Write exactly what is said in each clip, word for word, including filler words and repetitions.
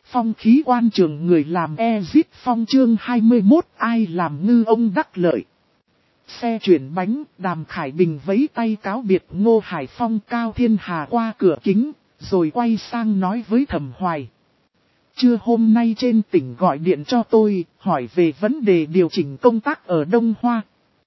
Phong khí quan trường người làm Ezit Phong chương hai mươi mốt ai làm ngư ông đắc lợi. Xe chuyển bánh, Đàm Khải Bình vẫy tay cáo biệt Ngô Hải Phong Cao Thiên Hà qua cửa kính, rồi quay sang nói với Thẩm Hoài. Trưa hôm nay trên tỉnh gọi điện cho tôi, hỏi về vấn đề điều chỉnh công tác ở Đông Hoa.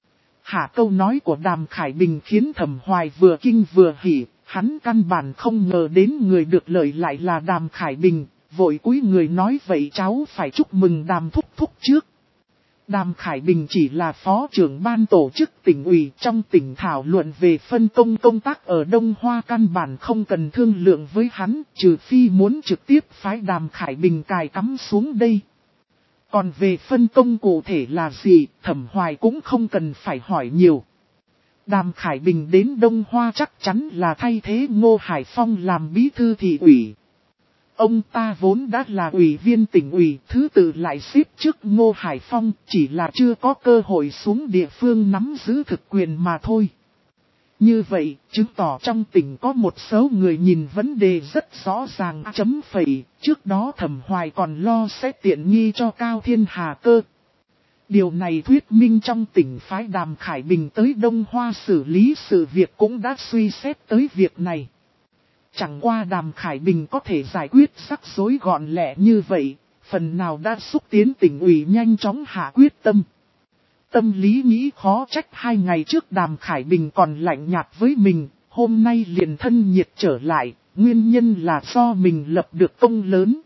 Hạ câu nói của Đàm Khải Bình khiến Thẩm Hoài vừa kinh vừa hỉ, hắn căn bản không ngờ đến người được lợi lại là Đàm Khải Bình, vội cúi người nói vậy cháu phải chúc mừng Đàm thúc thúc trước. Đàm Khải Bình chỉ là phó trưởng ban tổ chức tỉnh ủy trong tỉnh thảo luận về phân công công tác ở Đông Hoa căn bản không cần thương lượng với hắn, trừ phi muốn trực tiếp phái Đàm Khải Bình cài cắm xuống đây. Còn về phân công cụ thể là gì, Thẩm Hoài cũng không cần phải hỏi nhiều. Đàm Khải Bình đến Đông Hoa chắc chắn là thay thế Ngô Hải Phong làm bí thư thị ủy. Ông ta vốn đã là ủy viên tỉnh ủy, thứ tự lại xếp trước Ngô Hải Phong, chỉ là chưa có cơ hội xuống địa phương nắm giữ thực quyền mà thôi. Như vậy, chứng tỏ trong tỉnh có một số người nhìn vấn đề rất rõ ràng chấm phẩy, trước đó Thẩm Hoài còn lo sẽ tiện nghi cho Cao Thiên Hà cơ. Điều này thuyết minh trong tỉnh phái Đàm Khải Bình tới Đông Hoa xử lý sự việc cũng đã suy xét tới việc này. Chẳng qua Đàm Khải Bình có thể giải quyết rắc rối gọn lẹ như vậy, phần nào đã xúc tiến tỉnh ủy nhanh chóng hạ quyết tâm. Tâm lý nghĩ khó trách hai ngày trước Đàm Khải Bình còn lạnh nhạt với mình, hôm nay liền thân nhiệt trở lại, nguyên nhân là do mình lập được công lớn.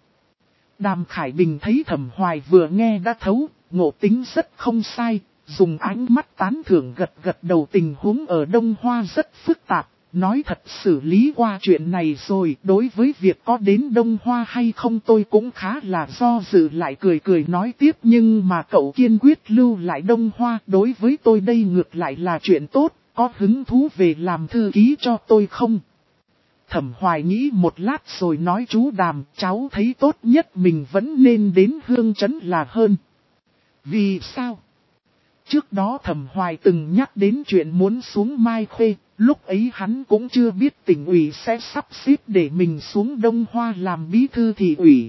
Đàm Khải Bình thấy Thẩm Hoài vừa nghe đã thấu, ngộ tính rất không sai, dùng ánh mắt tán thưởng gật gật đầu. Tình huống ở Đông Hoa rất phức tạp. Nói thật xử lý qua chuyện này rồi, đối với việc có đến Đông Hoa hay không tôi cũng khá là do dự, lại cười cười nói tiếp, nhưng mà cậu kiên quyết lưu lại Đông Hoa, đối với tôi đây ngược lại là chuyện tốt, có hứng thú về làm thư ký cho tôi không? Thẩm Hoài nghĩ một lát rồi nói chú Đàm, cháu thấy tốt nhất mình vẫn nên đến Hương Trấn là hơn. Vì sao? Trước đó Thẩm Hoài từng nhắc đến chuyện muốn xuống Mai Khê, lúc ấy hắn cũng chưa biết tỉnh ủy sẽ sắp xếp để mình xuống Đông Hoa làm bí thư thị ủy.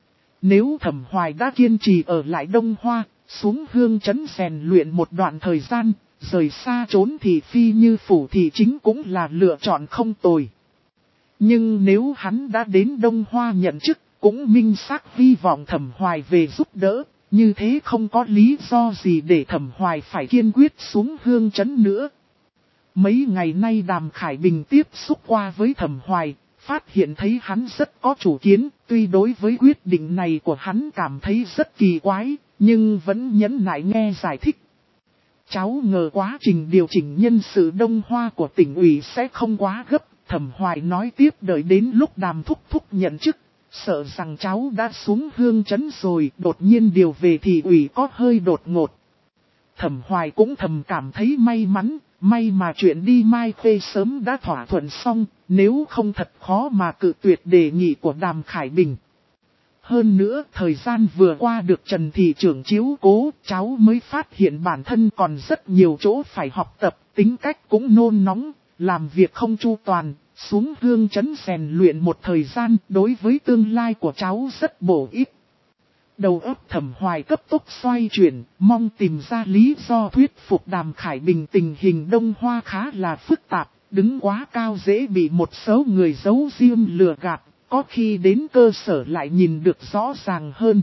Nếu Thẩm Hoài đã kiên trì ở lại Đông Hoa, xuống Hương Trấn rèn luyện một đoạn thời gian, rời xa trốn thị phi như phủ thị chính cũng là lựa chọn không tồi. Nhưng nếu hắn đã đến Đông Hoa nhận chức, cũng minh xác hy vọng Thẩm Hoài về giúp đỡ. Như thế không có lý do gì để Thẩm Hoài phải kiên quyết xuống Hương Trấn nữa. Mấy ngày nay Đàm Khải Bình tiếp xúc qua với Thẩm Hoài, phát hiện thấy hắn rất có chủ kiến, tuy đối với quyết định này của hắn cảm thấy rất kỳ quái, nhưng vẫn nhẫn nại nghe giải thích. Cháu ngờ quá trình điều chỉnh nhân sự Đông Hoa của tỉnh ủy sẽ không quá gấp, Thẩm Hoài nói tiếp, đợi đến lúc Đàm thúc thúc nhận chức. Sợ rằng cháu đã xuống Hương Trấn rồi, đột nhiên điều về thị ủy có hơi đột ngột. Thẩm Hoài cũng thầm cảm thấy may mắn, may mà chuyện đi Mai Khê sớm đã thỏa thuận xong, nếu không thật khó mà cự tuyệt đề nghị của Đàm Khải Bình. Hơn nữa, thời gian vừa qua được Trần thị trưởng chiếu cố, cháu mới phát hiện bản thân còn rất nhiều chỗ phải học tập, tính cách cũng nôn nóng, làm việc không chu toàn. Xuống Hương Trấn rèn luyện một thời gian đối với tương lai của cháu rất bổ ích. Đầu óc Thẩm Hoài cấp tốc xoay chuyển, mong tìm ra lý do thuyết phục Đàm Khải Bình. Tình hình Đông Hoa khá là phức tạp, đứng quá cao dễ bị một số người giấu riêng lừa gạt, có khi đến cơ sở lại nhìn được rõ ràng hơn.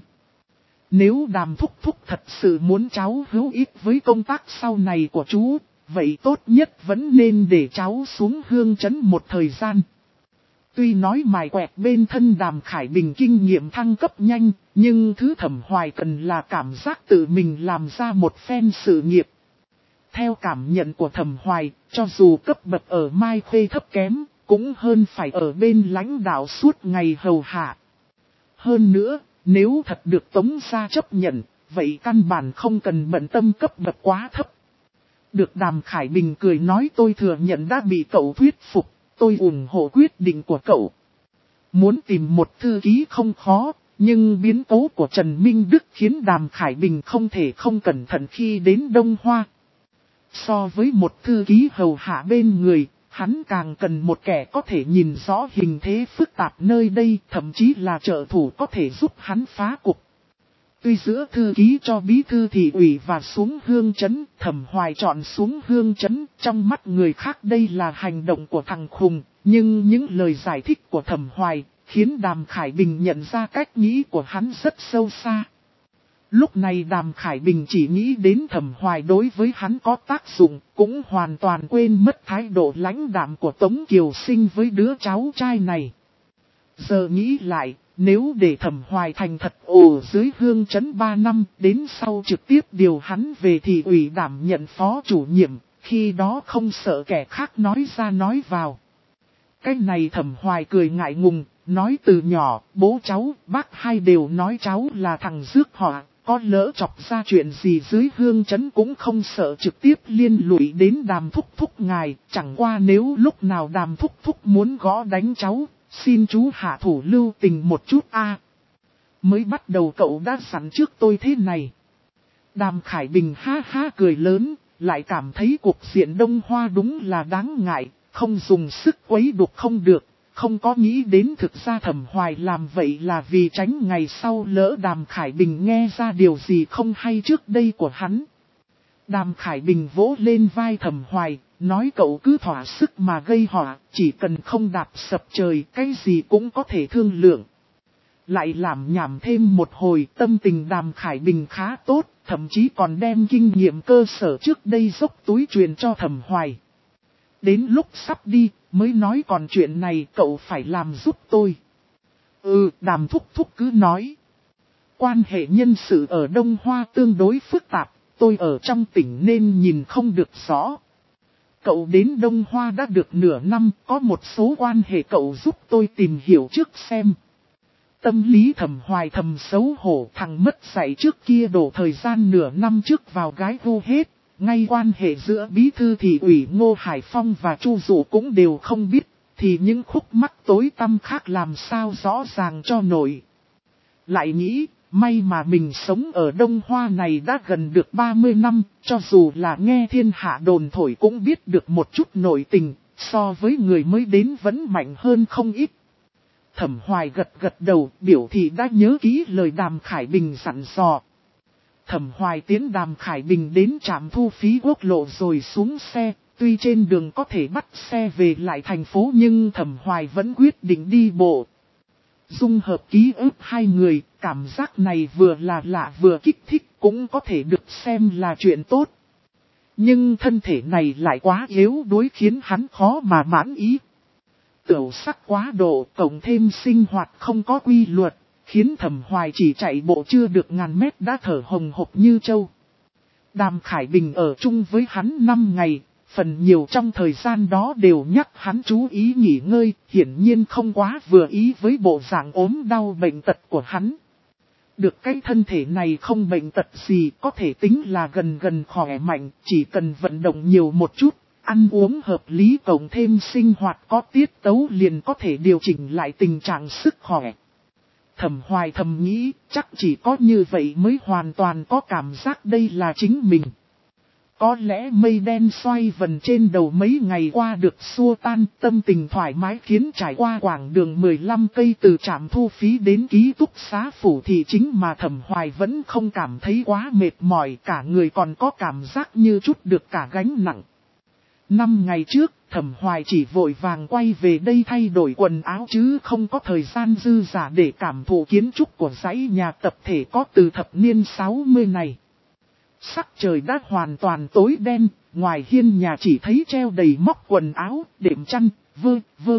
Nếu Đàm thúc thúc thật sự muốn cháu hữu ích với công tác sau này của chú, vậy tốt nhất vẫn nên để cháu xuống Hương Trấn một thời gian. Tuy nói mài quẹt bên thân Đàm Khải Bình kinh nghiệm thăng cấp nhanh, nhưng thứ Thẩm Hoài cần là cảm giác tự mình làm ra một phen sự nghiệp. Theo cảm nhận của Thẩm Hoài, cho dù cấp bậc ở Mai Khê thấp kém, cũng hơn phải ở bên lãnh đạo suốt ngày hầu hạ. Hơn nữa, nếu thật được Tống gia chấp nhận, vậy căn bản không cần bận tâm cấp bậc quá thấp. Được Đàm Khải Bình cười nói, tôi thừa nhận đã bị cậu thuyết phục, tôi ủng hộ quyết định của cậu. Muốn tìm một thư ký không khó, nhưng biến cố của Trần Minh Đức khiến Đàm Khải Bình không thể không cẩn thận khi đến Đông Hoa. So với một thư ký hầu hạ bên người, hắn càng cần một kẻ có thể nhìn rõ hình thế phức tạp nơi đây, thậm chí là trợ thủ có thể giúp hắn phá cục. Tuy giữa thư ký cho bí thư thị ủy và xuống hương trấn, Thẩm Hoài chọn xuống hương trấn, trong mắt người khác đây là hành động của thằng khùng, nhưng những lời giải thích của Thẩm Hoài khiến Đàm Khải Bình nhận ra cách nghĩ của hắn rất sâu xa. Lúc này Đàm Khải Bình chỉ nghĩ đến Thẩm Hoài đối với hắn có tác dụng, cũng hoàn toàn quên mất thái độ lãnh đạm của Tống Kiều Sinh với đứa cháu trai này. Giờ nghĩ lại, nếu để Thẩm Hoài thành thật ổ dưới hương trấn ba năm, đến sau trực tiếp điều hắn về thị ủy đảm nhận phó chủ nhiệm, khi đó không sợ kẻ khác nói ra nói vào. Cái này Thẩm Hoài cười ngại ngùng, nói từ nhỏ, bố cháu, bác hai đều nói cháu là thằng rước họa, có lỡ chọc ra chuyện gì dưới hương trấn cũng không sợ trực tiếp liên lụy đến Đàm thúc thúc ngài, chẳng qua nếu lúc nào Đàm thúc thúc muốn gõ đánh cháu, xin chú hạ thủ lưu tình một chút a. Mới bắt đầu cậu đã sẵn trước tôi thế này. Đàm Khải Bình ha ha cười lớn, lại cảm thấy cuộc diện Đông Hoa đúng là đáng ngại, không dùng sức quấy đục không được, không có nghĩ đến thực ra Thẩm Hoài làm vậy là vì tránh ngày sau lỡ Đàm Khải Bình nghe ra điều gì không hay trước đây của hắn. Đàm Khải Bình vỗ lên vai Thẩm Hoài, nói cậu cứ thỏa sức mà gây họa, chỉ cần không đạp sập trời, cái gì cũng có thể thương lượng. Lại làm nhảm thêm một hồi, tâm tình Đàm Khải Bình khá tốt, thậm chí còn đem kinh nghiệm cơ sở trước đây dốc túi truyền cho Thẩm Hoài. Đến lúc sắp đi, mới nói còn chuyện này cậu phải làm giúp tôi. Ừ, Đàm thúc thúc cứ nói. Quan hệ nhân sự ở Đông Hoa tương đối phức tạp, tôi ở trong tỉnh nên nhìn không được rõ. Cậu đến Đông Hoa đã được nửa năm, có một số quan hệ cậu giúp tôi tìm hiểu trước xem. Tâm lý Thẩm Hoài thầm xấu hổ, thằng mất dạy trước kia đổ thời gian nửa năm trước vào gái vô hết. Ngay quan hệ giữa bí thư thị ủy Ngô Hải Phong và Chu Dụ cũng đều không biết, thì những khúc mắc tối tăm khác làm sao rõ ràng cho nổi. Lại nghĩ, may mà mình sống ở Đông Hoa này đã gần được ba mươi năm, cho dù là nghe thiên hạ đồn thổi cũng biết được một chút nội tình, so với người mới đến vẫn mạnh hơn không ít. Thẩm Hoài gật gật đầu, biểu thị đã nhớ kỹ lời Đàm Khải Bình dặn dò. Thẩm Hoài tiến Đàm Khải Bình đến trạm thu phí quốc lộ rồi xuống xe, tuy trên đường có thể bắt xe về lại thành phố nhưng Thẩm Hoài vẫn quyết định đi bộ. Dung hợp ký ức hai người, cảm giác này vừa là lạ vừa kích thích, cũng có thể được xem là chuyện tốt. Nhưng thân thể này lại quá yếu đuối khiến hắn khó mà mãn ý. Tửu sắc quá độ, cộng thêm sinh hoạt không có quy luật, khiến Thẩm Hoài chỉ chạy bộ chưa được ngàn mét đã thở hồng hộc như trâu. Đàm Khải Bình ở chung với hắn năm ngày, phần nhiều trong thời gian đó đều nhắc hắn chú ý nghỉ ngơi, hiển nhiên không quá vừa ý với bộ dạng ốm đau bệnh tật của hắn. Được cái thân thể này không bệnh tật gì có thể tính là gần gần khỏe mạnh, chỉ cần vận động nhiều một chút, ăn uống hợp lý cộng thêm sinh hoạt có tiết tấu liền có thể điều chỉnh lại tình trạng sức khỏe. Thẩm Hoài thầm nghĩ, chắc chỉ có như vậy mới hoàn toàn có cảm giác đây là chính mình. Có lẽ mây đen xoay vần trên đầu mấy ngày qua được xua tan, tâm tình thoải mái khiến trải qua quãng đường mười lăm cây từ trạm thu phí đến ký túc xá phủ thị chính mà Thẩm Hoài vẫn không cảm thấy quá mệt mỏi, cả người còn có cảm giác như chút được cả gánh nặng. Năm ngày trước, Thẩm Hoài chỉ vội vàng quay về đây thay đổi quần áo chứ không có thời gian dư dả để cảm thụ kiến trúc của dãy nhà tập thể có từ thập niên sáu mươi này. Sắc trời đã hoàn toàn tối đen, ngoài hiên nhà chỉ thấy treo đầy móc quần áo, đệm chăn, vơ, vơ.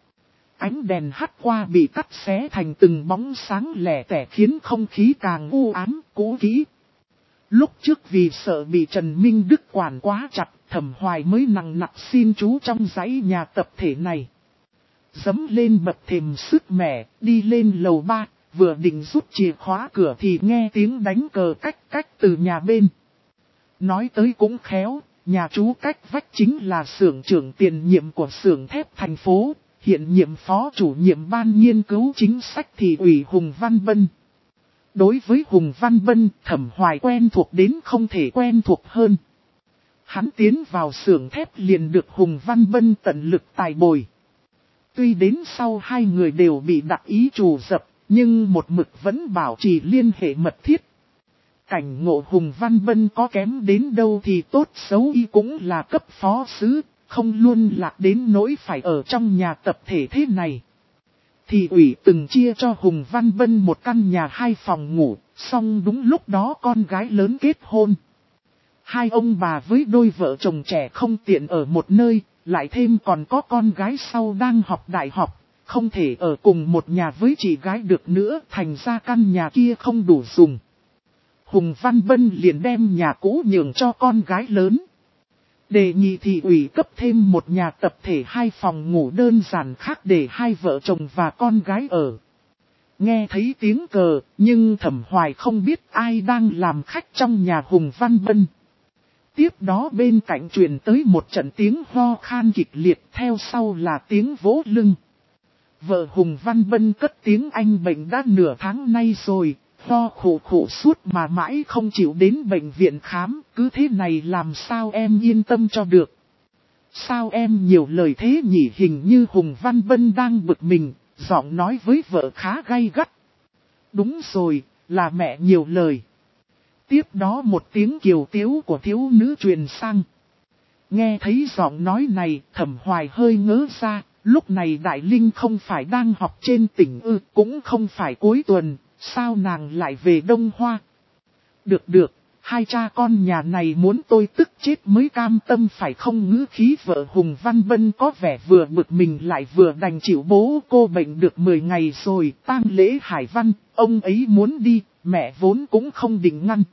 Ánh đèn hắt qua bị cắt xé thành từng bóng sáng lẻ tẻ khiến không khí càng u ám, cũ kỹ. Lúc trước vì sợ bị Trần Minh Đức quản quá chặt, Thẩm Hoài mới nặng nặc xin chú trong dãy nhà tập thể này. Dẫm lên bậc thềm sức mẻ, đi lên lầu ba, vừa định rút chìa khóa cửa thì nghe tiếng đánh cờ cách cách từ nhà bên. Nói tới cũng khéo, nhà chú cách vách chính là xưởng trưởng tiền nhiệm của xưởng thép thành phố, hiện nhiệm phó chủ nhiệm ban nghiên cứu chính sách thị ủy Hùng Văn Bân. Đối với Hùng Văn Bân, Thẩm Hoài quen thuộc đến không thể quen thuộc hơn. Hắn tiến vào xưởng thép liền được Hùng Văn Bân tận lực tài bồi. Tuy đến sau hai người đều bị đặc ý trù dập, nhưng một mực vẫn bảo trì liên hệ mật thiết. Cảnh ngộ Hùng Văn Bân có kém đến đâu thì tốt xấu y cũng là cấp phó sứ, không luôn lạc đến nỗi phải ở trong nhà tập thể thế này. Thị ủy từng chia cho Hùng Văn Bân một căn nhà hai phòng ngủ, xong đúng lúc đó con gái lớn kết hôn. Hai ông bà với đôi vợ chồng trẻ không tiện ở một nơi, lại thêm còn có con gái sau đang học đại học, không thể ở cùng một nhà với chị gái được nữa, thành ra căn nhà kia không đủ dùng. Hùng Văn Bân liền đem nhà cũ nhường cho con gái lớn. Đề nghị thị ủy cấp thêm một nhà tập thể hai phòng ngủ đơn giản khác để hai vợ chồng và con gái ở. Nghe thấy tiếng cờ, nhưng Thẩm Hoài không biết ai đang làm khách trong nhà Hùng Văn Bân. Tiếp đó bên cạnh truyền tới một trận tiếng ho khan kịch liệt, theo sau là tiếng vỗ lưng. Vợ Hùng Văn Bân cất tiếng anh bệnh đã nửa tháng nay rồi, ho khổ khổ suốt mà mãi không chịu đến bệnh viện khám, cứ thế này làm sao em yên tâm cho được. Sao em nhiều lời thế nhỉ, hình như Hùng Văn Bân đang bực mình, giọng nói với vợ khá gay gắt. Đúng rồi, là mẹ nhiều lời. Tiếp đó một tiếng kiều tiếu của thiếu nữ truyền sang. Nghe thấy giọng nói này, Thẩm Hoài hơi ngớ ra, lúc này Đại Linh không phải đang học trên tỉnh ư, cũng không phải cuối tuần, sao nàng lại về Đông Hoa? Được được, hai cha con nhà này muốn tôi tức chết mới cam tâm phải không, ngữ khí vợ Hùng Văn Bân có vẻ vừa bực mình lại vừa đành chịu. Bố cô bệnh được mười ngày rồi, tang lễ Hải Văn, ông ấy muốn đi, mẹ vốn cũng không định ngăn.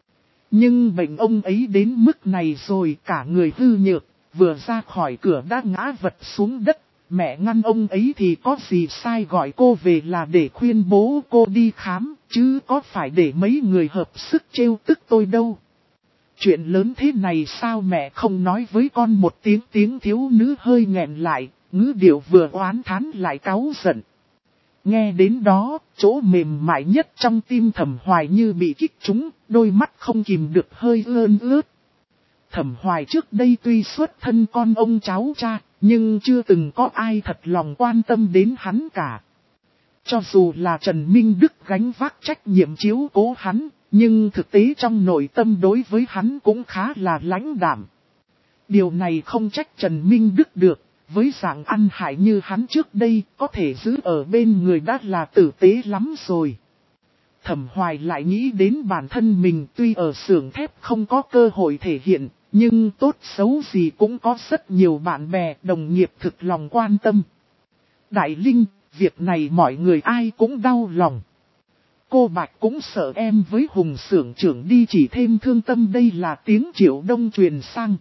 Nhưng bệnh ông ấy đến mức này rồi, cả người hư nhược, vừa ra khỏi cửa đã ngã vật xuống đất. Mẹ ngăn ông ấy thì có gì sai, gọi cô về là để khuyên bố cô đi khám, chứ có phải để mấy người hợp sức trêu tức tôi đâu. Chuyện lớn thế này sao mẹ không nói với con một tiếng? Tiếng thiếu nữ hơi nghẹn lại, ngữ điệu vừa oán thán lại cáu giận. Nghe đến đó, chỗ mềm mại nhất trong tim Thẩm Hoài như bị kích trúng, đôi mắt không kìm được hơi ươn ướt. Thẩm Hoài trước đây tuy xuất thân con ông cháu cha, nhưng chưa từng có ai thật lòng quan tâm đến hắn cả. Cho dù là Trần Minh Đức gánh vác trách nhiệm chiếu cố hắn, nhưng thực tế trong nội tâm đối với hắn cũng khá là lãnh đạm. Điều này không trách Trần Minh Đức được, với dạng ăn hại như hắn trước đây, có thể giữ ở bên người đã là tử tế lắm rồi. Thẩm Hoài lại nghĩ đến bản thân mình, tuy ở xưởng thép không có cơ hội thể hiện, nhưng tốt xấu gì cũng có rất nhiều bạn bè, đồng nghiệp thực lòng quan tâm. Đại Linh, việc này mọi người ai cũng đau lòng. Cô Bạch cũng sợ em với Hùng xưởng trưởng đi chỉ thêm thương tâm. Đây là tiếng Triệu Đông truyền sang.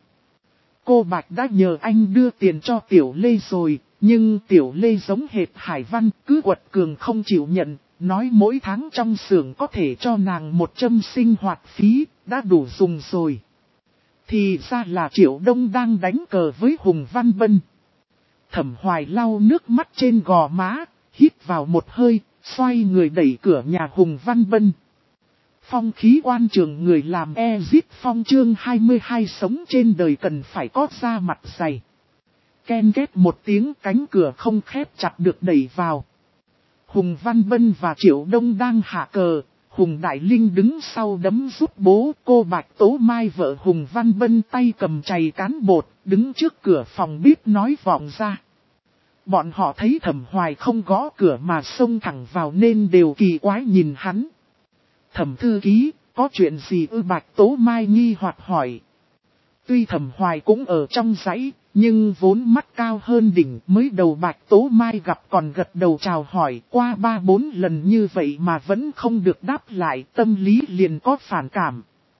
Cô Bạch đã nhờ anh đưa tiền cho Tiểu Lê rồi, nhưng Tiểu Lê giống hệt Hải Văn, cứ quật cường không chịu nhận, nói mỗi tháng trong xưởng có thể cho nàng một trăm sinh hoạt phí, đã đủ dùng rồi. Thì ra là Triệu Đông đang đánh cờ với Hùng Văn Bân. Thẩm Hoài lau nước mắt trên gò má, hít vào một hơi, xoay người đẩy cửa nhà Hùng Văn Bân. Phong khí quan trường người làm Ezit Phong chương hai mươi hai, sống trên đời cần phải có da mặt dày. Ken két một tiếng, cánh cửa không khép chặt được đẩy vào. Hùng Văn Bân và Triệu Đông đang hạ cờ, Hùng Đại Linh đứng sau đấm giúp bố. Cô Bạch Tố Mai vợ Hùng Văn Bân tay cầm chày cán bột, đứng trước cửa phòng bếp nói vọng ra. Bọn họ thấy Thẩm Hoài không gõ cửa mà xông thẳng vào nên đều kỳ quái nhìn hắn. Thẩm thư ký, có chuyện gì ư? Bạch Tố Mai nghi hoặc hỏi. Tuy Thẩm Hoài cũng ở trong dãy, nhưng vốn mắt cao hơn đỉnh, mới đầu Bạch Tố Mai gặp còn gật đầu chào hỏi, qua ba bốn lần như vậy mà vẫn không được đáp lại, tâm lý liền có phản cảm.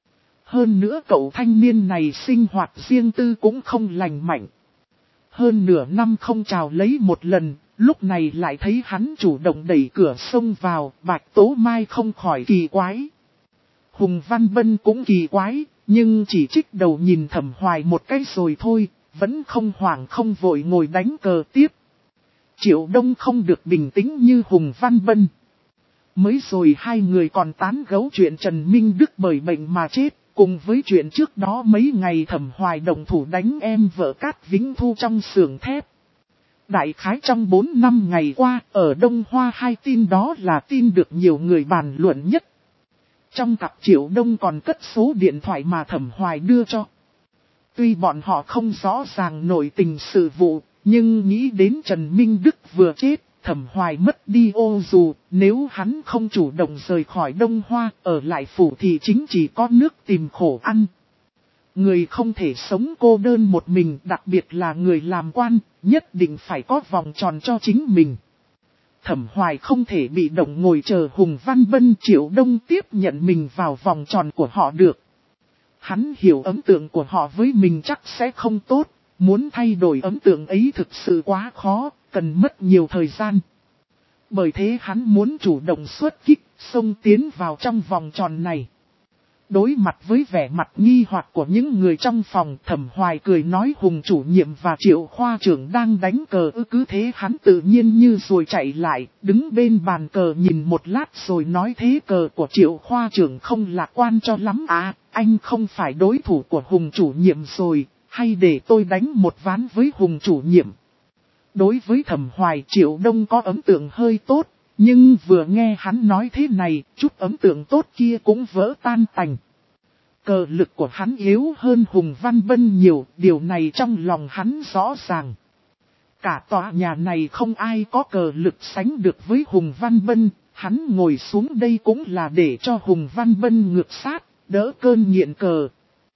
Hơn nữa cậu thanh niên này sinh hoạt riêng tư cũng không lành mạnh. Hơn nửa năm không chào lấy một lần, lúc này lại thấy hắn chủ động đẩy cửa xông vào, Bạch Tố Mai không khỏi kỳ quái. Hùng Văn Bân cũng kỳ quái, nhưng chỉ trích đầu nhìn Thẩm Hoài một cái rồi thôi, vẫn không hoảng không vội ngồi đánh cờ tiếp. Triệu Đông không được bình tĩnh như Hùng Văn Bân. Mới rồi hai người còn tán gẫu chuyện Trần Minh Đức bởi bệnh mà chết, Cùng với chuyện trước đó mấy ngày Thẩm Hoài động thủ đánh em vợ Cát Vĩnh Thu trong xưởng thép. Đại khái trong bốn năm ngày qua, ở Đông Hoa hai tin đó là tin được nhiều người bàn luận nhất. Trong cặp Triệu Đông còn cất số điện thoại mà Thẩm Hoài đưa cho. Tuy bọn họ không rõ ràng nội tình sự vụ, nhưng nghĩ đến Trần Minh Đức vừa chết, Thẩm Hoài mất đi ô dù, nếu hắn không chủ động rời khỏi Đông Hoa, ở lại phủ thì chính chỉ có nước tìm khổ ăn. Người không thể sống cô đơn một mình, đặc biệt là người làm quan, nhất định phải có vòng tròn cho chính mình. Thẩm Hoài không thể bị động ngồi chờ Hùng Văn Bân Triệu Đông tiếp nhận mình vào vòng tròn của họ được. Hắn hiểu ấn tượng của họ với mình chắc sẽ không tốt, muốn thay đổi ấn tượng ấy thực sự quá khó, cần mất nhiều thời gian. Bởi thế hắn muốn chủ động xuất kích, xông tiến vào trong vòng tròn này. Đối mặt với vẻ mặt nghi hoặc của những người trong phòng, Thẩm Hoài cười nói Hùng chủ nhiệm và Triệu khoa trưởng đang đánh cờ, ư cứ thế hắn tự nhiên như rồi chạy lại, đứng bên bàn cờ nhìn một lát rồi nói thế cờ của Triệu khoa trưởng không lạc quan cho lắm à, anh không phải đối thủ của Hùng chủ nhiệm rồi, hay để tôi đánh một ván với Hùng chủ nhiệm. Đối với Thẩm Hoài, Triệu Đông có ấn tượng hơi tốt, nhưng vừa nghe hắn nói thế này, chút ấn tượng tốt kia cũng vỡ tan tành. Cờ lực của hắn yếu hơn Hùng Văn Bân nhiều, điều này trong lòng hắn rõ ràng. Cả tòa nhà này không ai có cờ lực sánh được với Hùng Văn Bân, hắn ngồi xuống đây cũng là để cho Hùng Văn Bân ngược sát, đỡ cơn nghiện cờ.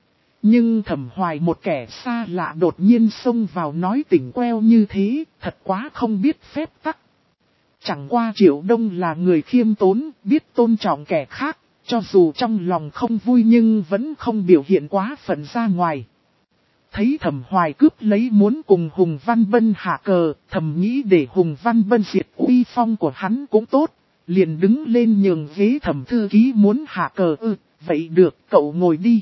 Nhưng Thẩm Hoài một kẻ xa lạ đột nhiên xông vào nói tỉnh queo như thế, thật quá không biết phép tắc. Chẳng qua Triệu Đông là người khiêm tốn, biết tôn trọng kẻ khác, cho dù trong lòng không vui nhưng vẫn không biểu hiện quá phận ra ngoài. Thấy Thẩm Hoài cướp lấy muốn cùng Hùng Văn Bân hạ cờ, thầm nghĩ để Hùng Văn Bân diệt uy phong của hắn cũng tốt, liền đứng lên nhường ghế Thẩm thư ký muốn hạ cờ ư, vậy được cậu ngồi đi.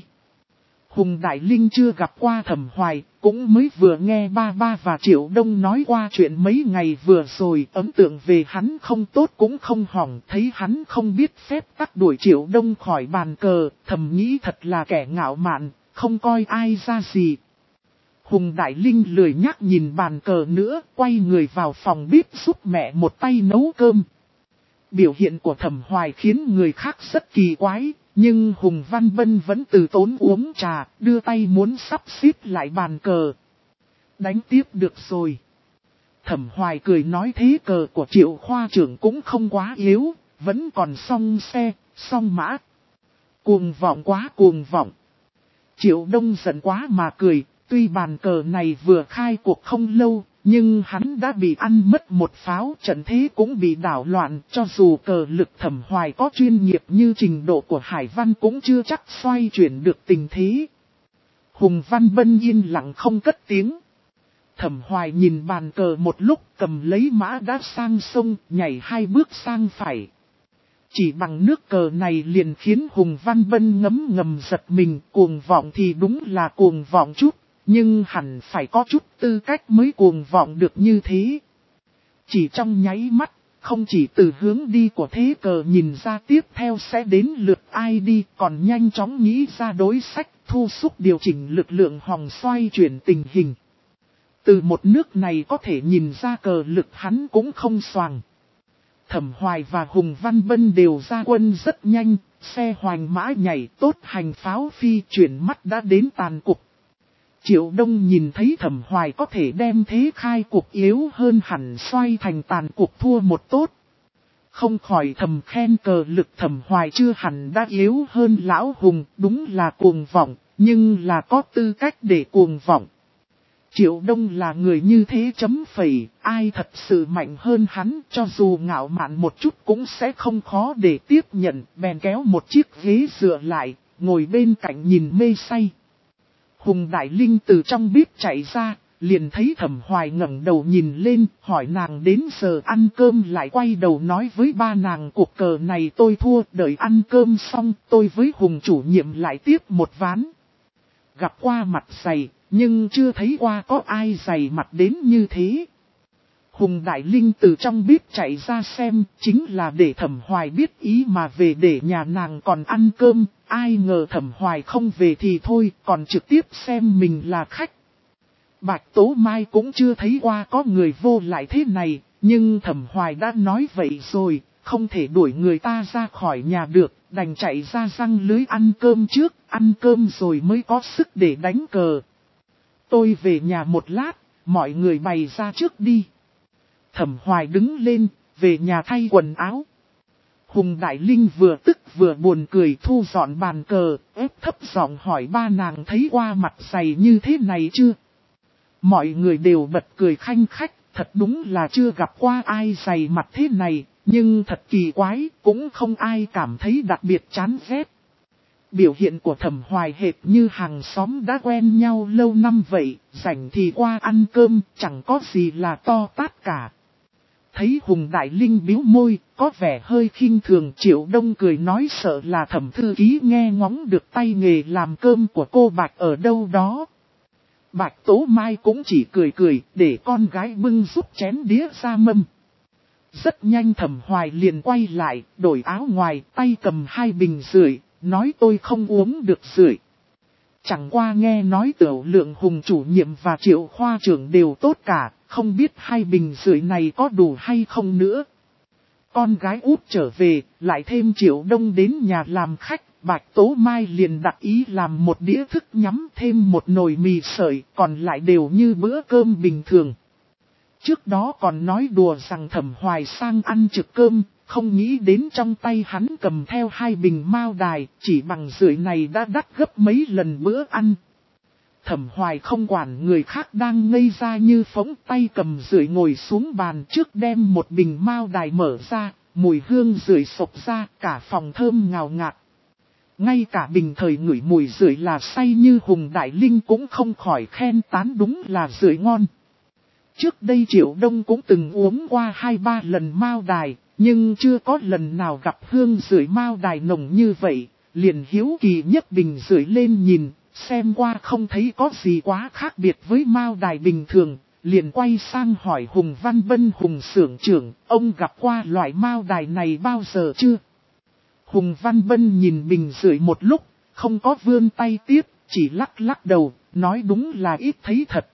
Hùng Đại Linh chưa gặp qua Thẩm Hoài, cũng mới vừa nghe ba ba và Triệu Đông nói qua chuyện mấy ngày vừa rồi, ấn tượng về hắn không tốt cũng không hỏng, thấy hắn không biết phép tắc đuổi Triệu Đông khỏi bàn cờ, thầm nghĩ thật là kẻ ngạo mạn, không coi ai ra gì. Hùng Đại Linh lười nhắc nhìn bàn cờ nữa, quay người vào phòng bếp giúp mẹ một tay nấu cơm. Biểu hiện của Thẩm Hoài khiến người khác rất kỳ quái. Nhưng Hùng Văn Bân vẫn từ tốn uống trà, đưa tay muốn sắp xếp lại bàn cờ. Đánh tiếp được rồi. Thẩm Hoài cười nói thế cờ của Triệu khoa trưởng cũng không quá yếu, vẫn còn song xe, song mã. Cuồng vọng quá cuồng vọng. Triệu Đông giận quá mà cười, tuy bàn cờ này vừa khai cuộc không lâu, nhưng hắn đã bị ăn mất một pháo, trận thế cũng bị đảo loạn, cho dù cờ lực Thẩm Hoài có chuyên nghiệp như trình độ của Hải Văn cũng chưa chắc xoay chuyển được tình thế. Hùng Văn Bân yên lặng không cất tiếng. Thẩm Hoài nhìn bàn cờ một lúc, cầm lấy mã đã sang sông, nhảy hai bước sang phải. Chỉ bằng nước cờ này liền khiến Hùng Văn Bân ngấm ngầm giật mình, cuồng vọng thì đúng là cuồng vọng chút. Nhưng hẳn phải có chút tư cách mới cuồng vọng được như thế. Chỉ trong nháy mắt, không chỉ từ hướng đi của thế cờ nhìn ra tiếp theo sẽ đến lượt ai đi, còn nhanh chóng nghĩ ra đối sách, thu xúc điều chỉnh lực lượng hòng xoay chuyển tình hình. Từ một nước này có thể nhìn ra cờ lực hắn cũng không xoàng. Thẩm Hoài và Hùng Văn Bân đều ra quân rất nhanh, xe hoành mã nhảy tốt hành pháo phi chuyển mắt đã đến tàn cục. Triệu Đông nhìn thấy Thẩm Hoài có thể đem thế khai cuộc yếu hơn hẳn xoay thành tàn cuộc thua một tốt. Không khỏi thầm khen cờ lực Thẩm Hoài chưa hẳn đã yếu hơn Lão Hùng, đúng là cuồng vọng, nhưng là có tư cách để cuồng vọng. Triệu Đông là người như thế chấm phẩy, ai thật sự mạnh hơn hắn, cho dù ngạo mạn một chút cũng sẽ không khó để tiếp nhận, bèn kéo một chiếc ghế dựa lại, ngồi bên cạnh nhìn mê say. Hùng Đại Linh từ trong bếp chạy ra, liền thấy Thẩm Hoài ngẩng đầu nhìn lên, hỏi nàng đến giờ ăn cơm lại quay đầu nói với ba nàng cuộc cờ này tôi thua, đợi ăn cơm xong tôi với Hùng chủ nhiệm lại tiếp một ván. Gặp qua mặt dày, nhưng chưa thấy qua có ai dày mặt đến như thế. Hùng Đại Linh từ trong bếp chạy ra xem, chính là để Thẩm Hoài biết ý mà về để nhà nàng còn ăn cơm, ai ngờ Thẩm Hoài không về thì thôi, còn trực tiếp xem mình là khách. Bạch Tố Mai cũng chưa thấy qua có người vô lại thế này, nhưng Thẩm Hoài đã nói vậy rồi, không thể đuổi người ta ra khỏi nhà được, đành chạy ra răng lưới ăn cơm trước, ăn cơm rồi mới có sức để đánh cờ. Tôi về nhà một lát, mọi người bày ra trước đi. Thẩm Hoài đứng lên, về nhà thay quần áo. Hùng Đại Linh vừa tức vừa buồn cười thu dọn bàn cờ, ép thấp giọng hỏi ba nàng thấy qua mặt dày như thế này chưa? Mọi người đều bật cười khanh khách, thật đúng là chưa gặp qua ai dày mặt thế này, nhưng thật kỳ quái, cũng không ai cảm thấy đặc biệt chán ghét. Biểu hiện của Thẩm Hoài hệt như hàng xóm đã quen nhau lâu năm vậy, rảnh thì qua ăn cơm, chẳng có gì là to tát cả. Thấy Hùng Đại Linh bĩu môi, có vẻ hơi khinh thường, Triệu Đông cười nói sợ là Thẩm thư ký nghe ngóng được tay nghề làm cơm của cô Bạch ở đâu đó. Bạch Tố Mai cũng chỉ cười cười, để con gái bưng giúp chén đĩa ra mâm. Rất nhanh Thẩm Hoài liền quay lại, đổi áo ngoài, tay cầm hai bình rưỡi, nói tôi không uống được rưỡi. Chẳng qua nghe nói Tiểu Lượng Hùng chủ nhiệm và Triệu khoa trưởng đều tốt cả, không biết hai bình rưỡi này có đủ hay không nữa. Con gái út trở về, lại thêm Triệu Đông đến nhà làm khách, Bạch Tố Mai liền đặt ý làm một đĩa thức nhắm thêm một nồi mì sợi, còn lại đều như bữa cơm bình thường. Trước đó còn nói đùa rằng Thẩm Hoài sang ăn trực cơm, không nghĩ đến trong tay hắn cầm theo hai bình mao đài, chỉ bằng rưỡi này đã đắt gấp mấy lần bữa ăn. Thẩm Hoài không quản người khác đang ngây ra như phóng, tay cầm rưỡi ngồi xuống bàn trước đem một bình mao đài mở ra, mùi hương rưỡi sộc ra, cả phòng thơm ngào ngạt. Ngay cả bình thời ngửi mùi rưỡi là say như Hùng Đại Linh cũng không khỏi khen tán đúng là rưỡi ngon. Trước đây Triệu Đông cũng từng uống qua hai ba lần mao đài, nhưng chưa có lần nào gặp hương rưỡi mao đài nồng như vậy, liền hiếu kỳ nhấc bình rưỡi lên nhìn, xem qua không thấy có gì quá khác biệt với mao đài bình thường, liền quay sang hỏi Hùng Văn Bân Hùng xưởng trưởng, ông gặp qua loại mao đài này bao giờ chưa? Hùng Văn Bân nhìn bình rưỡi một lúc, không có vươn tay tiếp, chỉ lắc lắc đầu, nói đúng là ít thấy thật.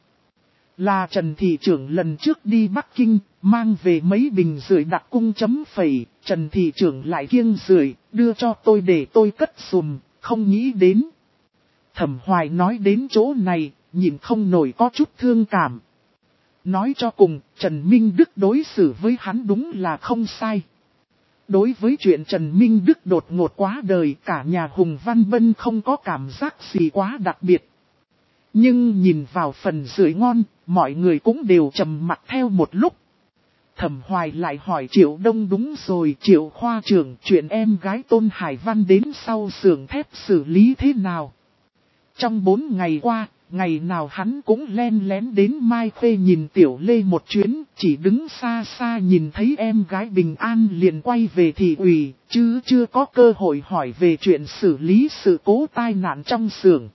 Là Trần thị trưởng lần trước đi Bắc Kinh, mang về mấy bình rưỡi đặc cung chấm phẩy, Trần thị trưởng lại kiêng rưỡi, đưa cho tôi để tôi cất sùm, không nghĩ đến. Thẩm Hoài nói đến chỗ này, nhìn không nổi có chút thương cảm. Nói cho cùng, Trần Minh Đức đối xử với hắn đúng là không sai. Đối với chuyện Trần Minh Đức đột ngột quá đời, cả nhà Hùng Văn Bân không có cảm giác gì quá đặc biệt. Nhưng nhìn vào phần rưỡi ngon, mọi người cũng đều trầm mặt theo một lúc. Thẩm Hoài lại hỏi Triệu Đông đúng rồi, Triệu khoa trưởng, chuyện em gái Tôn Hải Văn đến sau xưởng thép xử lý thế nào? Trong bốn ngày qua, ngày nào hắn cũng len lén đến Mai Khê nhìn Tiểu Lê một chuyến, chỉ đứng xa xa nhìn thấy em gái bình an liền quay về thị ủy, chứ chưa có cơ hội hỏi về chuyện xử lý sự cố tai nạn trong xưởng.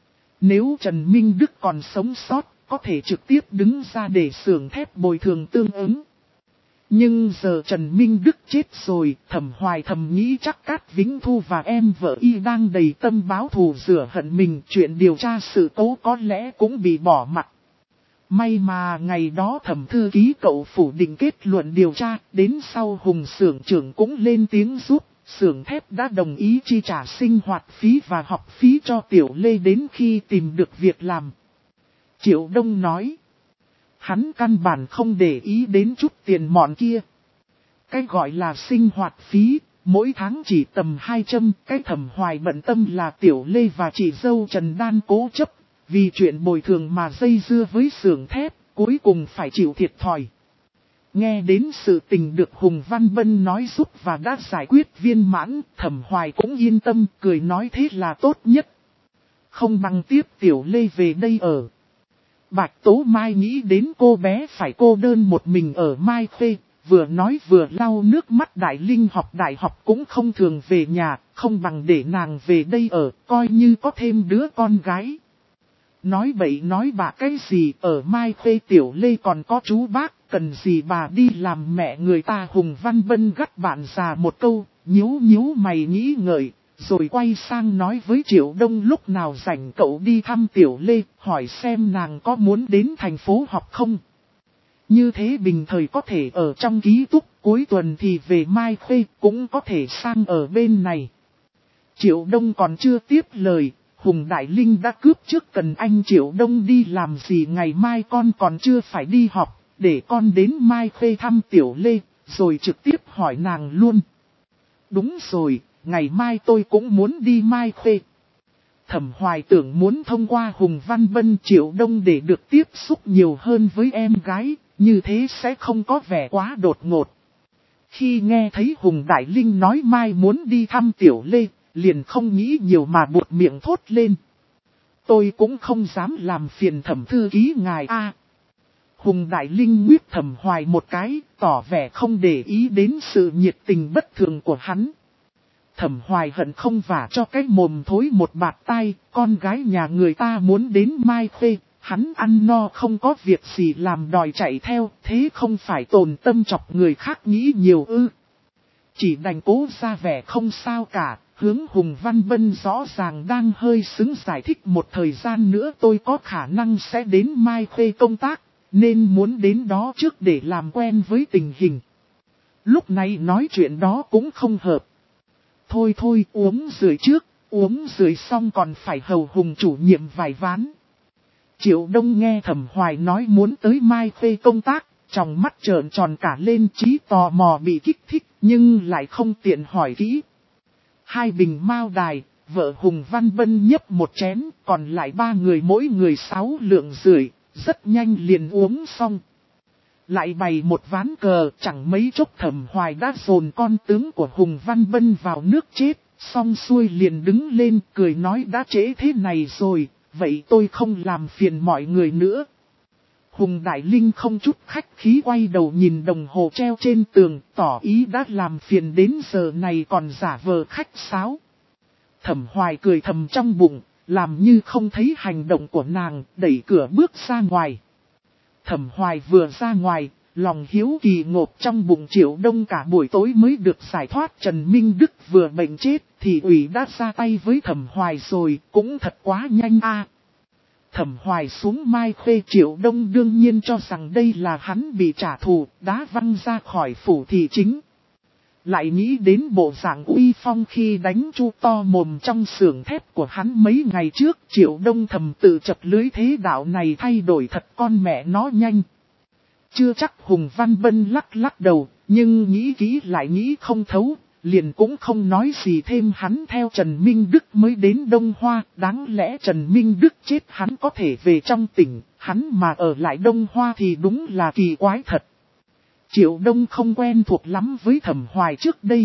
Nếu Trần Minh Đức còn sống sót, có thể trực tiếp đứng ra để xưởng thép bồi thường tương ứng. Nhưng giờ Trần Minh Đức chết rồi, Thẩm Hoài thầm nghĩ chắc Cát Vĩnh Thu và em vợ y đang đầy tâm báo thù rửa hận mình, chuyện điều tra sự cố có lẽ cũng bị bỏ mặt. May mà ngày đó Thẩm thư ký cậu phủ định kết luận điều tra, đến sau Hùng xưởng trưởng cũng lên tiếng giúp, xưởng thép đã đồng ý chi trả sinh hoạt phí và học phí cho Tiểu Lê đến khi tìm được việc làm. Triệu Đông nói. Hắn căn bản không để ý đến chút tiền mọn kia. Cái gọi là sinh hoạt phí, mỗi tháng chỉ tầm hai trăm, cái Thẩm Hoài bận tâm là Tiểu Lê và chị dâu Trần Đan cố chấp, vì chuyện bồi thường mà dây dưa với xưởng thép, cuối cùng phải chịu thiệt thòi. Nghe đến sự tình được Hùng Văn Bân nói giúp và đã giải quyết viên mãn, Thẩm Hoài cũng yên tâm, cười nói thế là tốt nhất. Không bằng tiếp Tiểu Lê về đây ở. Bạch Tố Mai nghĩ đến cô bé phải cô đơn một mình ở Mai Khê, vừa nói vừa lau nước mắt. Đại Linh học đại học cũng không thường về nhà, không bằng để nàng về đây ở, coi như có thêm đứa con gái. Nói bậy nói bạ cái gì, ở Mai Khê Tiểu Lê còn có chú bác, cần gì bà đi làm mẹ người ta. Hùng Văn Bân gắt bạn già một câu, nhíu nhíu mày nghĩ ngợi, rồi quay sang nói với Triệu Đông lúc nào rảnh cậu đi thăm Tiểu Lê, hỏi xem nàng có muốn đến thành phố học không. Như thế bình thời có thể ở trong ký túc, cuối tuần thì về Mai Khê, cũng có thể sang ở bên này. Triệu Đông còn chưa tiếp lời, Hùng Đại Linh đã cướp trước, cần anh Triệu Đông đi làm gì, ngày mai con còn chưa phải đi học, để con đến Mai Khê thăm Tiểu Lê, rồi trực tiếp hỏi nàng luôn. Đúng rồi, ngày mai tôi cũng muốn đi Mai Khê. Thẩm Hoài tưởng muốn thông qua Hùng Văn Bân Triệu Đông để được tiếp xúc nhiều hơn với em gái, như thế sẽ không có vẻ quá đột ngột. Khi nghe thấy Hùng Đại Linh nói mai muốn đi thăm Tiểu Lê, liền không nghĩ nhiều mà buột miệng thốt lên. Tôi cũng không dám làm phiền Thẩm thư ký ngài a. Hùng Đại Linh nguyết Thẩm Hoài một cái, tỏ vẻ không để ý đến sự nhiệt tình bất thường của hắn. Thẩm Hoài hận không vả cho cái mồm thối một bạt tai, con gái nhà người ta muốn đến Mai Khê, hắn ăn no không có việc gì làm đòi chạy theo, thế không phải tổn tâm chọc người khác nghĩ nhiều ư. Chỉ đành cố ra vẻ không sao cả, hướng Hùng Văn Bân rõ ràng đang hơi xứng giải thích một thời gian nữa tôi có khả năng sẽ đến Mai Khê công tác, nên muốn đến đó trước để làm quen với tình hình. Lúc này nói chuyện đó cũng không hợp. Thôi thôi uống rưỡi trước, uống rưỡi xong còn phải hầu Hùng chủ nhiệm vài ván. Triệu Đông nghe Thẩm Hoài nói muốn tới Mai Khê công tác, trong mắt trợn tròn cả lên, trí tò mò bị kích thích, nhưng lại không tiện hỏi kỹ. Hai bình mao đài, vợ Hùng Văn Bân nhấp một chén, còn lại ba người mỗi người sáu lượng rưỡi, rất nhanh liền uống xong. Lại bày một ván cờ, chẳng mấy chốc Thẩm Hoài đã dồn con tướng của Hùng Văn Bân vào nước chết, xong xuôi liền đứng lên cười nói đã trễ thế này rồi, vậy tôi không làm phiền mọi người nữa. Hùng Đại Linh không chút khách khí quay đầu nhìn đồng hồ treo trên tường, tỏ ý đã làm phiền đến giờ này còn giả vờ khách sáo. Thẩm Hoài cười thầm trong bụng, làm như không thấy hành động của nàng, đẩy cửa bước ra ngoài. Thẩm Hoài vừa ra ngoài, lòng hiếu kỳ ngộp trong bụng Triệu Đông cả buổi tối mới được giải thoát. Trần Minh Đức vừa bệnh chết thì ủy đã ra tay với Thẩm Hoài rồi, cũng thật quá nhanh a. Thẩm Hoài xuống Mai Khê, Triệu Đông đương nhiên cho rằng đây là hắn bị trả thù, đá văng ra khỏi phủ thị chính. Lại nghĩ đến bộ dạng uy phong khi đánh chu to mồm trong xưởng thép của hắn mấy ngày trước, Triệu Đông thầm tự chập lưới thế đạo này thay đổi thật con mẹ nó nhanh. Chưa chắc. Hùng Văn Bân lắc lắc đầu, nhưng nghĩ kỹ lại nghĩ không thấu, liền cũng không nói gì thêm. Hắn theo Trần Minh Đức mới đến Đông Hoa, đáng lẽ Trần Minh Đức chết hắn có thể về trong tỉnh, hắn mà ở lại Đông Hoa thì đúng là kỳ quái thật. Triệu Đông không quen thuộc lắm với Thẩm Hoài trước đây.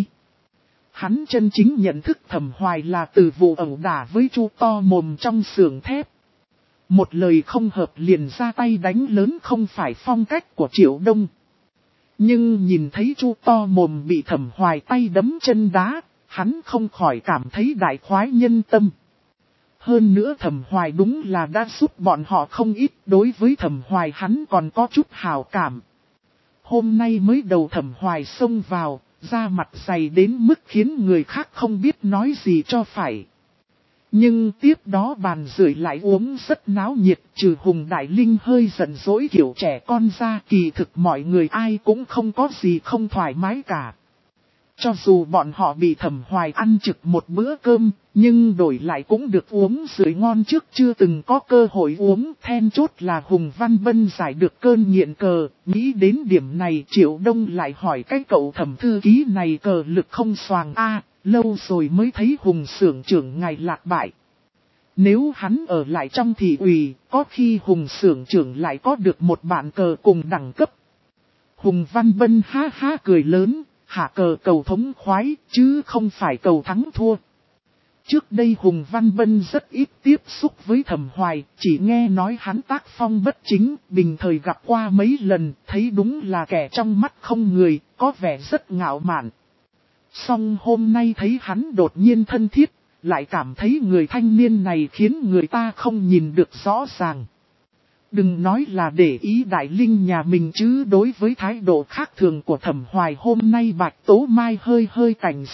Hắn chân chính nhận thức Thẩm Hoài là từ vụ ẩu đả với chu to mồm trong xưởng thép. Một lời không hợp liền ra tay đánh lớn không phải phong cách của Triệu Đông. Nhưng nhìn thấy chu to mồm bị Thẩm Hoài tay đấm chân đá, hắn không khỏi cảm thấy đại khoái nhân tâm. Hơn nữa Thẩm Hoài đúng là đã giúp bọn họ không ít, đối với Thẩm Hoài hắn còn có chút hào cảm. Hôm nay mới đầu Thẩm Hoài xông vào, da mặt dày đến mức khiến người khác không biết nói gì cho phải. Nhưng tiếp đó bàn rưỡi lại uống rất náo nhiệt, trừ Hùng Đại Linh hơi giận dỗi kiểu trẻ con ra, kỳ thực mọi người ai cũng không có gì không thoải mái cả. Cho dù bọn họ bị Thẩm Hoài ăn trực một bữa cơm, nhưng đổi lại cũng được uống rưỡi ngon trước chưa từng có cơ hội uống. Then chốt là Hùng Văn Bân giải được cơn nghiện cờ, nghĩ đến điểm này Triệu Đông lại hỏi cái cậu Thẩm thư ký này cờ lực không xoàng a, lâu rồi mới thấy Hùng xưởng trưởng ngài lạc bại. Nếu hắn ở lại trong thị ủy, có khi Hùng xưởng trưởng lại có được một bạn cờ cùng đẳng cấp. Hùng Văn Bân ha ha cười lớn. Hạ cờ cầu thống khoái, chứ không phải cầu thắng thua. Trước đây Hùng Văn Bân rất ít tiếp xúc với Thẩm Hoài, chỉ nghe nói hắn tác phong bất chính, bình thời gặp qua mấy lần, thấy đúng là kẻ trong mắt không người, có vẻ rất ngạo mạn. Song hôm nay thấy hắn đột nhiên thân thiết, lại cảm thấy người thanh niên này khiến người ta không nhìn được rõ ràng. Đừng nói là để ý Đại Linh nhà mình chứ đối với thái độ khác thường của Thẩm Hoài hôm nay Bạch Tố Mai hơi hơi cảnh giác,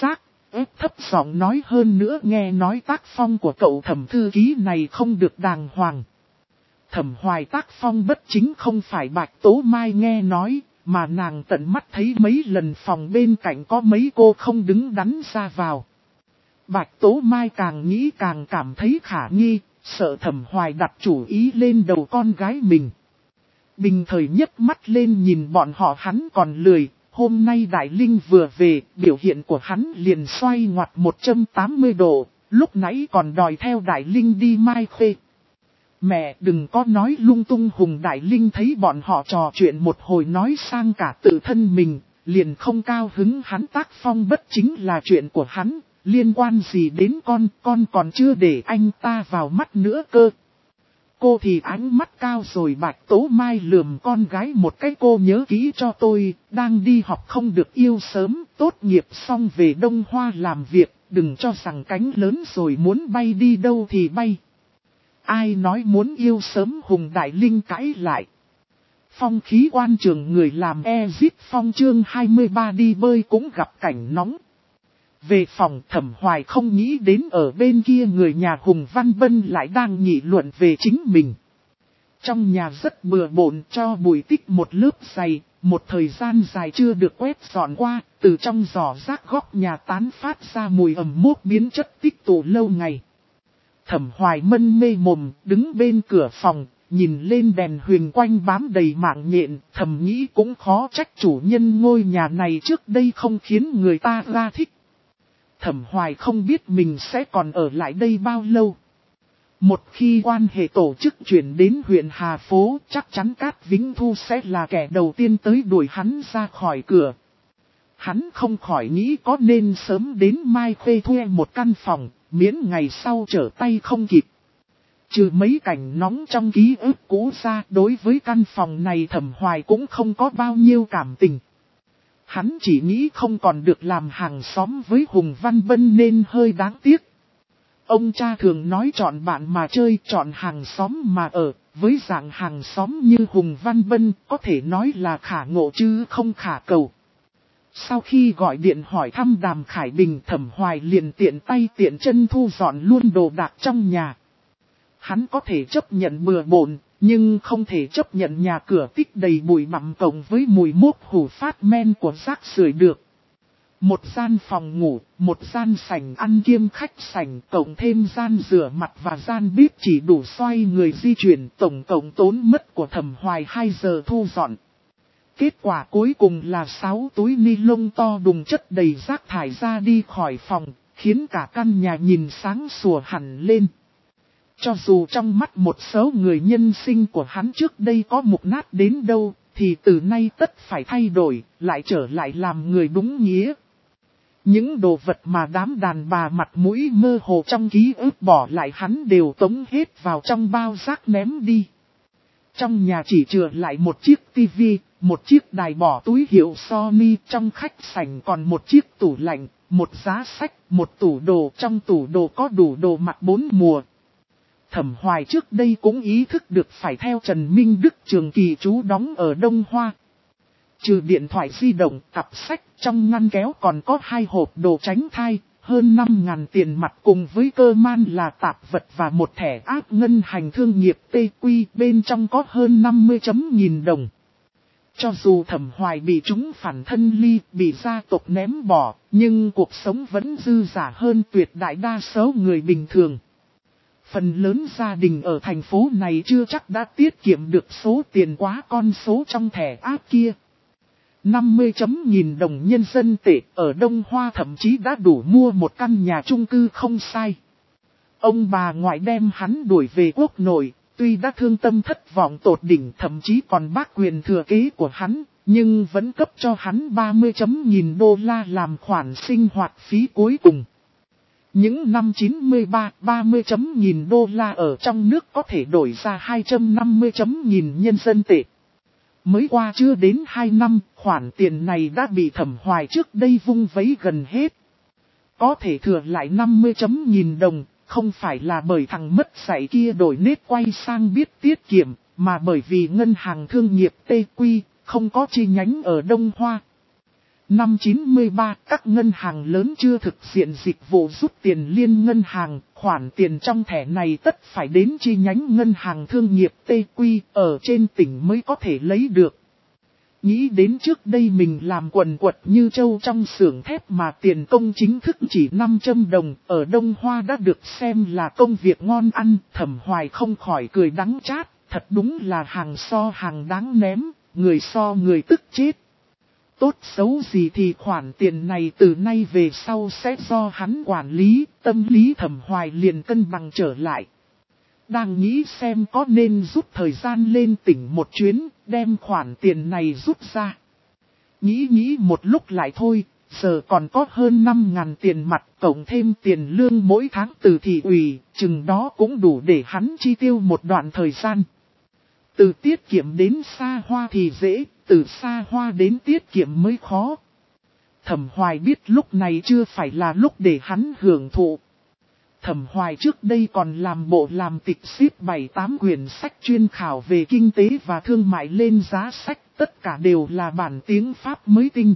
ép thấp giọng nói, hơn nữa nghe nói tác phong của cậu Thẩm thư ký này không được đàng hoàng. Thẩm Hoài tác phong bất chính không phải Bạch Tố Mai nghe nói, mà nàng tận mắt thấy mấy lần phòng bên cạnh có mấy cô không đứng đắn ra vào. Bạch Tố Mai càng nghĩ càng cảm thấy khả nghi, sợ Thẩm Hoài đặt chủ ý lên đầu con gái mình. Bình thời nhấc mắt lên nhìn bọn họ, hắn còn lười, hôm nay Đại Linh vừa về, biểu hiện của hắn liền xoay ngoặt một trăm tám mươi độ, lúc nãy còn đòi theo Đại Linh đi Mai Khê. Mẹ đừng có nói lung tung, Hùng Đại Linh thấy bọn họ trò chuyện một hồi nói sang cả tự thân mình, liền không cao hứng. Hắn tác phong bất chính là chuyện của hắn, liên quan gì đến con, con còn chưa để anh ta vào mắt nữa cơ. Cô thì ánh mắt cao rồi. Bạch Tố Mai lườm con gái một cái, cô nhớ kỹ cho tôi, đang đi học không được yêu sớm, tốt nghiệp xong về Đông Hoa làm việc, đừng cho rằng cánh lớn rồi muốn bay đi đâu thì bay. Ai nói muốn yêu sớm, Hùng Đại Linh cãi lại. Phong khí quan trường người làm Exit Phong chương hai mươi ba đi bơi cũng gặp cảnh nóng. Về phòng, Thẩm Hoài không nghĩ đến ở bên kia người nhà Hùng Văn Bân lại đang nghị luận về chính mình. Trong nhà rất bừa bộn, cho bụi tích một lớp dày, một thời gian dài chưa được quét dọn qua, từ trong giỏ rác góc nhà tán phát ra mùi ẩm mốc biến chất tích tụ lâu ngày. Thẩm Hoài mân mê mồm, đứng bên cửa phòng, nhìn lên đèn huyền quanh bám đầy mạng nhện, thầm nghĩ cũng khó trách chủ nhân ngôi nhà này trước đây không khiến người ta ra thích. Thẩm Hoài không biết mình sẽ còn ở lại đây bao lâu. Một khi quan hệ tổ chức chuyển đến huyện Hà Phố, chắc chắn Cát Vĩnh Thu sẽ là kẻ đầu tiên tới đuổi hắn ra khỏi cửa. Hắn không khỏi nghĩ có nên sớm đến Mai Khê thuê một căn phòng, miễn ngày sau trở tay không kịp. Trừ mấy cảnh nóng trong ký ức cũ ra, đối với căn phòng này Thẩm Hoài cũng không có bao nhiêu cảm tình. Hắn chỉ nghĩ không còn được làm hàng xóm với Hùng Văn Bân nên hơi đáng tiếc. Ông cha thường nói chọn bạn mà chơi, chọn hàng xóm mà ở, với dạng hàng xóm như Hùng Văn Bân có thể nói là khả ngộ chứ không khả cầu. Sau khi gọi điện hỏi thăm Đàm Khải Bình, Thẩm Hoài liền tiện tay tiện chân thu dọn luôn đồ đạc trong nhà. Hắn có thể chấp nhận bừa bộn, nhưng không thể chấp nhận nhà cửa tích đầy bụi bặm cộng với mùi mốc hủ phát men của rác rưởi được. Một gian phòng ngủ, một gian sảnh ăn kiêm khách sảnh, cộng thêm gian rửa mặt và gian bếp chỉ đủ xoay người di chuyển, tổng cộng tốn mất của Thẩm Hoài hai giờ thu dọn. Kết quả cuối cùng là sáu túi ni lông to đùng chất đầy rác thải ra đi khỏi phòng, khiến cả căn nhà nhìn sáng sủa hẳn lên. Cho dù trong mắt một số người nhân sinh của hắn trước đây có mục nát đến đâu, thì từ nay tất phải thay đổi, lại trở lại làm người đúng nghĩa. Những đồ vật mà đám đàn bà mặt mũi mơ hồ trong ký ức bỏ lại hắn đều tống hết vào trong bao rác ném đi. Trong nhà chỉ chừa lại một chiếc tivi, một chiếc đài bỏ túi hiệu Sony, trong khách sảnh còn một chiếc tủ lạnh, một giá sách, một tủ đồ, trong tủ đồ có đủ đồ mặc bốn mùa. Thẩm Hoài trước đây cũng ý thức được phải theo Trần Minh Đức trường kỳ trú đóng ở Đông Hoa. Trừ điện thoại di động, cặp sách, trong ngăn kéo còn có hai hộp đồ tránh thai, hơn năm ngàn tiền mặt cùng với cơ man là tạp vật và một thẻ áp ngân hành thương nghiệp tê quy, bên trong có hơn năm mươi chấm nghìn đồng. Cho dù Thẩm Hoài bị chúng phản thân ly, bị gia tộc ném bỏ, nhưng cuộc sống vẫn dư dả hơn tuyệt đại đa số người bình thường. Phần lớn gia đình ở thành phố này chưa chắc đã tiết kiệm được số tiền quá con số trong thẻ áp kia. năm mươi chấm nghìn đồng nhân dân tệ ở Đông Hoa thậm chí đã đủ mua một căn nhà chung cư không sai. Ông bà ngoại đem hắn đuổi về quốc nội, tuy đã thương tâm thất vọng tột đỉnh, thậm chí còn bác quyền thừa kế của hắn, nhưng vẫn cấp cho hắn ba mươi chấm nghìn đô la làm khoản sinh hoạt phí cuối cùng. Những năm chín mươi ba, ba mươi chấm nghìn đô la ở trong nước có thể đổi ra hai trăm năm mươi chấm nghìn nhân dân tệ. Mới qua chưa đến hai năm, khoản tiền này đã bị Thẩm Hoài trước đây vung vấy gần hết. Có thể thừa lại năm mươi chấm nghìn đồng, không phải là bởi thằng mất dạy kia đổi nết quay sang biết tiết kiệm, mà bởi vì ngân hàng thương nghiệp tê quy không có chi nhánh ở Đông Hoa. Năm chín mươi ba, các ngân hàng lớn chưa thực hiện dịch vụ rút tiền liên ngân hàng, khoản tiền trong thẻ này tất phải đến chi nhánh ngân hàng thương nghiệp tê quy ở trên tỉnh mới có thể lấy được. Nghĩ đến trước đây mình làm quần quật như trâu trong xưởng thép mà tiền công chính thức chỉ năm trăm đồng, ở Đông Hoa đã được xem là công việc ngon ăn, Thẩm Hoài không khỏi cười đắng chát, thật đúng là hàng so hàng đáng ném, người so người tức chết. Tốt xấu gì thì khoản tiền này từ nay về sau sẽ do hắn quản lý, tâm lý Thẩm Hoài liền cân bằng trở lại. Đang nghĩ xem có nên rút thời gian lên tỉnh một chuyến, đem khoản tiền này rút ra. Nghĩ nghĩ một lúc lại thôi, giờ còn có hơn năm ngàn tiền mặt, cộng thêm tiền lương mỗi tháng từ thị ủy, chừng đó cũng đủ để hắn chi tiêu một đoạn thời gian. Từ tiết kiệm đến xa hoa thì dễ, từ xa hoa đến tiết kiệm mới khó. Thẩm Hoài biết lúc này chưa phải là lúc để hắn hưởng thụ. Thẩm Hoài trước đây còn làm bộ làm tịch xếp bảy tám quyển sách chuyên khảo về kinh tế và thương mại lên giá sách, tất cả đều là bản tiếng Pháp mới tinh.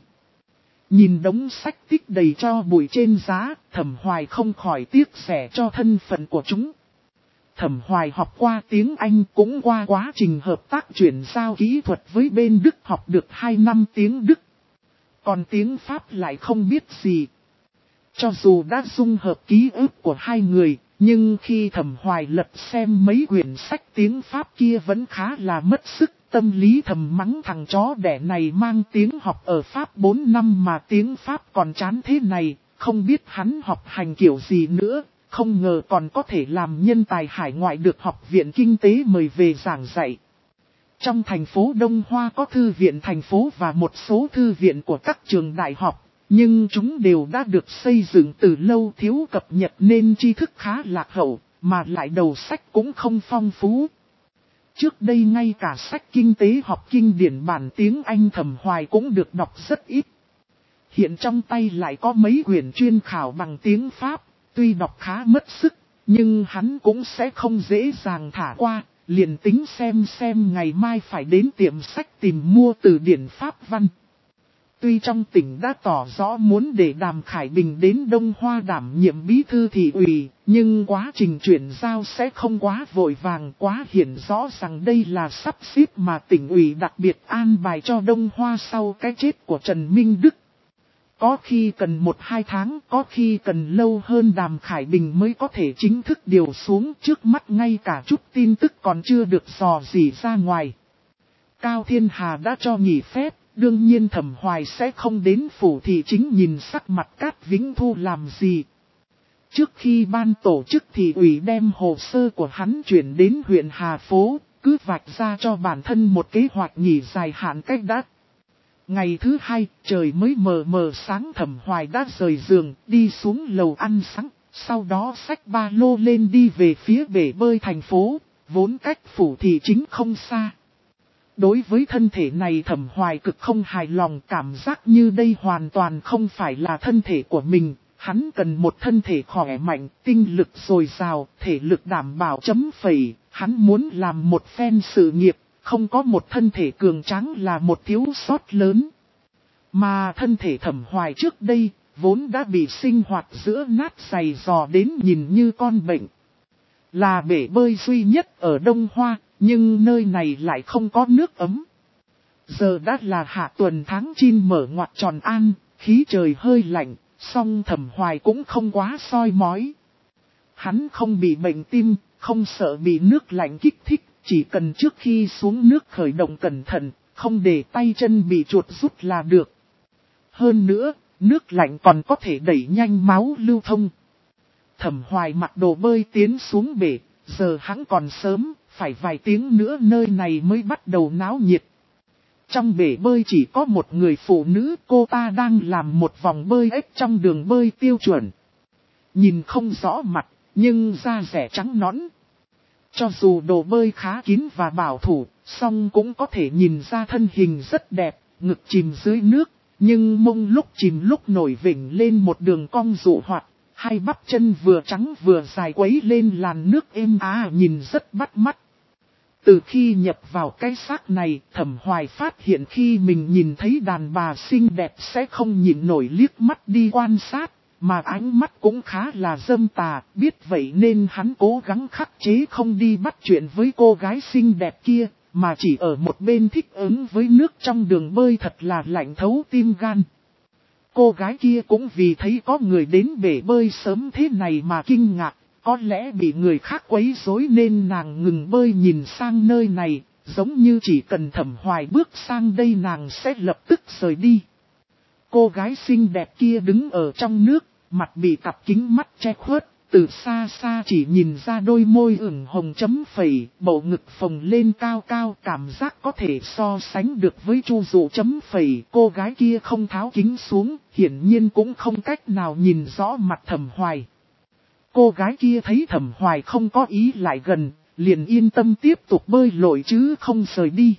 Nhìn đống sách tích đầy cho bụi trên giá, Thẩm Hoài không khỏi tiếc rẻ cho thân phận của chúng. Thẩm Hoài học qua tiếng Anh cũng qua quá trình hợp tác chuyển giao kỹ thuật với bên Đức học được hai năm tiếng Đức. Còn tiếng Pháp lại không biết gì. Cho dù đã dung hợp ký ức của hai người, nhưng khi Thẩm Hoài lật xem mấy quyển sách tiếng Pháp kia vẫn khá là mất sức, tâm lý thầm mắng thằng chó đẻ này mang tiếng học ở Pháp bốn năm mà tiếng Pháp còn chán thế này, không biết hắn học hành kiểu gì nữa, không ngờ còn có thể làm nhân tài hải ngoại được học viện kinh tế mời về giảng dạy. Trong thành phố Đông Hoa có thư viện thành phố và một số thư viện của các trường đại học. Nhưng chúng đều đã được xây dựng từ lâu, thiếu cập nhật nên tri thức khá lạc hậu, mà lại đầu sách cũng không phong phú. Trước đây ngay cả sách kinh tế học kinh điển bản tiếng Anh Thẩm Hoài cũng được đọc rất ít. Hiện trong tay lại có mấy quyển chuyên khảo bằng tiếng Pháp, tuy đọc khá mất sức, nhưng hắn cũng sẽ không dễ dàng thả qua, liền tính xem xem ngày mai phải đến tiệm sách tìm mua từ điển Pháp văn. Tuy trong tỉnh đã tỏ rõ muốn để Đàm Khải Bình đến Đông Hoa đảm nhiệm bí thư thị ủy, nhưng quá trình chuyển giao sẽ không quá vội vàng, quá hiển rõ rằng đây là sắp xếp mà tỉnh ủy đặc biệt an bài cho Đông Hoa sau cái chết của Trần Minh Đức. Có khi cần một hai tháng, có khi cần lâu hơn Đàm Khải Bình mới có thể chính thức điều xuống, trước mắt ngay cả chút tin tức còn chưa được dò dỉ ra ngoài. Cao Thiên Hà đã cho nghỉ phép. Đương nhiên Thẩm Hoài sẽ không đến phủ thị chính nhìn sắc mặt Cát Vĩnh Thu làm gì. Trước khi ban tổ chức thị ủy đem hồ sơ của hắn chuyển đến huyện Hà Phố, cứ vạch ra cho bản thân một kế hoạch nghỉ dài hạn cách đã. Ngày thứ hai, trời mới mờ mờ sáng, Thẩm Hoài đã rời giường, đi xuống lầu ăn sáng, sau đó xách ba lô lên đi về phía bể bơi thành phố, vốn cách phủ thị chính không xa. Đối với thân thể này Thẩm Hoài cực không hài lòng, cảm giác như đây hoàn toàn không phải là thân thể của mình, hắn cần một thân thể khỏe mạnh, tinh lực dồi dào, thể lực đảm bảo chấm phẩy, hắn muốn làm một phen sự nghiệp, không có một thân thể cường tráng là một thiếu sót lớn. Mà thân thể Thẩm Hoài trước đây, vốn đã bị sinh hoạt giữa nát dày dò đến nhìn như con bệnh. Là bể bơi duy nhất ở Đông Hoa. Nhưng nơi này lại không có nước ấm. Giờ đã là hạ tuần tháng chim mở ngoặt tròn an, khí trời hơi lạnh, song Thẩm Hoài cũng không quá soi mói. Hắn không bị bệnh tim, không sợ bị nước lạnh kích thích, chỉ cần trước khi xuống nước khởi động cẩn thận, không để tay chân bị chuột rút là được. Hơn nữa, nước lạnh còn có thể đẩy nhanh máu lưu thông. Thẩm Hoài mặc đồ bơi tiến xuống bể, giờ hắn còn sớm. Phải vài tiếng nữa nơi này mới bắt đầu náo nhiệt. Trong bể bơi chỉ có một người phụ nữ, cô ta đang làm một vòng bơi ếch trong đường bơi tiêu chuẩn. Nhìn không rõ mặt, nhưng da rẻ trắng nõn. Cho dù đồ bơi khá kín và bảo thủ, song cũng có thể nhìn ra thân hình rất đẹp, ngực chìm dưới nước, nhưng mông lúc chìm lúc nổi vỉnh lên một đường cong dụ hoạt. Hai bắp chân vừa trắng vừa dài quấy lên làn nước êm á nhìn rất bắt mắt. Từ khi nhập vào cái xác này, Thẩm Hoài phát hiện khi mình nhìn thấy đàn bà xinh đẹp sẽ không nhịn nổi liếc mắt đi quan sát, mà ánh mắt cũng khá là dâm tà, biết vậy nên hắn cố gắng khắc chế không đi bắt chuyện với cô gái xinh đẹp kia, mà chỉ ở một bên thích ứng với nước trong đường bơi thật là lạnh thấu tim gan. Cô gái kia cũng vì thấy có người đến bể bơi sớm thế này mà kinh ngạc, có lẽ bị người khác quấy rối nên nàng ngừng bơi nhìn sang nơi này, giống như chỉ cần Thẩm Hoài bước sang đây nàng sẽ lập tức rời đi. Cô gái xinh đẹp kia đứng ở trong nước, mặt bị cặp kính mắt che khuất, từ xa xa chỉ nhìn ra đôi môi ửng hồng chấm phẩy, bầu ngực phồng lên cao cao, cảm giác có thể so sánh được với Chu Dụ chấm phẩy. Cô gái kia không tháo kính xuống, hiển nhiên cũng không cách nào nhìn rõ mặt Thẩm Hoài. Cô gái kia thấy Thẩm Hoài không có ý lại gần, liền yên tâm tiếp tục bơi lội chứ không rời đi.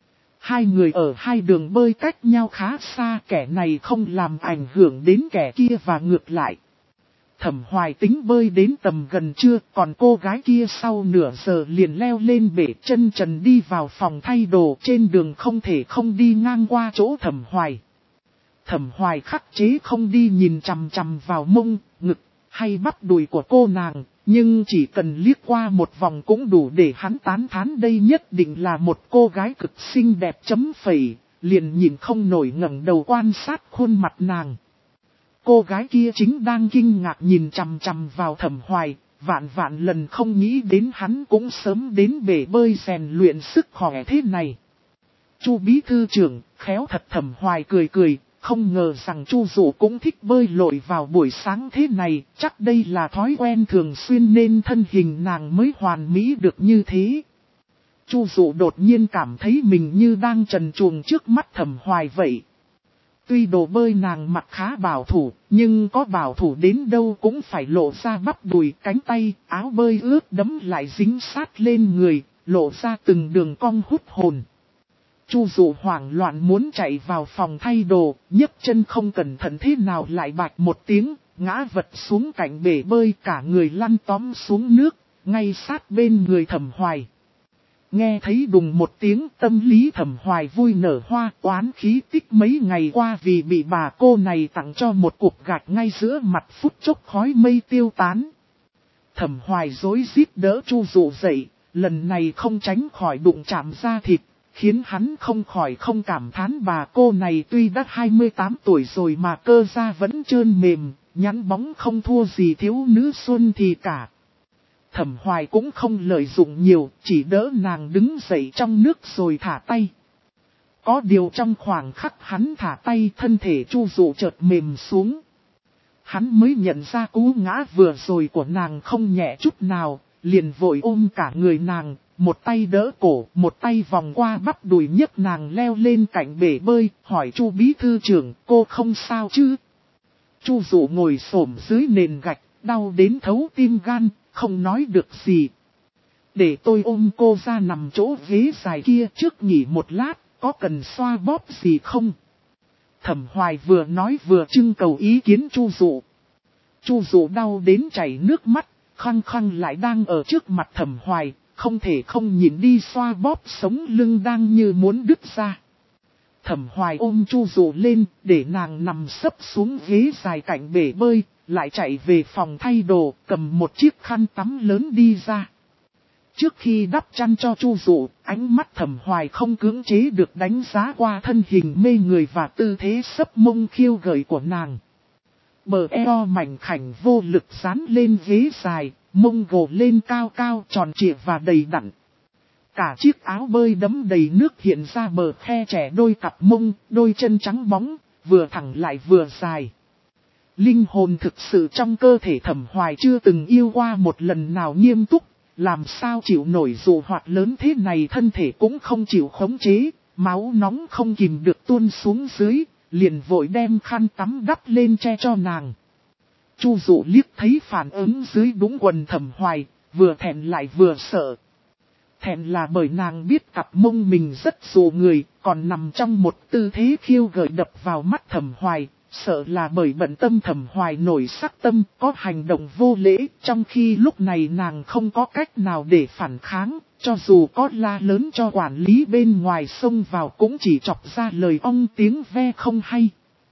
Hai người ở hai đường bơi cách nhau khá xa, kẻ này không làm ảnh hưởng đến kẻ kia và ngược lại. Thẩm Hoài tính bơi đến tầm gần trưa, còn cô gái kia sau nửa giờ liền leo lên bể chân trần đi vào phòng thay đồ, trên đường không thể không đi ngang qua chỗ Thẩm Hoài. Thẩm Hoài khắc chế không đi nhìn chằm chằm vào mông, ngực hay bắp đùi của cô nàng, nhưng chỉ cần liếc qua một vòng cũng đủ để hắn tán thán đây nhất định là một cô gái cực xinh đẹp chấm phẩy, liền nhìn không nổi ngẩng đầu quan sát khuôn mặt nàng. Cô gái kia chính đang kinh ngạc nhìn chằm chằm vào Thẩm Hoài, vạn vạn lần không nghĩ đến hắn cũng sớm đến bể bơi rèn luyện sức khỏe thế này. Chu bí thư trưởng, khéo thật. Thẩm Hoài cười cười, không ngờ rằng Chu Dụ cũng thích bơi lội vào buổi sáng thế này, chắc đây là thói quen thường xuyên nên thân hình nàng mới hoàn mỹ được như thế. Chu Dụ đột nhiên cảm thấy mình như đang trần truồng trước mắt Thẩm Hoài vậy. Tuy đồ bơi nàng mặc khá bảo thủ, nhưng có bảo thủ đến đâu cũng phải lộ ra bắp đùi, cánh tay, áo bơi ướt đẫm lại dính sát lên người, lộ ra từng đường cong hút hồn. Chu Dụ hoảng loạn muốn chạy vào phòng thay đồ, nhấc chân không cẩn thận thế nào lại bạch một tiếng, ngã vật xuống cạnh bể bơi, cả người lăn tóm xuống nước, ngay sát bên người Thẩm Hoài. Nghe thấy đùng một tiếng, tâm lý Thẩm Hoài vui nở hoa, oán khí tích mấy ngày qua vì bị bà cô này tặng cho một cục gạch ngay giữa mặt, phút chốc khói mây tiêu tán. Thẩm Hoài rối rít đỡ Chu Dụ dậy, lần này không tránh khỏi đụng chạm da thịt, khiến hắn không khỏi không cảm thán bà cô này tuy đã hai mươi tám tuổi rồi mà cơ da vẫn trơn mềm, nhắn bóng không thua gì thiếu nữ xuân thì cả. Thẩm Hoài cũng không lợi dụng nhiều, chỉ đỡ nàng đứng dậy trong nước rồi thả tay. Có điều trong khoảng khắc hắn thả tay, thân thể Chu Dụ chợt mềm xuống. Hắn mới nhận ra cú ngã vừa rồi của nàng không nhẹ chút nào, liền vội ôm cả người nàng, một tay đỡ cổ, một tay vòng qua bắp đùi nhấc nàng leo lên cạnh bể bơi, hỏi Chu bí thư trưởng, cô không sao chứ? Chu Dụ ngồi xổm dưới nền gạch, đau đến thấu tim gan, không nói được gì. Để tôi ôm cô ra nằm chỗ ghế dài kia trước nghỉ một lát, có cần xoa bóp gì không? Thẩm Hoài vừa nói vừa trưng cầu ý kiến Chu Dụ. Chu Dụ đau đến chảy nước mắt, khăng khăng lại đang ở trước mặt Thẩm Hoài, không thể không nhìn đi xoa bóp sống lưng đang như muốn đứt ra. Thẩm Hoài ôm Chu Dụ lên, để nàng nằm sấp xuống ghế dài cạnh bể bơi, lại chạy về phòng thay đồ, cầm một chiếc khăn tắm lớn đi ra. Trước khi đắp chăn cho Chu Dụ, ánh mắt Thẩm Hoài không cưỡng chế được đánh giá qua thân hình mê người và tư thế sấp mông khiêu gợi của nàng. Bờ eo mảnh khảnh vô lực dán lên ghế dài, mông gồ lên cao cao tròn trịa và đầy đặn. Cả chiếc áo bơi đẫm đầy nước hiện ra bờ khe trẻ đôi cặp mông, đôi chân trắng bóng, vừa thẳng lại vừa dài. Linh hồn thực sự trong cơ thể Thẩm Hoài chưa từng yêu qua một lần nào nghiêm túc, làm sao chịu nổi dù hoạt lớn thế này, thân thể cũng không chịu khống chế, máu nóng không kìm được tuôn xuống dưới, liền vội đem khăn tắm đắp lên che cho nàng. Chu Dụ liếc thấy phản ứng dưới đúng quần Thẩm Hoài, vừa thẹn lại vừa sợ. Thẹn là bởi nàng biết cặp mông mình rất dụ người, còn nằm trong một tư thế khiêu gợi đập vào mắt Thẩm Hoài. sợ là bởi bận tâm Thẩm Hoài nổi sắc tâm, có hành động vô lễ, trong khi lúc này nàng không có cách nào để phản kháng, cho dù có la lớn cho quản lý bên ngoài xông vào cũng chỉ chọc ra lời ong tiếng ve không hay.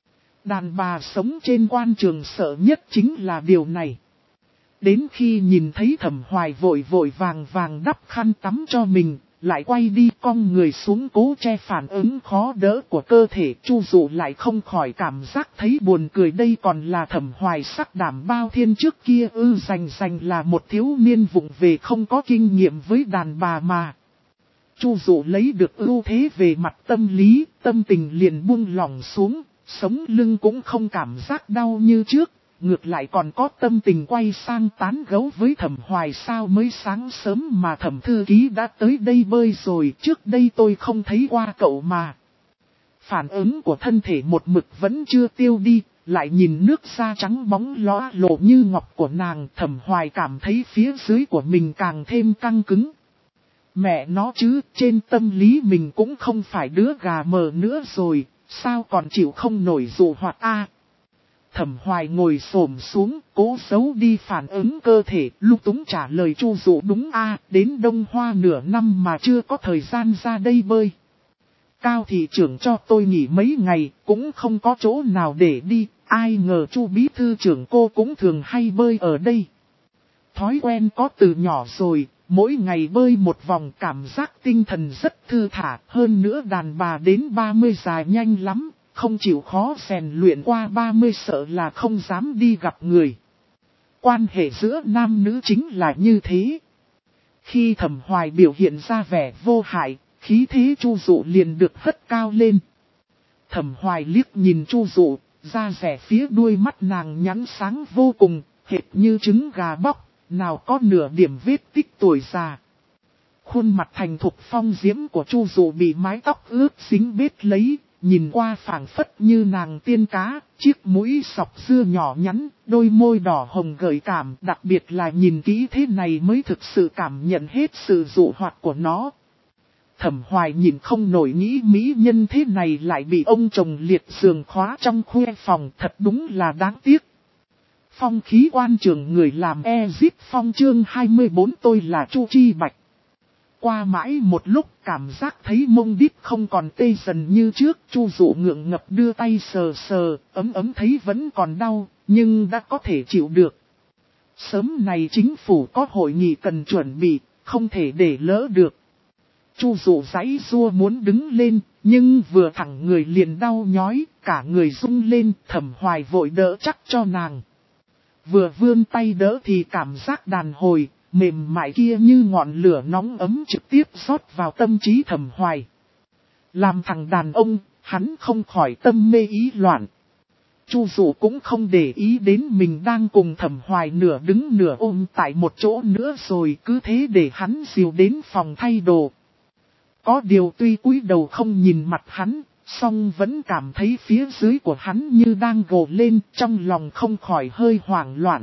Đàn bà sống trên quan trường sợ nhất chính là điều này. Đến khi nhìn thấy Thẩm Hoài vội vội vàng vàng đắp khăn tắm cho mình, lại quay đi cong người xuống cố che phản ứng khó đỡ của cơ thể, Chu Dụ lại không khỏi cảm giác thấy buồn cười. Đây còn là Thẩm Hoài sắc đảm bao thiên trước kia ư, rành rành là một thiếu niên vụng về không có kinh nghiệm với đàn bà mà. Chu Dụ lấy được ưu thế về mặt tâm lý, tâm tình liền buông lỏng xuống, sống lưng cũng không cảm giác đau như trước. Ngược lại còn có tâm tình quay sang tán gẫu với Thẩm Hoài, sao mới sáng sớm mà Thẩm thư ký đã tới đây bơi rồi, trước đây tôi không thấy qua cậu mà. Phản ứng của thân thể một mực vẫn chưa tiêu đi, lại nhìn nước da trắng bóng lóa lộ như ngọc của nàng, Thẩm Hoài cảm thấy phía dưới của mình càng thêm căng cứng. Mẹ nó chứ, trên tâm lý mình cũng không phải đứa gà mờ nữa rồi, sao còn chịu không nổi dụ hoạt a. Thẩm Hoài ngồi xổm xuống, cố giấu đi phản ứng cơ thể, lung túng trả lời Chu Dụ, đúng a, đến Đông Hoa nửa năm mà chưa có thời gian ra đây bơi. Cao thị trưởng cho tôi nghỉ mấy ngày, cũng không có chỗ nào để đi, ai ngờ Chu bí thư trưởng cô cũng thường hay bơi ở đây. Thói quen có từ nhỏ rồi, mỗi ngày bơi một vòng cảm giác tinh thần rất thư thả, hơn nữa đàn bà đến ba mươi dài nhanh lắm. Không chịu khó rèn luyện qua ba mươi sợ là không dám đi gặp người. Quan hệ giữa nam nữ chính là như thế. Khi Thẩm Hoài biểu hiện ra vẻ vô hại, khí thế Chu Dụ liền được hất cao lên. Thẩm Hoài liếc nhìn Chu Dụ, da rẻ phía đuôi mắt nàng nhắn sáng vô cùng, hệt như trứng gà bóc, nào có nửa điểm vết tích tuổi già. Khuôn mặt thành thục phong diễm của Chu Dụ bị mái tóc ướt dính bết lấy. Nhìn qua phảng phất như nàng tiên cá, chiếc mũi sọc dưa nhỏ nhắn, đôi môi đỏ hồng gợi cảm, đặc biệt là nhìn kỹ thế này mới thực sự cảm nhận hết sự dụ hoạt của nó. Thẩm Hoài nhìn không nổi nghĩ mỹ nhân thế này lại bị ông chồng liệt giường khóa trong khuê phòng, thật đúng là đáng tiếc. Phong khí quan trường người làm Ezip Phong chương hai mươi bốn, tôi là Chu Chi Bạch. Qua mãi một lúc cảm giác thấy mông đít không còn tê dần như trước, Chu Dụ ngượng ngập đưa tay sờ sờ, ấm ấm thấy vẫn còn đau, nhưng đã có thể chịu được. Sớm này chính phủ có hội nghị cần chuẩn bị, không thể để lỡ được. Chu Dụ giãy giụa muốn đứng lên, nhưng vừa thẳng người liền đau nhói, cả người rung lên, Thẩm Hoài vội đỡ chắc cho nàng. Vừa vươn tay đỡ thì cảm giác đàn hồi, mềm mại kia như ngọn lửa nóng ấm trực tiếp rót vào tâm trí Thẩm Hoài. Làm thằng đàn ông, hắn không khỏi tâm mê ý loạn. Chu Dụ cũng không để ý đến mình đang cùng Thẩm Hoài nửa đứng nửa ôm tại một chỗ nữa rồi, cứ thế để hắn dìu đến phòng thay đồ. Có điều tuy cúi đầu không nhìn mặt hắn, song vẫn cảm thấy phía dưới của hắn như đang gồ lên, trong lòng không khỏi hơi hoảng loạn.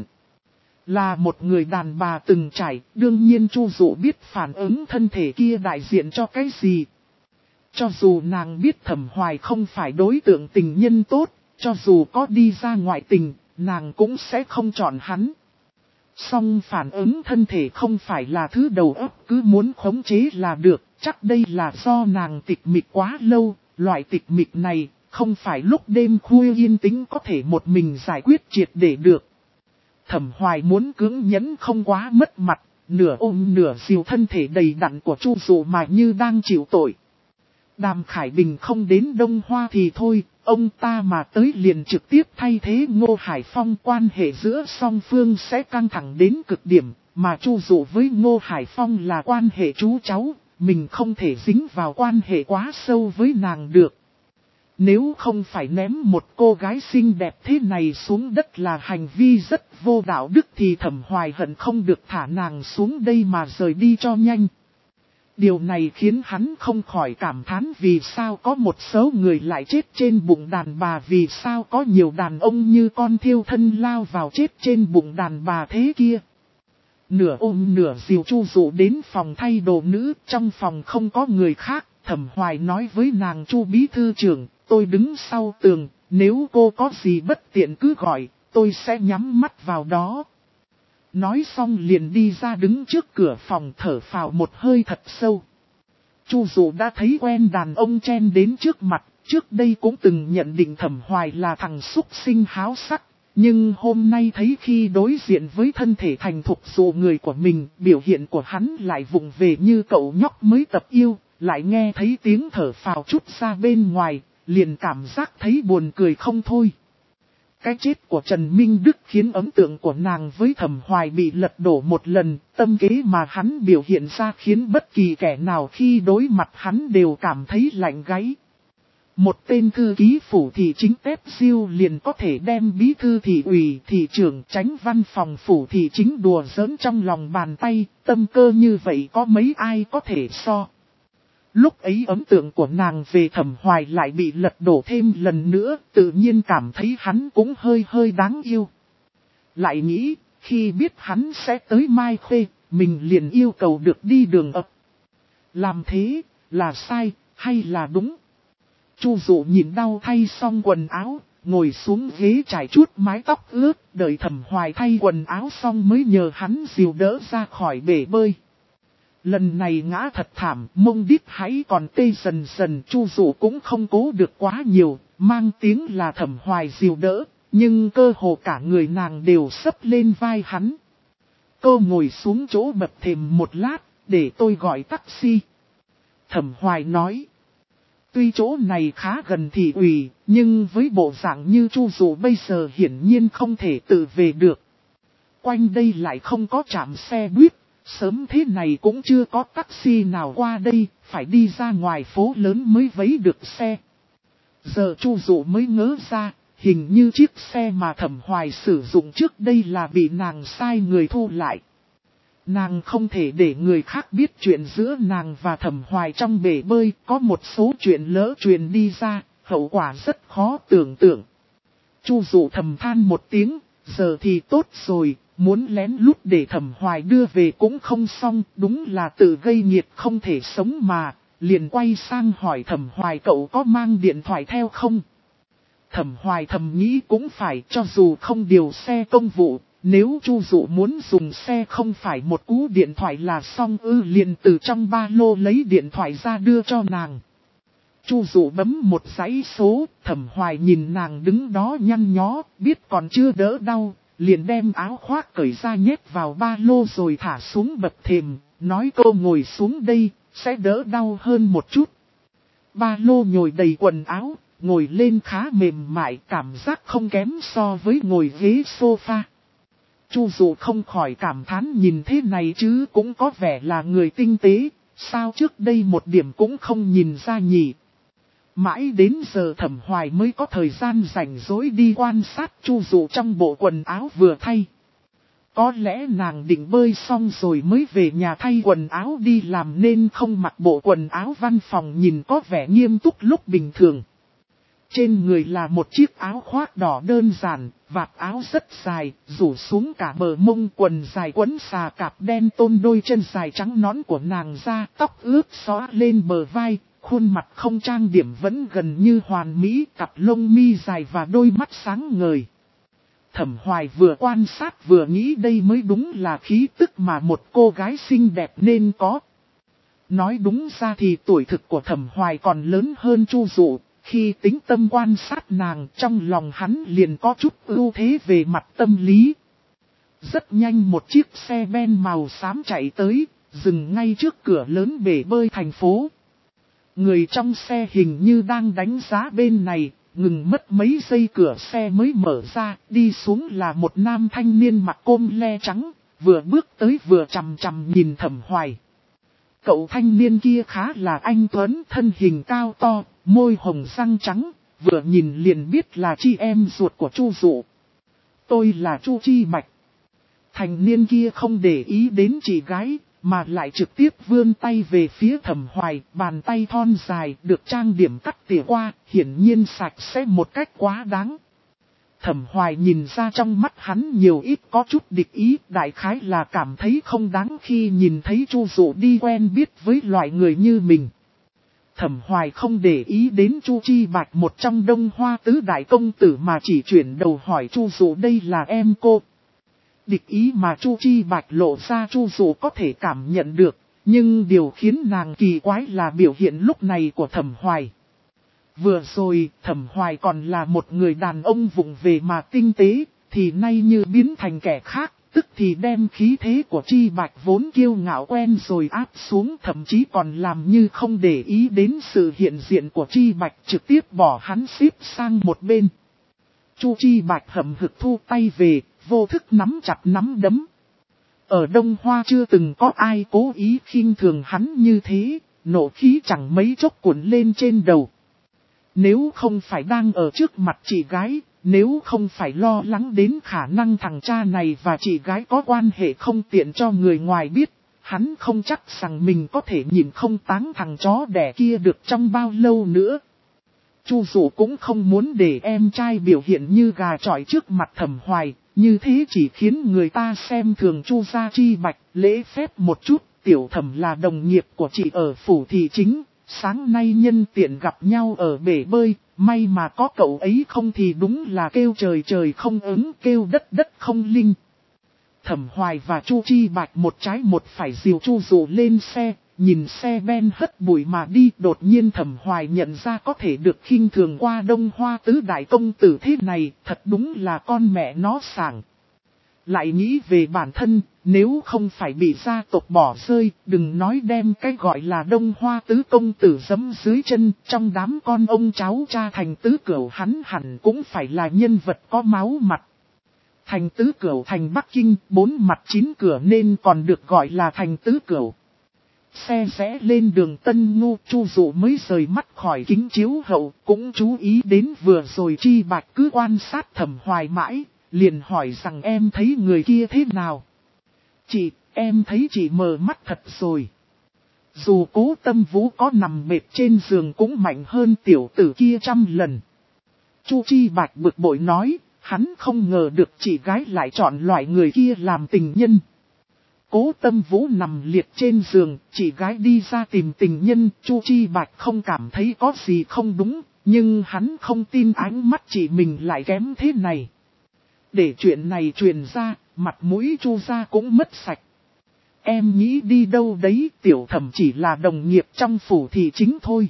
Là một người đàn bà từng trải, đương nhiên Chu Dụ biết phản ứng thân thể kia đại diện cho cái gì. Cho dù nàng biết Thẩm Hoài không phải đối tượng tình nhân tốt, cho dù có đi ra ngoại tình, nàng cũng sẽ không chọn hắn. Song phản ứng thân thể không phải là thứ đầu óc cứ muốn khống chế là được, chắc đây là do nàng tịch mịch quá lâu, loại tịch mịch này không phải lúc đêm khuya yên tĩnh có thể một mình giải quyết triệt để được. Thẩm Hoài muốn cưỡng nhẫn không quá mất mặt, nửa ôm nửa dìu thân thể đầy đặn của Chu Dụ mà như đang chịu tội. Đàm Khải Bình không đến Đông Hoa thì thôi, ông ta mà tới liền trực tiếp thay thế Ngô Hải Phong, quan hệ giữa song phương sẽ căng thẳng đến cực điểm, mà Chu Dụ với Ngô Hải Phong là quan hệ chú cháu, mình không thể dính vào quan hệ quá sâu với nàng được. Nếu không phải ném một cô gái xinh đẹp thế này xuống đất là hành vi rất vô đạo đức thì Thẩm Hoài hận không được thả nàng xuống đây mà rời đi cho nhanh. Điều này khiến hắn không khỏi cảm thán vì sao có một số người lại chết trên bụng đàn bà, vì sao có nhiều đàn ông như con thiêu thân lao vào chết trên bụng đàn bà thế kia. Nửa ôm nửa dìu Chu Dụ đến phòng thay đồ nữ, trong phòng không có người khác, Thẩm Hoài nói với nàng: Chu bí thư trưởng, tôi đứng sau tường, nếu cô có gì bất tiện cứ gọi, tôi sẽ nhắm mắt vào đó. Nói xong liền đi ra đứng trước cửa phòng thở phào một hơi thật sâu. Chu Dụ đã thấy quen đàn ông chen đến trước mặt, trước đây cũng từng nhận định Thẩm Hoài là thằng súc sinh háo sắc. Nhưng hôm nay thấy khi đối diện với thân thể thành thục dụ người của mình, biểu hiện của hắn lại vụng về như cậu nhóc mới tập yêu, lại nghe thấy tiếng thở phào chút ra bên ngoài, liền cảm giác thấy buồn cười không thôi. Cái chết của Trần Minh Đức khiến ấn tượng của nàng với Thẩm Hoài bị lật đổ một lần, tâm kế mà hắn biểu hiện ra khiến bất kỳ kẻ nào khi đối mặt hắn đều cảm thấy lạnh gáy. Một tên thư ký phủ thị chính Tép Diêu liền có thể đem bí thư thị ủy, thị trưởng, chánh văn phòng phủ thị chính đùa giỡn trong lòng bàn tay, tâm cơ như vậy có mấy ai có thể so. Lúc ấy ấn tượng của nàng về Thẩm Hoài lại bị lật đổ thêm lần nữa, tự nhiên cảm thấy hắn cũng hơi hơi đáng yêu. Lại nghĩ, khi biết hắn sẽ tới Mai Khê, mình liền yêu cầu được đi đường ập. Làm thế, là sai, hay là đúng? Chu Dụ nhìn đau thay xong quần áo, ngồi xuống ghế trải chuốt mái tóc ướt, đợi Thẩm Hoài thay quần áo xong mới nhờ hắn dìu đỡ ra khỏi bể bơi. Lần này ngã thật thảm, mông đít hãy còn tê dần dần, Chu Dụ cũng không cố được quá nhiều, mang tiếng là Thẩm Hoài dìu đỡ, nhưng cơ hồ cả người nàng đều sấp lên vai hắn. Cô ngồi xuống chỗ bậc thềm một lát, để tôi gọi taxi. Thẩm Hoài nói. Tuy chỗ này khá gần thị ủy, nhưng với bộ dạng như Chu Dụ bây giờ hiển nhiên không thể tự về được. Quanh đây lại không có trạm xe buýt, sớm thế này cũng chưa có taxi nào qua đây, phải đi ra ngoài phố lớn mới vấy được xe. Giờ Chu Dụ mới ngớ ra, hình như chiếc xe mà Thẩm Hoài sử dụng trước đây là bị nàng sai người thu lại. Nàng không thể để người khác biết chuyện giữa nàng và Thẩm Hoài trong bể bơi, có một số chuyện lỡ truyền đi ra, hậu quả rất khó tưởng tượng. Chu Dụ thầm than một tiếng, giờ thì tốt rồi, muốn lén lút để Thẩm Hoài đưa về cũng không xong, đúng là tự gây nghiệt không thể sống mà, liền quay sang hỏi Thẩm Hoài cậu có mang điện thoại theo không? Thẩm Hoài thầm nghĩ cũng phải, cho dù không điều xe công vụ. Nếu Chu Dụ muốn dùng xe không phải một cú điện thoại là xong ư, liền từ trong ba lô lấy điện thoại ra đưa cho nàng. Chu Dụ bấm một dãy số, Thẩm Hoài nhìn nàng đứng đó nhăn nhó, biết còn chưa đỡ đau, liền đem áo khoác cởi ra nhét vào ba lô rồi thả xuống bậc thềm, nói cô ngồi xuống đây, sẽ đỡ đau hơn một chút. Ba lô nhồi đầy quần áo, ngồi lên khá mềm mại, cảm giác không kém so với ngồi ghế sofa. Chu Dụ không khỏi cảm thán nhìn thế này chứ cũng có vẻ là người tinh tế, sao trước đây một điểm cũng không nhìn ra nhỉ. Mãi đến giờ Thẩm Hoài mới có thời gian rảnh rỗi đi quan sát Chu Dụ trong bộ quần áo vừa thay. Có lẽ nàng định bơi xong rồi mới về nhà thay quần áo đi làm nên không mặc bộ quần áo văn phòng nhìn có vẻ nghiêm túc lúc bình thường. Trên người là một chiếc áo khoác đỏ đơn giản, vạt áo rất dài, rủ xuống cả bờ mông, quần dài quấn xà cạp đen tôn đôi chân dài trắng nõn của nàng ra, tóc ướt xõa lên bờ vai, khuôn mặt không trang điểm vẫn gần như hoàn mỹ, cặp lông mi dài và đôi mắt sáng ngời. Thẩm Hoài vừa quan sát vừa nghĩ đây mới đúng là khí tức mà một cô gái xinh đẹp nên có. Nói đúng ra thì tuổi thực của Thẩm Hoài còn lớn hơn Chu Dụ. Khi tính tâm quan sát nàng, trong lòng hắn liền có chút ưu thế về mặt tâm lý. Rất nhanh một chiếc xe ben màu xám chạy tới, dừng ngay trước cửa lớn bể bơi thành phố. Người trong xe hình như đang đánh giá bên này, ngừng mất mấy giây cửa xe mới mở ra, đi xuống là một nam thanh niên mặc côm le trắng, vừa bước tới vừa chằm chằm nhìn Thẩm Hoài. Cậu thanh niên kia khá là anh tuấn, thân hình cao to, môi hồng răng trắng, vừa nhìn liền biết là chị em ruột của Chu Dụ. Tôi là Chu Chi Bạch. Thanh niên kia không để ý đến chị gái, mà lại trực tiếp vươn tay về phía Thẩm Hoài, bàn tay thon dài được trang điểm cắt tỉa qua, hiển nhiên sạch sẽ một cách quá đáng. Thẩm Hoài nhìn ra trong mắt hắn nhiều ít có chút địch ý, đại khái là cảm thấy không đáng khi nhìn thấy Chu Dụ đi quen biết với loại người như mình. Thẩm Hoài không để ý đến Chu Chi Bạch, một trong Đông Hoa tứ đại công tử, mà chỉ chuyển đầu hỏi Chu Dụ đây là em cô. Địch ý mà Chu Chi Bạch lộ ra Chu Dụ có thể cảm nhận được, nhưng điều khiến nàng kỳ quái là biểu hiện lúc này của Thẩm Hoài. Vừa rồi, Thẩm Hoài còn là một người đàn ông vụng về mà tinh tế, thì nay như biến thành kẻ khác, tức thì đem khí thế của Chi Bạch vốn kiêu ngạo quen rồi áp xuống, thậm chí còn làm như không để ý đến sự hiện diện của Chi Bạch, trực tiếp bỏ hắn xếp sang một bên. Chu Chi Bạch hậm hực thu tay về, vô thức nắm chặt nắm đấm. Ở Đông Hoa chưa từng có ai cố ý khinh thường hắn như thế, nộ khí chẳng mấy chốc cuộn lên trên đầu. Nếu không phải đang ở trước mặt chị gái, nếu không phải lo lắng đến khả năng thằng cha này và chị gái có quan hệ không tiện cho người ngoài biết, hắn không chắc rằng mình có thể nhìn không táng thằng chó đẻ kia được trong bao lâu nữa. Chu Dụ cũng không muốn để em trai biểu hiện như gà chọi trước mặt Thẩm Hoài, như thế chỉ khiến người ta xem thường Chu gia Chi Bạch, lễ phép một chút. Tiểu Thẩm là đồng nghiệp của chị ở phủ thị chính, sáng nay nhân tiện gặp nhau ở bể bơi, may mà có cậu ấy không thì đúng là kêu trời trời không ứng, kêu đất đất không linh. Thẩm Hoài và Chu Chi Bạch một trái một phải dìu Chu Dụ lên xe, nhìn xe ben hất bụi mà đi. Đột nhiên Thẩm Hoài nhận ra có thể được khinh thường qua Đông Hoa tứ đại công tử thế này, thật đúng là con mẹ nó sảng. Lại nghĩ về bản thân, nếu không phải bị gia tộc bỏ rơi, đừng nói đem cái gọi là Đông Hoa tứ công tử giẫm dưới chân, trong đám con ông cháu cha Thành Tứ Cửu hắn hẳn cũng phải là nhân vật có máu mặt. Thành Tứ Cửu thành Bắc Kinh, bốn mặt chín cửa nên còn được gọi là Thành Tứ Cửu. Xe rẽ lên đường Tân Ngô, Chu Dụ mới rời mắt khỏi kính chiếu hậu, cũng chú ý đến vừa rồi Chi Bạch cứ quan sát Thẩm Hoài mãi, liền hỏi rằng em thấy người kia thế nào. Chị, em thấy chị mờ mắt thật rồi. Dù Cố Tâm Vũ có nằm mệt trên giường cũng mạnh hơn tiểu tử kia trăm lần. Chu Chi Bạch bực bội nói, hắn không ngờ được chị gái lại chọn loại người kia làm tình nhân. Cố Tâm Vũ nằm liệt trên giường, chị gái đi ra tìm tình nhân, Chu Chi Bạch không cảm thấy có gì không đúng, nhưng hắn không tin ánh mắt chị mình lại kém thế này. Để chuyện này truyền ra, mặt mũi Chu gia cũng mất sạch. Em nghĩ đi đâu đấy, Tiểu Thẩm chỉ là đồng nghiệp trong phủ thị chính thôi.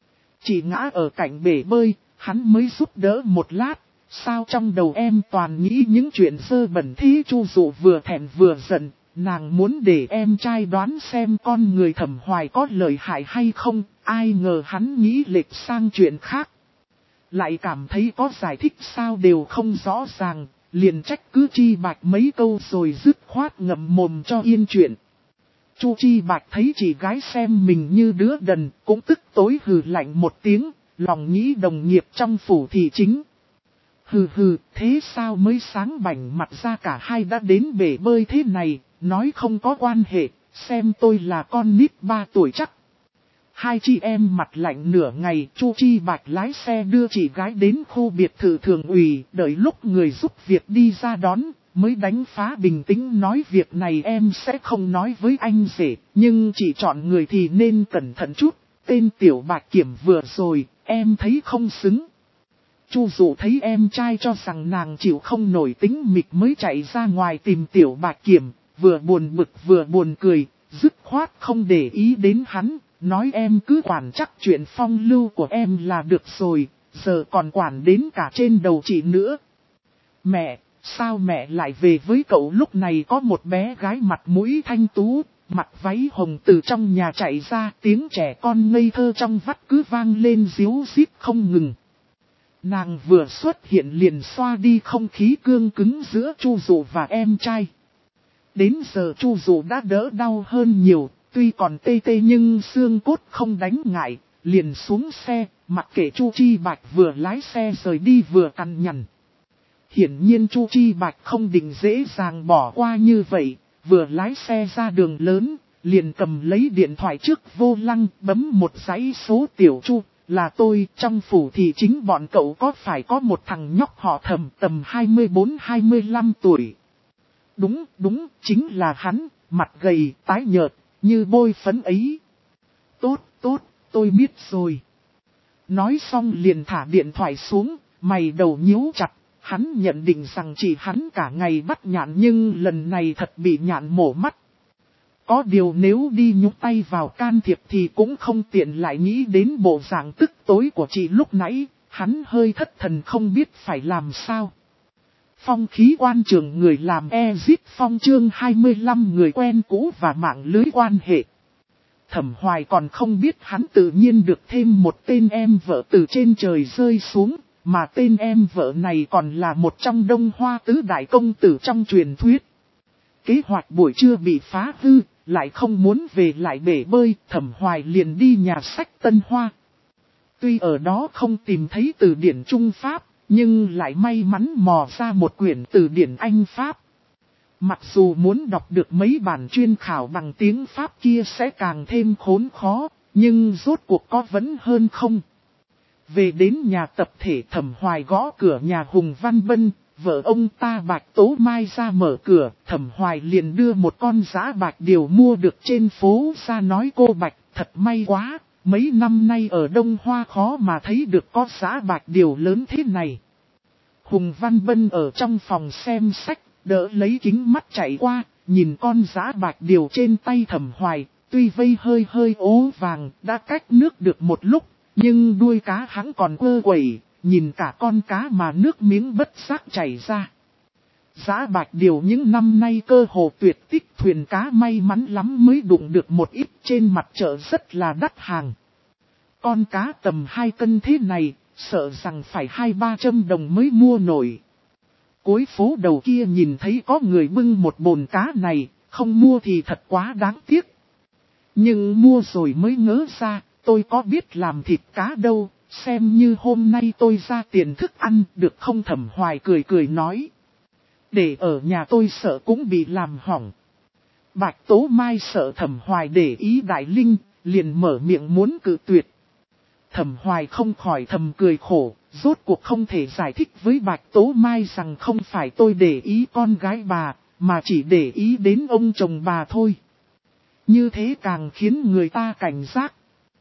Chị ngã ở cạnh bể bơi, hắn mới giúp đỡ một lát, sao trong đầu em toàn nghĩ những chuyện dơ bẩn thế. Chu Dụ vừa thẹn vừa giận, nàng muốn để em trai đoán xem con người Thẩm Hoài có lợi hại hay không, ai ngờ hắn nghĩ lệch sang chuyện khác. Lại cảm thấy có giải thích sao đều không rõ ràng, liền trách cứ Chi Bạch mấy câu rồi dứt khoát ngậm mồm cho yên chuyện. Chu Chi Bạch thấy chị gái xem mình như đứa đần, cũng tức tối hừ lạnh một tiếng, lòng nghĩ đồng nghiệp trong phủ thị chính. Hừ hừ, thế sao mới sáng bảnh mặt ra cả hai đã đến bể bơi thế này, nói không có quan hệ, xem tôi là con nít ba tuổi chắc. Hai chị em mặt lạnh nửa ngày, Chu Chi Bạch lái xe đưa chị gái đến khu biệt thự thường ủy, đợi lúc người giúp việc đi ra đón, mới đánh phá bình tĩnh nói việc này em sẽ không nói với anh rể, nhưng chỉ chọn người thì nên cẩn thận chút, tên Tiểu Bạch Kiểm vừa rồi, em thấy không xứng. Chu Dụ thấy em trai cho rằng nàng chịu không nổi tính mịch mới chạy ra ngoài tìm Tiểu Bạch Kiểm, vừa buồn bực vừa buồn cười, dứt khoát không để ý đến hắn. Nói em cứ quản chắc chuyện phong lưu của em là được rồi, giờ còn quản đến cả trên đầu chị nữa. Mẹ, sao mẹ lại về với cậu? Lúc này có một bé gái mặt mũi thanh tú, mặc váy hồng từ trong nhà chạy ra, tiếng trẻ con ngây thơ trong vắt cứ vang lên ríu rít không ngừng. Nàng vừa xuất hiện liền xoa đi không khí cương cứng giữa Chu Dụ và em trai. Đến giờ Chu Dụ đã đỡ đau hơn nhiều. Tuy còn tê tê nhưng xương cốt không đánh ngại, liền xuống xe, mặc kệ Chu Chi Bạch vừa lái xe rời đi vừa cằn nhằn. Hiển nhiên Chu Chi Bạch không định dễ dàng bỏ qua như vậy, vừa lái xe ra đường lớn, liền cầm lấy điện thoại trước vô lăng, bấm một dãy số. Tiểu Chu, là tôi, trong phủ thị chính bọn cậu có phải có một thằng nhóc họ Thẩm tầm hai mươi bốn hai mươi lăm tuổi. Đúng, đúng, chính là hắn, mặt gầy, tái nhợt. Như bôi phấn ấy. Tốt, tốt, Tôi biết rồi. Nói xong liền thả điện thoại xuống, mày đầu nhíu chặt. Hắn nhận định rằng chỉ hắn cả ngày bắt nhạn nhưng lần này thật bị nhạn mổ mắt. Có điều nếu đi nhúc tay vào can thiệp thì cũng không tiện lại nghĩ đến bộ dạng tức tối của chị lúc nãy, hắn hơi thất thần không biết phải làm sao. Phong khí quan trường người làm Exit Phong chương hai mươi lăm người quen cũ và mạng lưới quan hệ. Thẩm Hoài còn không biết hắn tự nhiên được thêm một tên em vợ từ trên trời rơi xuống, mà tên em vợ này còn là một trong đông hoa tứ đại công tử trong truyền thuyết. Kế hoạch buổi trưa bị phá hư, lại không muốn về lại bể bơi, Thẩm Hoài liền đi nhà sách Tân Hoa. Tuy ở đó không tìm thấy từ điển Trung Pháp, nhưng lại may mắn mò ra một quyển từ điển Anh Pháp. Mặc dù muốn đọc được mấy bản chuyên khảo bằng tiếng Pháp kia sẽ càng thêm khốn khó, nhưng rốt cuộc có vẫn hơn không. Về đến nhà tập thể Thẩm Hoài gõ cửa nhà Hùng Văn Bân, vợ ông ta Bạch Tố Mai ra mở cửa, Thẩm Hoài liền đưa một con giã bạch điều mua được trên phố ra nói cô Bạch, thật may quá, mấy năm nay ở Đông Hoa khó mà thấy được có giã bạch điều lớn thế này. Hùng Văn Bân ở trong phòng xem sách, đỡ lấy kính mắt chạy qua, nhìn con giã bạch điều trên tay Thẩm Hoài, tuy vây hơi hơi ố vàng, đã cách nước được một lúc, nhưng đuôi cá hắn còn quơ quẩy, nhìn cả con cá mà nước miếng bất giác chảy ra. Giã bạch điều những năm nay cơ hồ tuyệt tích, thuyền cá may mắn lắm mới đụng được một ít, trên mặt chợ rất là đắt hàng. Con cá tầm hai cân thế này, sợ rằng phải hai ba trăm đồng mới mua nổi. Cuối phố đầu kia nhìn thấy có người bưng một bồn cá này, không mua thì thật quá đáng tiếc. Nhưng mua rồi mới ngỡ ra, tôi có biết làm thịt cá đâu, xem như hôm nay tôi ra tiền thức ăn được không? Thẩm Hoài cười cười nói. Để ở nhà tôi sợ cũng bị làm hỏng. Bạch Tố Mai sợ Thẩm Hoài để ý Đại Linh, liền mở miệng muốn cự tuyệt. Thẩm Hoài không khỏi thầm cười khổ, rốt cuộc không thể giải thích với Bạch Tố Mai rằng không phải tôi để ý con gái bà, mà chỉ để ý đến ông chồng bà thôi. Như thế càng khiến người ta cảnh giác.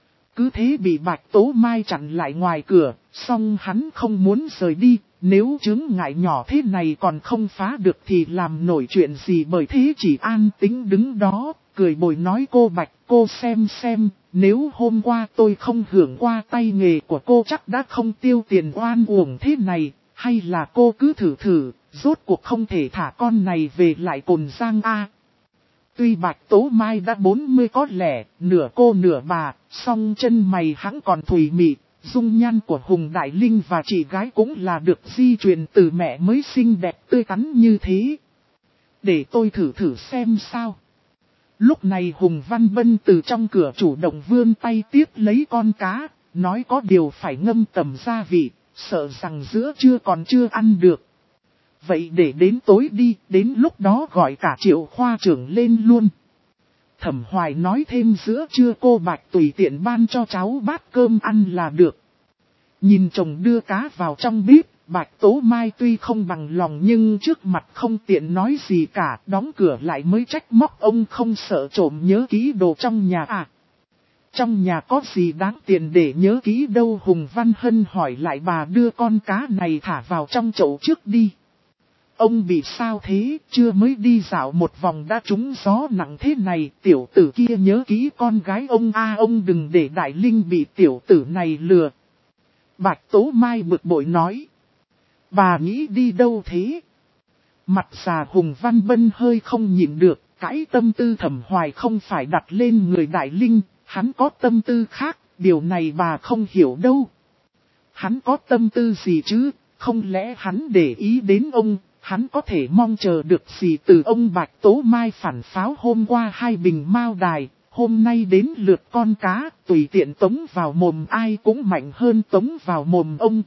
Cứ thế bị Bạch Tố Mai chặn lại ngoài cửa, song hắn không muốn rời đi, nếu chứng ngại nhỏ thế này còn không phá được thì làm nổi chuyện gì, bởi thế chỉ an tĩnh đứng đó, cười bồi nói cô Bạch, cô xem xem, nếu hôm qua tôi không hưởng qua tay nghề của cô chắc đã không tiêu tiền oan uổng thế này, hay là cô cứ thử thử, rốt cuộc không thể thả con này về lại Cồn Giang A. Tuy Bạch Tố Mai đã bốn mươi có lẽ, nửa cô nửa bà, song chân mày hắn còn thùy mị, dung nhan của Hùng Đại Linh và chị gái cũng là được di truyền từ mẹ mới xinh đẹp tươi tắn như thế. Để tôi thử thử xem sao. Lúc này Hùng Văn Bân từ trong cửa chủ động vươn tay tiếp lấy con cá, nói có điều phải ngâm tầm gia vị, sợ rằng giữa trưa còn chưa ăn được. Vậy để đến tối đi, đến lúc đó gọi cả Triệu khoa trưởng lên luôn. Thẩm Hoài nói thêm giữa trưa cô Bạch tùy tiện ban cho cháu bát cơm ăn là được. Nhìn chồng đưa cá vào trong bếp, Bạch Tố Mai tuy không bằng lòng nhưng trước mặt không tiện nói gì cả, đóng cửa lại mới trách móc ông không sợ trộm nhớ kỹ đồ trong nhà à. Trong nhà có gì đáng tiền để nhớ kỹ đâu? Hùng Văn Hân hỏi lại bà đưa con cá này thả vào trong chậu trước đi. Ông bị sao thế, chưa mới đi dạo một vòng đã trúng gió nặng thế này, tiểu tử kia nhớ kỹ con gái ông a, ông đừng để Đại Linh bị tiểu tử này lừa. Bạch Tố Mai bực bội nói. Bà nghĩ đi đâu thế? Mặt già Hùng Văn Bân hơi không nhịn được, cãi tâm tư Thẩm Hoài không phải đặt lên người Đại Linh, hắn có tâm tư khác, điều này bà không hiểu đâu. Hắn có tâm tư gì chứ, không lẽ hắn để ý đến ông? Hắn có thể mong chờ được gì từ ông? Bạch Tố Mai phản pháo hôm qua hai bình mao đài, hôm nay đến lượt con cá, tùy tiện tống vào mồm ai cũng mạnh hơn tống vào mồm ông.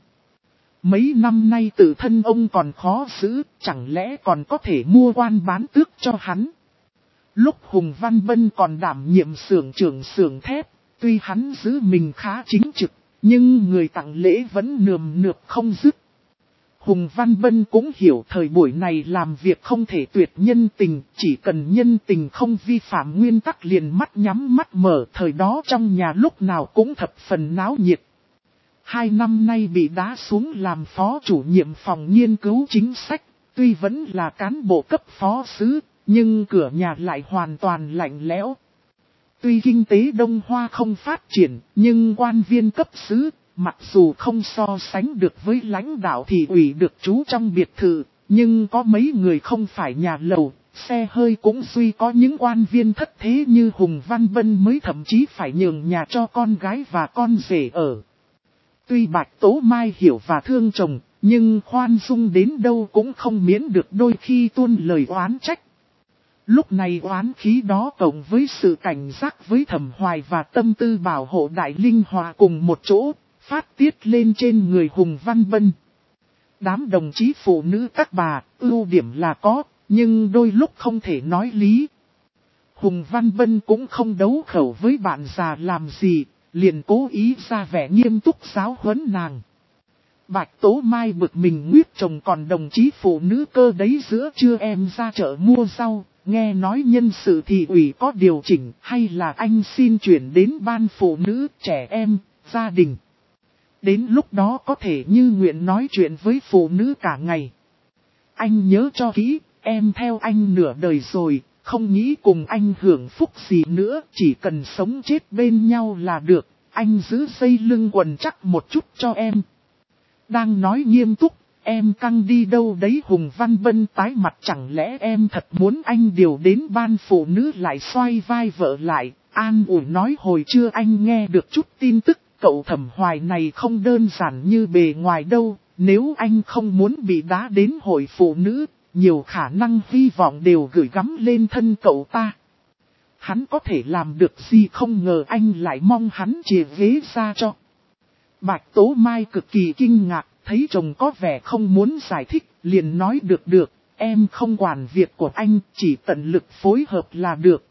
Mấy năm nay tự thân ông còn khó giữ, chẳng lẽ còn có thể mua quan bán tước cho hắn. Lúc Hùng Văn Bân còn đảm nhiệm xưởng trưởng xưởng thép, tuy hắn giữ mình khá chính trực, nhưng người tặng lễ vẫn nườm nượp không dứt. Hùng Văn Bân cũng hiểu thời buổi này làm việc không thể tuyệt nhân tình, chỉ cần nhân tình không vi phạm nguyên tắc liền mắt nhắm mắt mở, thời đó trong nhà lúc nào cũng thập phần náo nhiệt. Hai năm nay bị đá xuống làm phó chủ nhiệm phòng nghiên cứu chính sách, tuy vẫn là cán bộ cấp phó xứ, nhưng cửa nhà lại hoàn toàn lạnh lẽo. Tuy kinh tế Đông Hoa không phát triển, nhưng quan viên cấp xứ, mặc dù không so sánh được với lãnh đạo thị ủy được trú trong biệt thự, nhưng có mấy người không phải nhà lầu, xe hơi cũng duy có những quan viên thất thế như Hùng Văn Bân mới thậm chí phải nhường nhà cho con gái và con rể ở. Tuy Bạch Tố Mai hiểu và thương chồng, nhưng khoan dung đến đâu cũng không miễn được đôi khi tuôn lời oán trách. Lúc này oán khí đó cộng với sự cảnh giác với Thẩm Hoài và tâm tư bảo hộ Đại Linh Hòa cùng một chỗ, phát tiết lên trên người Hùng Văn Bân. Đám đồng chí phụ nữ các bà, ưu điểm là có, nhưng đôi lúc không thể nói lý. Hùng Văn Bân cũng không đấu khẩu với bạn già làm gì, liền cố ý ra vẻ nghiêm túc giáo huấn nàng. Bạch Tố Mai bực mình nguyết chồng còn đồng chí phụ nữ cơ đấy giữa trưa em ra chợ mua rau, nghe nói nhân sự thị ủy có điều chỉnh hay là anh xin chuyển đến ban phụ nữ, trẻ em, gia đình. Đến lúc đó có thể như nguyện nói chuyện với phụ nữ cả ngày. Anh nhớ cho kỹ, em theo anh nửa đời rồi, không nghĩ cùng anh hưởng phúc gì nữa, chỉ cần sống chết bên nhau là được, anh giữ dây lưng quần chắc một chút cho em. Đang nói nghiêm túc, em căng đi đâu đấy? Hùng Văn Bân tái mặt, chẳng lẽ em thật muốn anh điều đến ban phụ nữ? Lại xoay vai vợ lại, an ủi nói hồi trưa anh nghe được chút tin tức, cậu Thẩm Hoài này không đơn giản như bề ngoài đâu, nếu anh không muốn bị đá đến hội phụ nữ, nhiều khả năng hy vọng đều gửi gắm lên thân cậu ta. Hắn có thể làm được gì, không ngờ anh lại mong hắn chìa ghế ra cho. Bạch Tố Mai cực kỳ kinh ngạc, thấy chồng có vẻ không muốn giải thích, liền nói được được, em không quản việc của anh, chỉ tận lực phối hợp là được.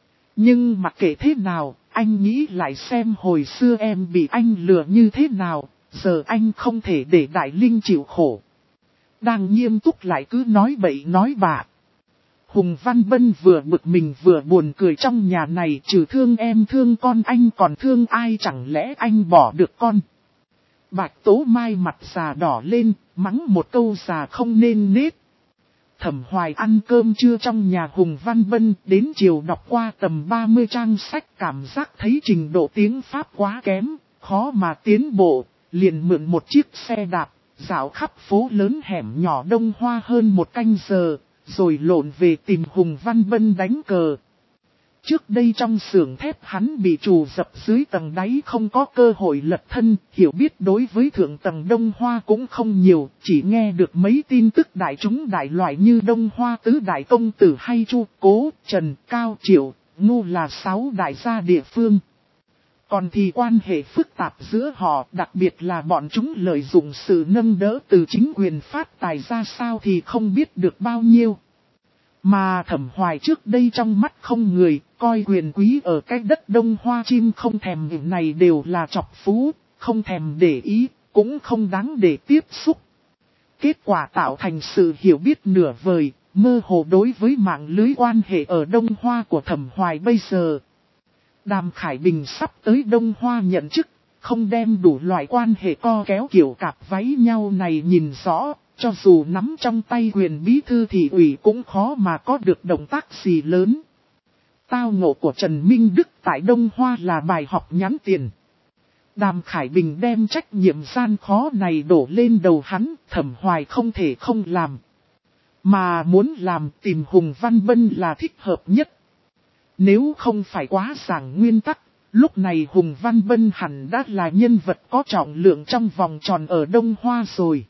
Nhưng mặc kệ thế nào, anh nghĩ lại xem hồi xưa em bị anh lừa như thế nào, giờ anh không thể để Đại Linh chịu khổ. Đang nghiêm túc lại cứ nói bậy nói bạ. Hùng Văn Bân vừa bực mình vừa buồn cười, trong nhà này trừ thương em thương con anh còn thương ai, chẳng lẽ anh bỏ được con. Bạch Tố Mai mặt già đỏ lên, mắng một câu già không nên nết. Thẩm Hoài ăn cơm trưa trong nhà Hùng Văn Bân, đến chiều đọc qua tầm ba mươi trang sách, cảm giác thấy trình độ tiếng Pháp quá kém, khó mà tiến bộ, liền mượn một chiếc xe đạp, dạo khắp phố lớn hẻm nhỏ Đông Hoa hơn một canh giờ, rồi lộn về tìm Hùng Văn Bân đánh cờ. Trước đây trong xưởng thép hắn bị trù dập dưới tầng đáy, không có cơ hội lật thân, hiểu biết đối với thượng tầng Đông Hoa cũng không nhiều, chỉ nghe được mấy tin tức đại chúng đại loại như Đông Hoa tứ đại công tử hay Chu, Cố, Trần, Cao, Triệu, Ngu là sáu đại gia địa phương. Còn thì quan hệ phức tạp giữa họ, đặc biệt là bọn chúng lợi dụng sự nâng đỡ từ chính quyền phát tài ra sao thì không biết được bao nhiêu. Mà Thẩm Hoài trước đây trong mắt không người, coi quyền quý ở cái đất Đông Hoa chim không thèm những này đều là chọc phú, không thèm để ý, cũng không đáng để tiếp xúc. Kết quả tạo thành sự hiểu biết nửa vời, mơ hồ đối với mạng lưới quan hệ ở Đông Hoa của Thẩm Hoài bây giờ. Đàm Khải Bình sắp tới Đông Hoa nhận chức, không đem đủ loại quan hệ co kéo kiểu cạp váy nhau này nhìn rõ, cho dù nắm trong tay quyền bí thư thị ủy cũng khó mà có được động tác gì lớn. Tao ngộ của Trần Minh Đức tại Đông Hoa là bài học nhắn tiền. Đàm Khải Bình đem trách nhiệm gian khó này đổ lên đầu hắn, Thẩm Hoài không thể không làm. Mà muốn làm tìm Hùng Văn Bân là thích hợp nhất. Nếu không phải quá giảng nguyên tắc, lúc này Hùng Văn Bân hẳn đã là nhân vật có trọng lượng trong vòng tròn ở Đông Hoa rồi.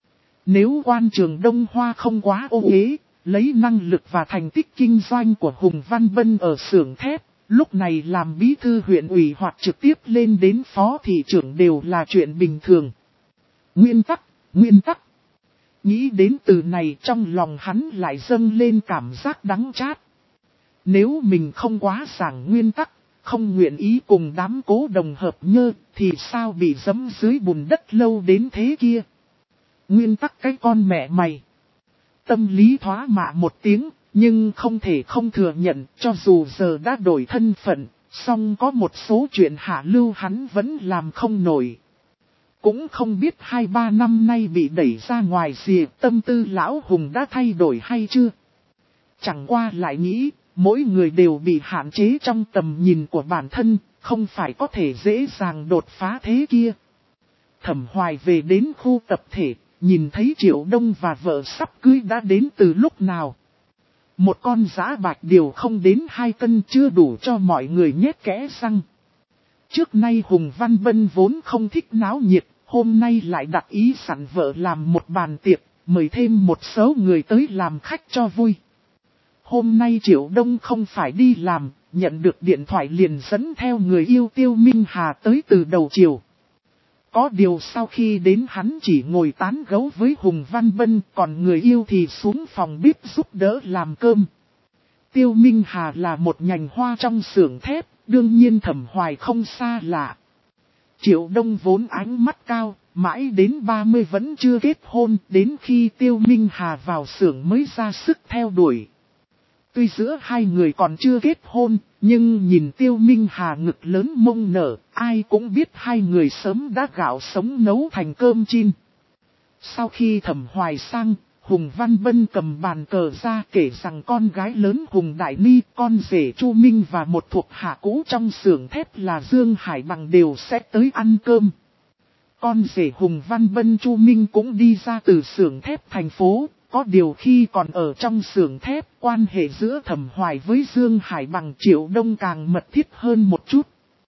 Nếu quan trường Đông Hoa không quá ô uế, lấy năng lực và thành tích kinh doanh của Hùng Văn Bân ở xưởng thép, lúc này làm bí thư huyện ủy hoặc trực tiếp lên đến phó thị trưởng đều là chuyện bình thường. Nguyên tắc, nguyên tắc. Nghĩ đến từ này trong lòng hắn lại dâng lên cảm giác đắng chát. Nếu mình không quá giảng nguyên tắc, không nguyện ý cùng đám cố đồng hợp nhơ, thì sao bị giẫm dưới bùn đất lâu đến thế kia. nguyên tắc cái con mẹ mày. Tâm lý thoá mạ một tiếng, nhưng không thể không thừa nhận, cho dù giờ đã đổi thân phận, song có một số chuyện hạ lưu hắn vẫn làm không nổi. Cũng không biết hai ba năm nay bị đẩy ra ngoài rìa, tâm tư lão Hùng đã thay đổi hay chưa. Chẳng qua lại nghĩ, mỗi người đều bị hạn chế trong tầm nhìn của bản thân, không phải có thể dễ dàng đột phá thế kia. Thẩm Hoài về đến khu tập thể, nhìn thấy Triệu Đông và vợ sắp cưới đã đến từ lúc nào. Một con giã bạch điều không đến hai cân chưa đủ cho mọi người nhét kẽ răng. Trước nay Hùng Văn Bân vốn không thích náo nhiệt, hôm nay lại đặt ý sẵn vợ làm một bàn tiệc, mời thêm một số người tới làm khách cho vui. Hôm nay Triệu Đông không phải đi làm, nhận được điện thoại liền dẫn theo người yêu Tiêu Minh Hà tới từ đầu chiều. Có điều sau khi đến hắn chỉ ngồi tán gẫu với Hùng Văn Bân, còn người yêu thì xuống phòng bếp giúp đỡ làm cơm. Tiêu Minh Hà là một nhành hoa trong xưởng thép, đương nhiên Thẩm Hoài không xa lạ. Triệu Đông vốn ánh mắt cao, mãi đến ba mươi vẫn chưa kết hôn, đến khi Tiêu Minh Hà vào xưởng mới ra sức theo đuổi. Tuy giữa hai người còn chưa kết hôn, nhưng nhìn Tiêu Minh Hà ngực lớn mông nở, ai cũng biết hai người sớm đã gạo sống nấu thành cơm chin. Sau khi Thẩm Hoài sang, Hùng Văn Bân cầm bàn cờ ra kể rằng con gái lớn Hùng Đại Ni, con rể Chu Minh và một thuộc hạ cũ trong xưởng thép là Dương Hải Bằng đều sẽ tới ăn cơm. Con rể Hùng Văn Bân Chu Minh cũng đi ra từ xưởng thép thành phố. Có điều khi còn ở trong xưởng thép, quan hệ giữa Thẩm Hoài với Dương Hải Bằng Triệu Đông càng mật thiết hơn một chút.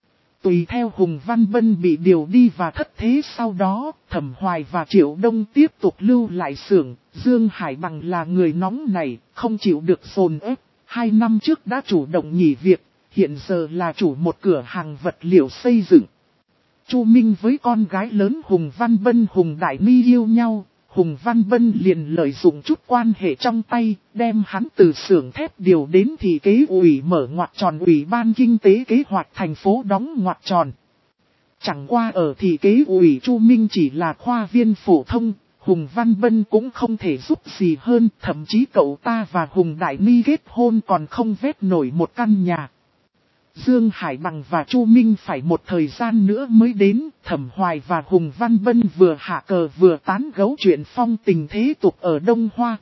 Tùy theo Hùng Văn Bân bị điều đi và thất thế sau đó, Thẩm Hoài và Triệu Đông tiếp tục lưu lại xưởng. Dương Hải Bằng là người nóng này, không chịu được dồn ép. Hai năm trước đã chủ động nghỉ việc, hiện giờ là chủ một cửa hàng vật liệu xây dựng. Chu Minh với con gái lớn Hùng Văn Bân Hùng Đại Ni yêu nhau. Hùng Văn Bân liền lợi dụng chút quan hệ trong tay, đem hắn từ xưởng thép điều đến thị kế ủy mở ngoặc tròn ủy ban kinh tế kế hoạch thành phố đóng ngoặc tròn. Chẳng qua ở thị kế ủy Chu Minh chỉ là khoa viên phổ thông, Hùng Văn Bân cũng không thể giúp gì hơn, thậm chí cậu ta và Hùng Đại Ni kết hôn còn không vét nổi một căn nhà. Dương Hải Bằng và Chu Minh phải một thời gian nữa mới đến, Thẩm Hoài và Hùng Văn Bân vừa hạ cờ vừa tán gẫu chuyện phong tình thế tục ở Đông Hoa.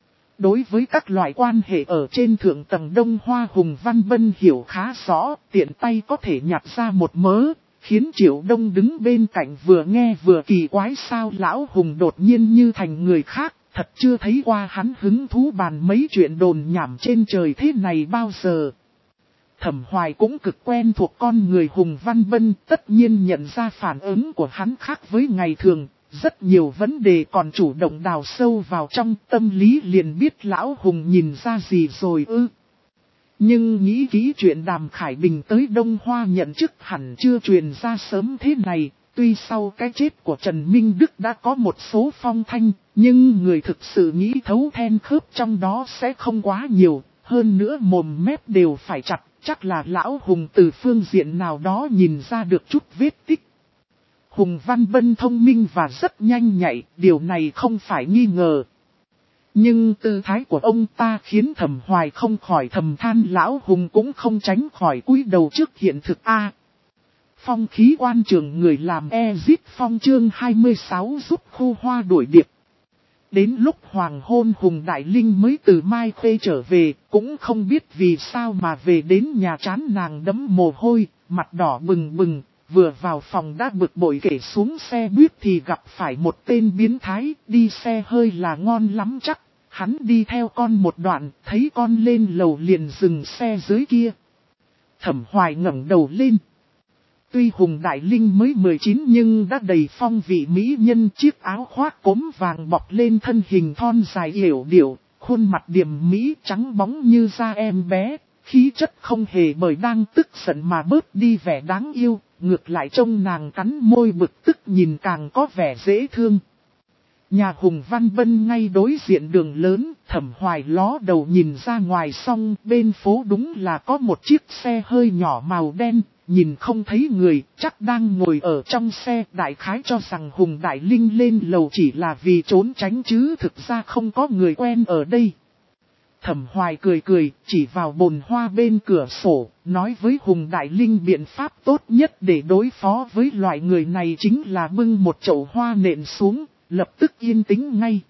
Đối với các loại quan hệ ở trên thượng tầng Đông Hoa Hùng Văn Bân hiểu khá rõ, tiện tay có thể nhặt ra một mớ, khiến Triệu Đông đứng bên cạnh vừa nghe vừa kỳ quái sao lão Hùng đột nhiên như thành người khác, thật chưa thấy qua hắn hứng thú bàn mấy chuyện đồn nhảm trên trời thế này bao giờ. Thẩm Hoài cũng cực quen thuộc con người Hùng Văn Bân, tất nhiên nhận ra phản ứng của hắn khác với ngày thường, rất nhiều vấn đề còn chủ động đào sâu vào trong tâm lý liền biết lão Hùng nhìn ra gì rồi ư. Nhưng nghĩ kỹ chuyện Đàm Khải Bình tới Đông Hoa nhận chức hẳn chưa truyền ra sớm thế này, tuy sau cái chết của Trần Minh Đức đã có một số phong thanh, nhưng người thực sự nghĩ thấu then khớp trong đó sẽ không quá nhiều, hơn nữa mồm mép đều phải chặt. Chắc là lão Hùng từ phương diện nào đó nhìn ra được chút vết tích. Hùng Văn Bân thông minh và rất nhanh nhạy, điều này không phải nghi ngờ. Nhưng tư thái của ông ta khiến Thẩm Hoài không khỏi thầm than lão Hùng cũng không tránh khỏi cúi đầu trước hiện thực A. Phong khí quan trường người làm Exit Phong chương hai mươi sáu giúp khu hoa đuổi điệp. Đến lúc hoàng hôn Hùng Đại Linh mới từ Mai Khê trở về, cũng không biết vì sao mà về đến nhà chán nàng đẫm mồ hôi, mặt đỏ bừng bừng, vừa vào phòng đã bực bội kể xuống xe buýt thì gặp phải một tên biến thái, đi xe hơi là ngon lắm chắc, hắn đi theo con một đoạn, thấy con lên lầu liền dừng xe dưới kia. Thẩm Hoài ngẩng đầu lên. Tuy Hùng Đại Linh mới mười chín nhưng đã đầy phong vị mỹ nhân, chiếc áo khoác cốm vàng bọc lên thân hình thon dài yểu điệu, khuôn mặt điềm mỹ trắng bóng như da em bé, khí chất không hề bởi đang tức giận mà bớt đi vẻ đáng yêu, ngược lại trông nàng cắn môi bực tức nhìn càng có vẻ dễ thương. Nhà Hùng Văn Bân ngay đối diện đường lớn, Thẩm Hoài ló đầu nhìn ra ngoài xong bên phố đúng là có một chiếc xe hơi nhỏ màu đen. nhìn không thấy người, chắc đang ngồi ở trong xe. Đại khái cho rằng Hùng Đại Linh lên lầu chỉ là vì trốn tránh chứ thực ra không có người quen ở đây. Thẩm Hoài cười cười, chỉ vào bồn hoa bên cửa sổ, nói với Hùng Đại Linh biện pháp tốt nhất để đối phó với loại người này chính là bưng một chậu hoa nện xuống, lập tức yên tĩnh ngay.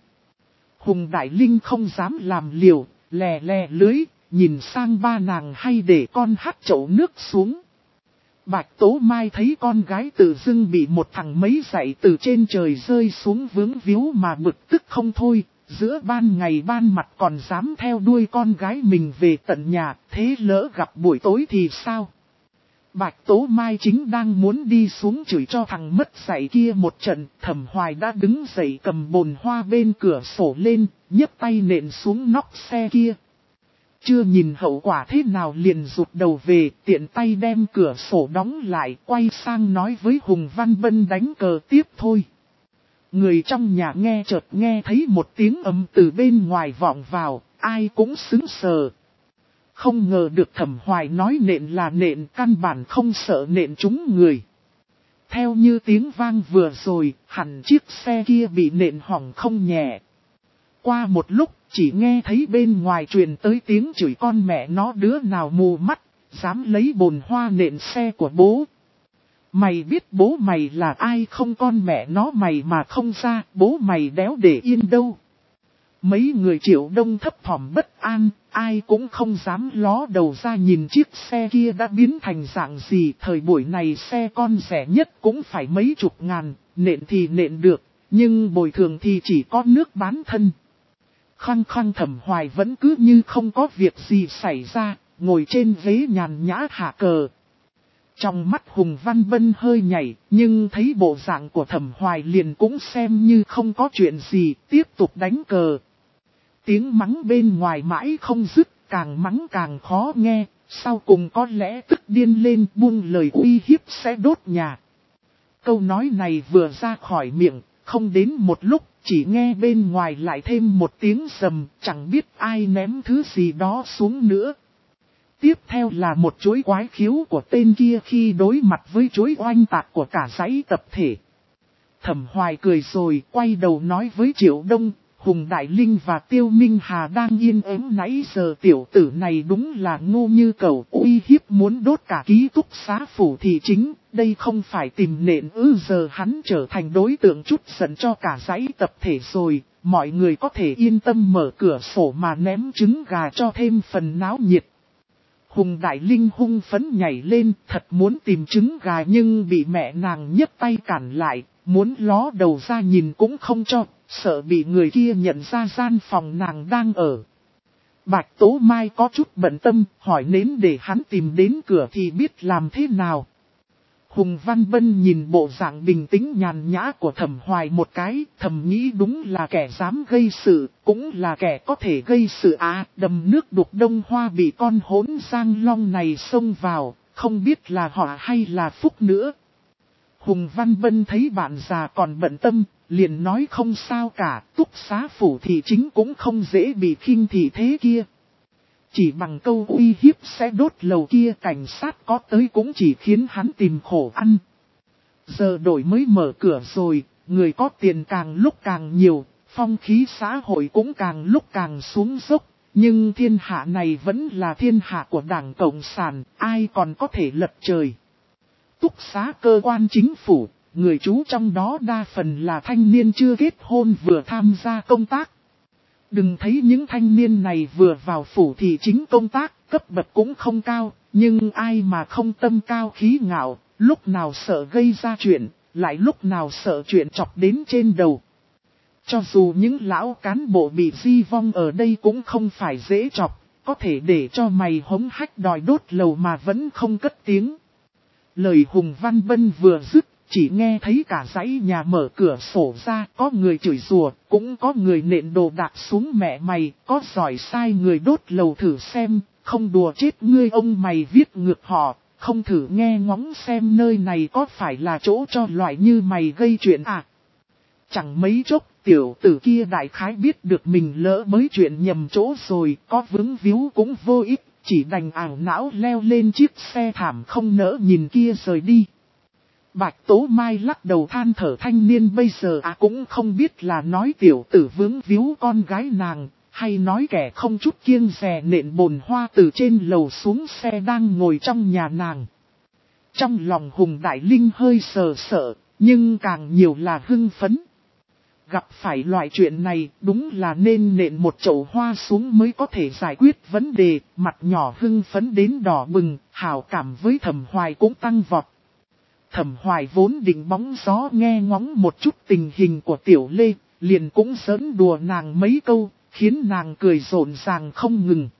Hùng Đại Linh không dám làm liều, lè lè lưới, nhìn sang ba nàng hay để con hắt chậu nước xuống. Bạch Tố Mai thấy con gái tự dưng bị một thằng mấy dạy từ trên trời rơi xuống vướng víu mà bực tức không thôi, giữa ban ngày ban mặt còn dám theo đuôi con gái mình về tận nhà, thế lỡ gặp buổi tối thì sao? Bạch Tố Mai chính đang muốn đi xuống chửi cho thằng mất dạy kia một trận, Thẩm Hoài đã đứng dậy cầm bồn hoa bên cửa sổ lên, nhấc tay nện xuống nóc xe kia. Chưa nhìn hậu quả thế nào liền rụt đầu về, tiện tay đem cửa sổ đóng lại, quay sang nói với Hùng Văn Bân đánh cờ tiếp thôi. Người trong nhà nghe chợt nghe thấy một tiếng ầm từ bên ngoài vọng vào, ai cũng sững sờ. Không ngờ được Thẩm Hoài nói nện là nện, căn bản không sợ nện trúng người. Theo như tiếng vang vừa rồi, hẳn chiếc xe kia bị nện hỏng không nhẹ. Qua một lúc, chỉ nghe thấy bên ngoài truyền tới tiếng chửi con mẹ nó đứa nào mù mắt, dám lấy bồn hoa nện xe của bố. Mày biết bố mày là ai không, con mẹ nó mày mà không ra, bố mày đéo để yên đâu. Mấy người Triệu Đông thấp thỏm bất an, ai cũng không dám ló đầu ra nhìn chiếc xe kia đã biến thành dạng gì. Thời buổi này xe con rẻ nhất cũng phải mấy chục ngàn, nện thì nện được, nhưng bồi thường thì chỉ có nước bán thân. Khăng khăng Thẩm Hoài vẫn cứ như không có việc gì xảy ra, ngồi trên ghế nhàn nhã hạ cờ. Trong mắt Hùng Văn Bân hơi nhảy, nhưng thấy bộ dạng của Thẩm Hoài liền cũng xem như không có chuyện gì, tiếp tục đánh cờ. Tiếng mắng bên ngoài mãi không dứt, càng mắng càng khó nghe, sau cùng có lẽ tức điên lên buông lời uy hiếp sẽ đốt nhà. Câu nói này vừa ra khỏi miệng, không đến một lúc, chỉ nghe bên ngoài lại thêm một tiếng rầm, chẳng biết ai ném thứ gì đó xuống nữa. Tiếp theo là một chuỗi quái khiếu của tên kia khi đối mặt với chuỗi oanh tạc của cả dãy tập thể. Thẩm Hoài cười rồi quay đầu nói với Triệu Đông, Hùng Đại Linh và Tiêu Minh Hà đang yên ắng nãy giờ, tiểu tử này đúng là ngu như cẩu, uy hiếp muốn đốt cả ký túc xá phủ thị chính, đây không phải tìm nện ư. Giờ hắn trở thành đối tượng chút giận cho cả dãy tập thể rồi, mọi người có thể yên tâm mở cửa sổ mà ném trứng gà cho thêm phần náo nhiệt. Hùng Đại Linh hung phấn nhảy lên, thật muốn tìm trứng gà nhưng bị mẹ nàng nhấc tay cản lại, muốn ló đầu ra nhìn cũng không cho, sợ bị người kia nhận ra gian phòng nàng đang ở. Bạch Tố Mai có chút bận tâm, hỏi nến để hắn tìm đến cửa thì biết làm thế nào. Hùng Văn Bân nhìn bộ dạng bình tĩnh nhàn nhã của Thẩm Hoài một cái, thầm nghĩ đúng là kẻ dám gây sự, cũng là kẻ có thể gây sự à. Đầm nước đục Đông Hoa bị con hỗn Giang Long này xông vào, không biết là họ hay là phúc nữa. Hùng Văn Bân thấy bạn già còn bận tâm, liền nói không sao cả, túc xá phủ thị chính cũng không dễ bị khinh thị thế kia. Chỉ bằng câu uy hiếp sẽ đốt lầu kia, cảnh sát có tới cũng chỉ khiến hắn tìm khổ ăn. Giờ đổi mới mở cửa rồi, người có tiền càng lúc càng nhiều, phong khí xã hội cũng càng lúc càng xuống dốc. Nhưng thiên hạ này vẫn là thiên hạ của Đảng Cộng sản, ai còn có thể lật trời. Túc xá cơ quan chính phủ, người trú trong đó đa phần là thanh niên chưa kết hôn vừa tham gia công tác. Đừng thấy những thanh niên này vừa vào phủ thị chính công tác, cấp bậc cũng không cao, nhưng ai mà không tâm cao khí ngạo, lúc nào sợ gây ra chuyện, lại lúc nào sợ chuyện chọc đến trên đầu. Cho dù những lão cán bộ bị di vong ở đây cũng không phải dễ chọc, có thể để cho mày hống hách đòi đốt lầu mà vẫn không cất tiếng. Lời Hùng Văn Bân vừa dứt, chỉ nghe thấy cả dãy nhà mở cửa sổ ra, có người chửi rủa, cũng có người nện đồ đạc xuống mẹ mày, có giỏi sai người đốt lầu thử xem, không đùa chết ngươi ông mày viết ngược họ, không thử nghe ngóng xem nơi này có phải là chỗ cho loại như mày gây chuyện à. Chẳng mấy chốc, tiểu tử kia đại khái biết được mình lỡ mới chuyện nhầm chỗ rồi, có vướng víu cũng vô ích, chỉ đành ảo não leo lên chiếc xe thảm không nỡ nhìn kia rời đi. Bạch Tố Mai lắc đầu than thở, thanh niên bây giờ à cũng không biết là nói tiểu tử vướng víu con gái nàng, hay nói kẻ không chút kiêng dè nện bồn hoa từ trên lầu xuống xe đang ngồi trong nhà nàng. Trong lòng Hùng Đại Linh hơi sờ sợ, nhưng càng nhiều là hưng phấn. Gặp phải loại chuyện này đúng là nên nện một chậu hoa xuống mới có thể giải quyết vấn đề, mặt nhỏ hưng phấn đến đỏ bừng, hảo cảm với Thẩm Hoài cũng tăng vọt. Thẩm Hoài vốn định bóng gió nghe ngóng một chút tình hình của Tiểu Lê, liền cũng giỡn đùa nàng mấy câu, khiến nàng cười rộn ràng không ngừng.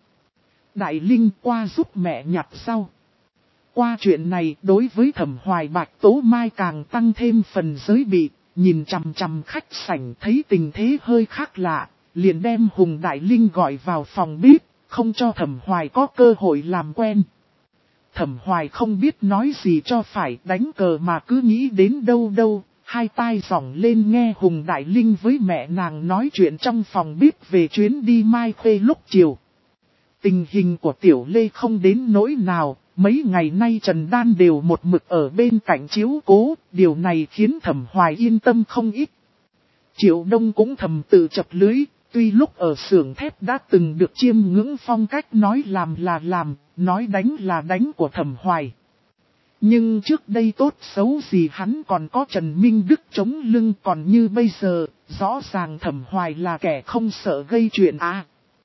Đại Linh qua giúp mẹ nhặt rau. Qua chuyện này đối với Thẩm Hoài Bạch Tố Mai càng tăng thêm phần giới bị, nhìn chằm chằm khách sảnh thấy tình thế hơi khác lạ, liền đem Hùng Đại Linh gọi vào phòng bếp, không cho Thẩm Hoài có cơ hội làm quen. Thẩm Hoài không biết nói gì cho phải, đánh cờ mà cứ nghĩ đến đâu đâu, hai tai giỏng lên nghe Hùng Đại Linh với mẹ nàng nói chuyện trong phòng bếp về chuyến đi Mai Khê lúc chiều. Tình hình của Tiểu Lê không đến nỗi nào, mấy ngày nay Trần Đan đều một mực ở bên cạnh chiếu cố, điều này khiến Thẩm Hoài yên tâm không ít. Triệu Đông cũng thầm tự chập lưới, tuy lúc ở xưởng thép đã từng được chiêm ngưỡng phong cách nói làm là làm, nói đánh là đánh của Thẩm Hoài. Nhưng trước đây tốt xấu gì hắn còn có Trần Minh Đức chống lưng, còn như bây giờ, rõ ràng Thẩm Hoài là kẻ không sợ gây chuyện à.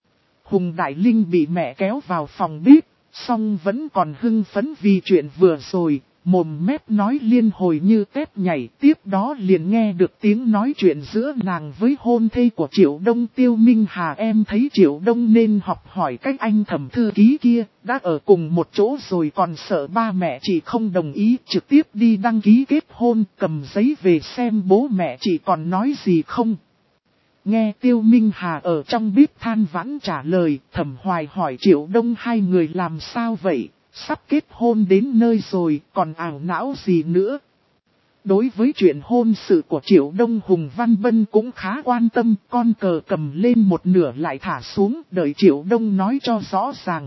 Hùng Đại Linh bị mẹ kéo vào phòng bếp, song vẫn còn hưng phấn vì chuyện vừa rồi, mồm mép nói liên hồi như tép nhảy, tiếp đó liền nghe được tiếng nói chuyện giữa nàng với hôn thê của Triệu Đông. Tiêu Minh Hà em thấy Triệu Đông nên học hỏi cách anh Thẩm thư ký kia, đã ở cùng một chỗ rồi còn sợ ba mẹ chị không đồng ý, trực tiếp đi đăng ký kết hôn, cầm giấy về xem bố mẹ chị còn nói gì không. Nghe Tiêu Minh Hà ở trong bếp than vãn trả lời, Thẩm Hoài hỏi Triệu Đông hai người làm sao vậy, sắp kết hôn đến nơi rồi, còn ảo não gì nữa. Đối với chuyện hôn sự của Triệu Đông, Hùng Văn Bân cũng khá quan tâm, con cờ cầm lên một nửa lại thả xuống, đợi Triệu Đông nói cho rõ ràng.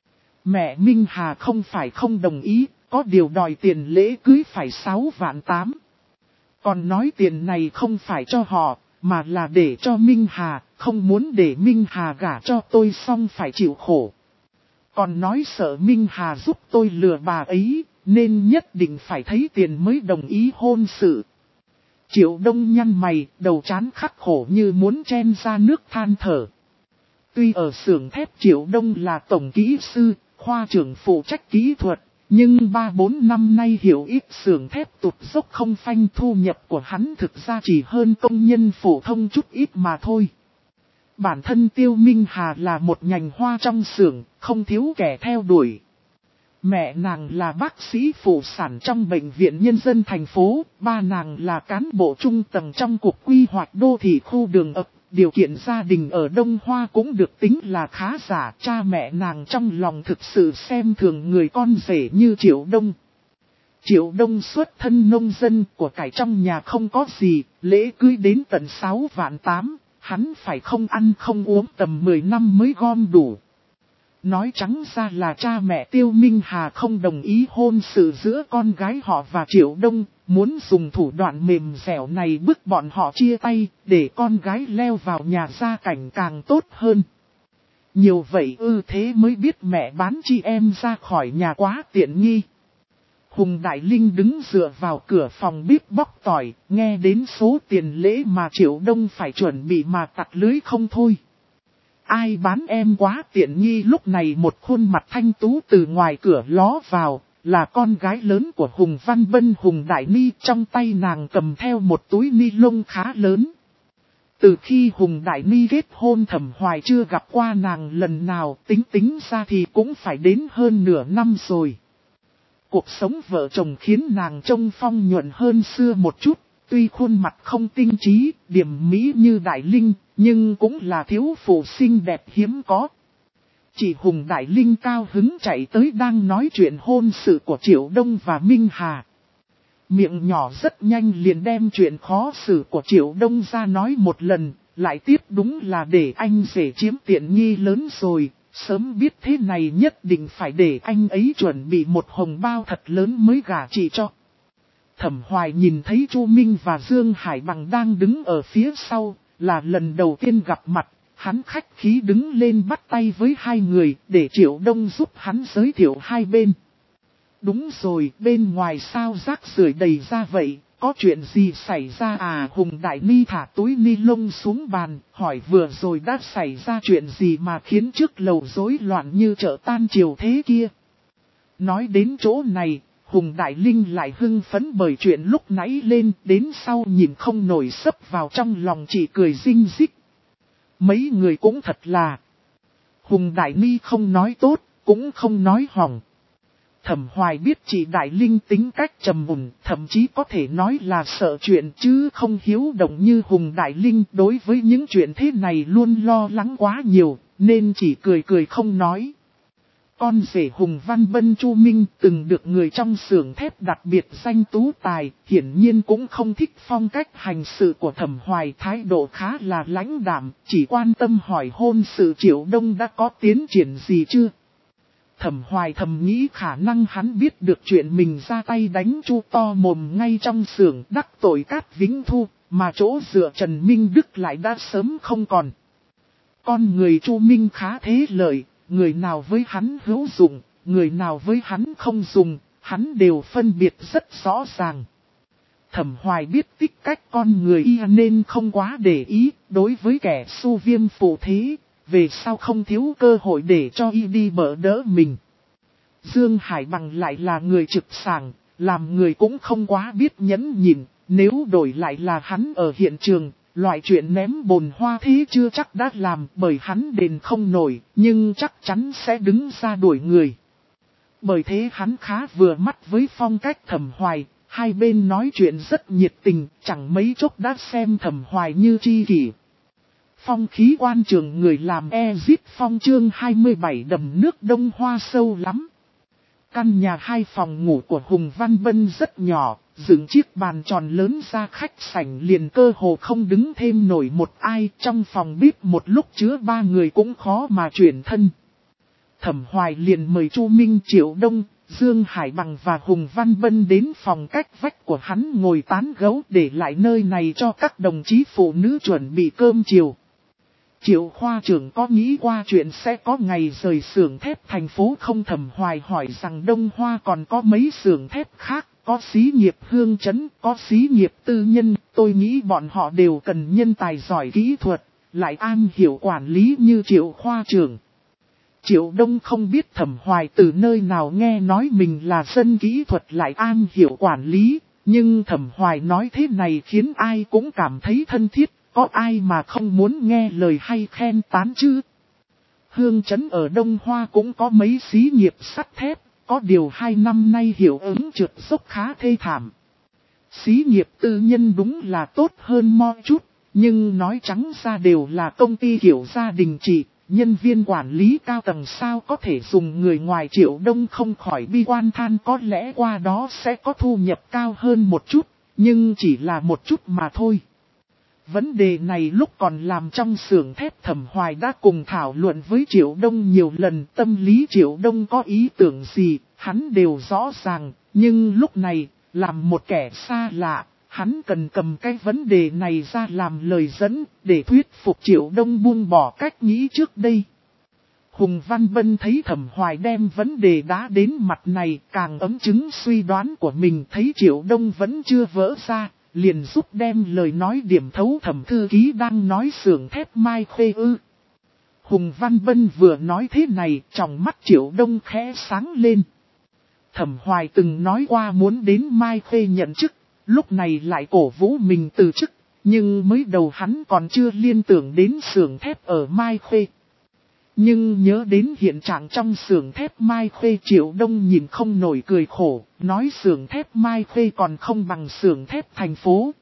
Mẹ Minh Hà không phải không đồng ý, có điều đòi tiền lễ cưới phải sáu vạn tám. Còn nói tiền này không phải cho họ, mà là để cho Minh Hà, không muốn để Minh Hà gả cho tôi xong phải chịu khổ. Còn nói sợ Minh Hà giúp tôi lừa bà ấy, nên nhất định phải thấy tiền mới đồng ý hôn sự. Triệu Đông nhăn mày, đầu trán khắc khổ như muốn chen ra nước than thở. Tuy ở xưởng thép Triệu Đông là tổng kỹ sư, khoa trưởng phụ trách kỹ thuật, nhưng ba bốn năm nay hiểu ít xưởng thép tụt dốc không phanh, thu nhập của hắn thực ra chỉ hơn công nhân phổ thông chút ít mà thôi. Bản thân Tiêu Minh Hà là một nhành hoa trong xưởng, không thiếu kẻ theo đuổi. Mẹ nàng là bác sĩ phụ sản trong bệnh viện nhân dân thành phố, ba nàng là cán bộ trung tầng trong cục quy hoạch đô thị khu đường ấp. Điều kiện gia đình ở Đông Hoa cũng được tính là khá giả, cha mẹ nàng trong lòng thực sự xem thường người con rể như Triệu Đông. Triệu Đông xuất thân nông dân, của cải trong nhà không có gì, lễ cưới đến tận sáu vạn tám, hắn phải không ăn không uống tầm mười năm mới gom đủ. Nói trắng ra là cha mẹ Tiêu Minh Hà không đồng ý hôn sự giữa con gái họ và Triệu Đông, muốn dùng thủ đoạn mềm dẻo này bức bọn họ chia tay, để con gái leo vào nhà gia cảnh càng tốt hơn. Nhiều vậy ư, thế mới biết mẹ bán chị em ra khỏi nhà quá tiện nghi. Hùng Đại Linh đứng dựa vào cửa phòng bếp bóc tỏi, nghe đến số tiền lễ mà Triệu Đông phải chuẩn bị mà tặc lưới không thôi. Ai bán em quá tiện nghi, lúc này một khuôn mặt thanh tú từ ngoài cửa ló vào, là con gái lớn của Hùng Văn Bân, Hùng Đại Ni, trong tay nàng cầm theo một túi ni lông khá lớn. Từ khi Hùng Đại Ni kết hôn, Thẩm Hoài chưa gặp qua nàng lần nào, tính tính ra thì cũng phải đến hơn nửa năm rồi. Cuộc sống vợ chồng khiến nàng trông phong nhuận hơn xưa một chút, tuy khuôn mặt không tinh trí, điểm mỹ như Đại Linh, nhưng cũng là thiếu phụ xinh đẹp hiếm có. Chị Hùng Đại Linh cao hứng chạy tới đang nói chuyện hôn sự của Triệu Đông và Minh Hà. Miệng nhỏ rất nhanh liền đem chuyện khó xử của Triệu Đông ra nói một lần, lại tiếp đúng là để anh rể chiếm tiện nghi lớn rồi, Sớm biết thế này nhất định phải để anh ấy chuẩn bị một hồng bao thật lớn mới gả chị cho. Thẩm Hoài nhìn thấy Chu Minh và Dương Hải Bằng đang đứng ở phía sau, là lần đầu tiên gặp mặt, hắn khách khí đứng lên bắt tay với hai người để Triệu Đông giúp hắn giới thiệu hai bên. Đúng rồi, bên ngoài sao rác rưởi đầy ra vậy, có chuyện gì xảy ra à? Hùng Đại Ni thả túi ni lông xuống bàn, hỏi vừa rồi đã xảy ra chuyện gì mà khiến trước lầu rối loạn như chợ tan chiều thế kia. Nói đến chỗ này, Hùng Đại Linh lại hưng phấn bởi chuyện lúc nãy lên, đến sau nhìn không nổi sấp vào trong lòng chỉ cười rinh rích. Mấy người cũng thật là. Hùng Đại Ni không nói tốt, cũng không nói hỏng. Thẩm Hoài biết chị Đại Linh tính cách trầm mùn, thậm chí có thể nói là sợ chuyện chứ không hiếu động như Hùng Đại Linh. Đối với những chuyện thế này luôn lo lắng quá nhiều, nên chỉ cười cười không nói. Con rể Hùng Văn Bân Chu Minh từng được người trong xưởng thép đặc biệt danh tú tài, hiển nhiên cũng không thích phong cách hành sự của Thẩm Hoài, thái độ khá là lãnh đạm, chỉ quan tâm hỏi hôn sự Triệu Đông đã có tiến triển gì chưa. Thẩm Hoài thầm nghĩ khả năng hắn biết được chuyện mình ra tay đánh Chu to mồm ngay trong xưởng đắc tội Cát Vĩnh Thu, mà chỗ dựa Trần Minh Đức lại đã sớm không còn. Con người Chu Minh khá thế lợi, người nào với hắn hữu dụng, người nào với hắn không dùng, hắn đều phân biệt rất rõ ràng. Thẩm Hoài biết tích cách con người y nên không quá để ý, đối với kẻ su viêm phụ thế, về sau không thiếu cơ hội để cho y đi bỡ đỡ mình. Dương Hải Bằng lại là người trực sảng, làm người cũng không quá biết nhẫn nhịn, nếu đổi lại là hắn ở hiện trường, loại chuyện ném bồn hoa thế chưa chắc đã làm, bởi hắn đền không nổi, nhưng chắc chắn sẽ đứng ra đuổi người. Bởi thế hắn khá vừa mắt với phong cách Thẩm Hoài, hai bên nói chuyện rất nhiệt tình, chẳng mấy chốc đã xem Thẩm Hoài như tri kỷ. Phong khí quan trường người làm Ezit Phong chương hai mươi bảy đầm nước Đông Hoa sâu lắm. Căn nhà hai phòng ngủ của Hùng Văn Bân rất nhỏ, dựng chiếc bàn tròn lớn ra khách sảnh liền cơ hồ không đứng thêm nổi một ai, trong phòng bếp một lúc chứa ba người cũng khó mà chuyển thân. Thẩm Hoài liền mời Chu Minh, Triệu Đông, Dương Hải Bằng và Hùng Văn Bân đến phòng cách vách của hắn ngồi tán gẫu, để lại nơi này cho các đồng chí phụ nữ chuẩn bị cơm chiều. Triệu khoa trưởng có nghĩ qua chuyện sẽ có ngày rời xưởng thép thành phố không? Thẩm Hoài hỏi rằng Đông Hoa còn có mấy xưởng thép khác, có xí nghiệp Hương Trấn, có xí nghiệp tư nhân, tôi nghĩ bọn họ đều cần nhân tài giỏi kỹ thuật, lại am hiểu quản lý như Triệu khoa trưởng. Triệu Đông không biết Thẩm Hoài từ nơi nào nghe nói mình là dân kỹ thuật lại am hiểu quản lý, nhưng Thẩm Hoài nói thế này khiến ai cũng cảm thấy thân thiết. Có ai mà không muốn nghe lời hay khen tán chứ? Hương Trấn ở Đông Hoa cũng có mấy xí nghiệp sắt thép, có điều hai năm nay hiệu ứng trượt dốc khá thê thảm. Xí nghiệp tư nhân đúng là tốt hơn mo chút, nhưng nói trắng ra đều là công ty kiểu gia đình chị, nhân viên quản lý cao tầng sao có thể dùng người ngoài. Triệu Đông không khỏi bi quan than có lẽ qua đó sẽ có thu nhập cao hơn một chút, nhưng chỉ là một chút mà thôi. Vấn đề này lúc còn làm trong xưởng thép Thẩm Hoài đã cùng thảo luận với Triệu Đông nhiều lần, tâm lý Triệu Đông có ý tưởng gì, hắn đều rõ ràng, nhưng lúc này, làm một kẻ xa lạ, hắn cần cầm cái vấn đề này ra làm lời dẫn, để thuyết phục Triệu Đông buông bỏ cách nghĩ trước đây. Hùng Văn Bân thấy Thẩm Hoài đem vấn đề đá đến mặt này, càng ấm chứng suy đoán của mình, thấy Triệu Đông vẫn chưa vỡ ra. Liền giúp đem lời nói điểm thấu Thẩm thư ký đang nói xưởng thép Mai Khê ư. Hùng Văn Bân vừa nói thế này, trong mắt Triệu Đông khẽ sáng lên. Thẩm Hoài từng nói qua muốn đến Mai Khê nhận chức, lúc này lại cổ vũ mình từ chức, nhưng mới đầu hắn còn chưa liên tưởng đến xưởng thép ở Mai Khê. Nhưng nhớ đến hiện trạng trong xưởng thép Mai Khê, Triệu Đông nhìn không nổi cười khổ, nói xưởng thép Mai Khê còn không bằng xưởng thép thành phố.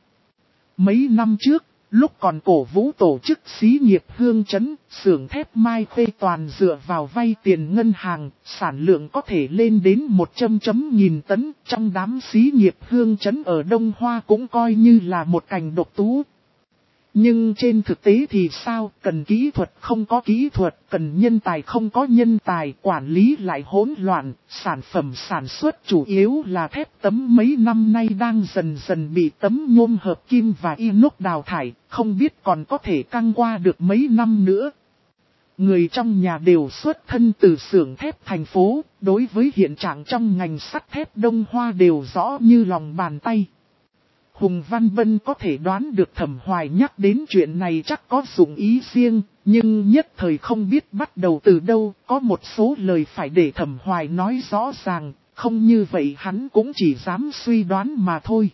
Mấy năm trước, lúc còn cổ vũ tổ chức xí nghiệp Hương Trấn, xưởng thép Mai Khê toàn dựa vào vay tiền ngân hàng, sản lượng có thể lên đến một trăm chấm nghìn tấn, trong đám xí nghiệp Hương Trấn ở Đông Hoa cũng coi như là một cành độc tú. Nhưng trên thực tế thì sao, cần kỹ thuật không có kỹ thuật, cần nhân tài không có nhân tài, quản lý lại hỗn loạn, sản phẩm sản xuất chủ yếu là thép tấm mấy năm nay đang dần dần bị tấm nhôm hợp kim và inox đào thải, không biết còn có thể căng qua được mấy năm nữa. Người trong nhà đều xuất thân từ xưởng thép thành phố, đối với hiện trạng trong ngành sắt thép Đông Hoa đều rõ như lòng bàn tay. Hùng Văn Bân có thể đoán được Thẩm Hoài nhắc đến chuyện này chắc có dụng ý riêng, nhưng nhất thời không biết bắt đầu từ đâu, có một số lời phải để Thẩm Hoài nói rõ ràng, không như vậy hắn cũng chỉ dám suy đoán mà thôi.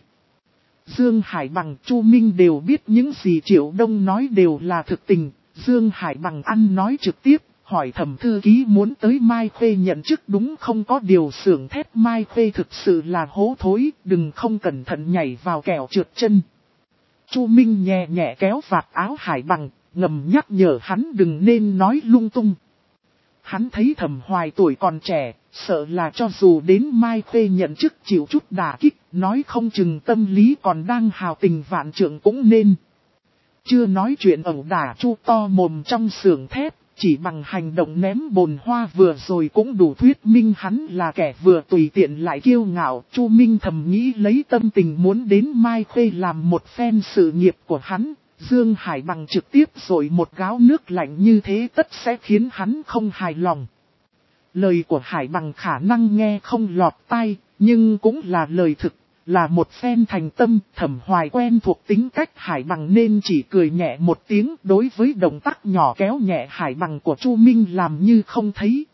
Dương Hải Bằng, Chu Minh đều biết những gì Triệu Đông nói đều là thực tình, Dương Hải Bằng ăn nói trực tiếp, hỏi Thẩm thư ký muốn tới Mai Khuê nhận chức đúng không, có điều xưởng thép Mai Khuê thực sự là hố thối, đừng không cẩn thận nhảy vào kẻo trượt chân. Chu Minh nhẹ nhẹ kéo vạt áo Hải Bằng, ngầm nhắc nhở hắn đừng nên nói lung tung. Hắn thấy Thẩm Hoài tuổi còn trẻ, sợ là cho dù đến Mai Khuê nhận chức chịu chút đả kích, nói không chừng tâm lý còn đang hào tình vạn trượng cũng nên. Chưa nói chuyện ẩu đả Chu to mồm trong xưởng thép, chỉ bằng hành động ném bồn hoa vừa rồi cũng đủ thuyết minh hắn là kẻ vừa tùy tiện lại kiêu ngạo. Chu Minh thầm nghĩ lấy tâm tình muốn đến Mai Khuê làm một phen sự nghiệp của hắn. Dương Hải Bằng trực tiếp rồi một gáo nước lạnh như thế tất sẽ khiến hắn không hài lòng. Lời của Hải Bằng khả năng nghe không lọt tai, nhưng cũng là lời thực, là một phen thành tâm. Thẩm Hoài quen thuộc tính cách Hải Bằng nên chỉ cười nhẹ một tiếng, đối với động tác nhỏ kéo nhẹ Hải Bằng của Chu Minh làm như không thấy.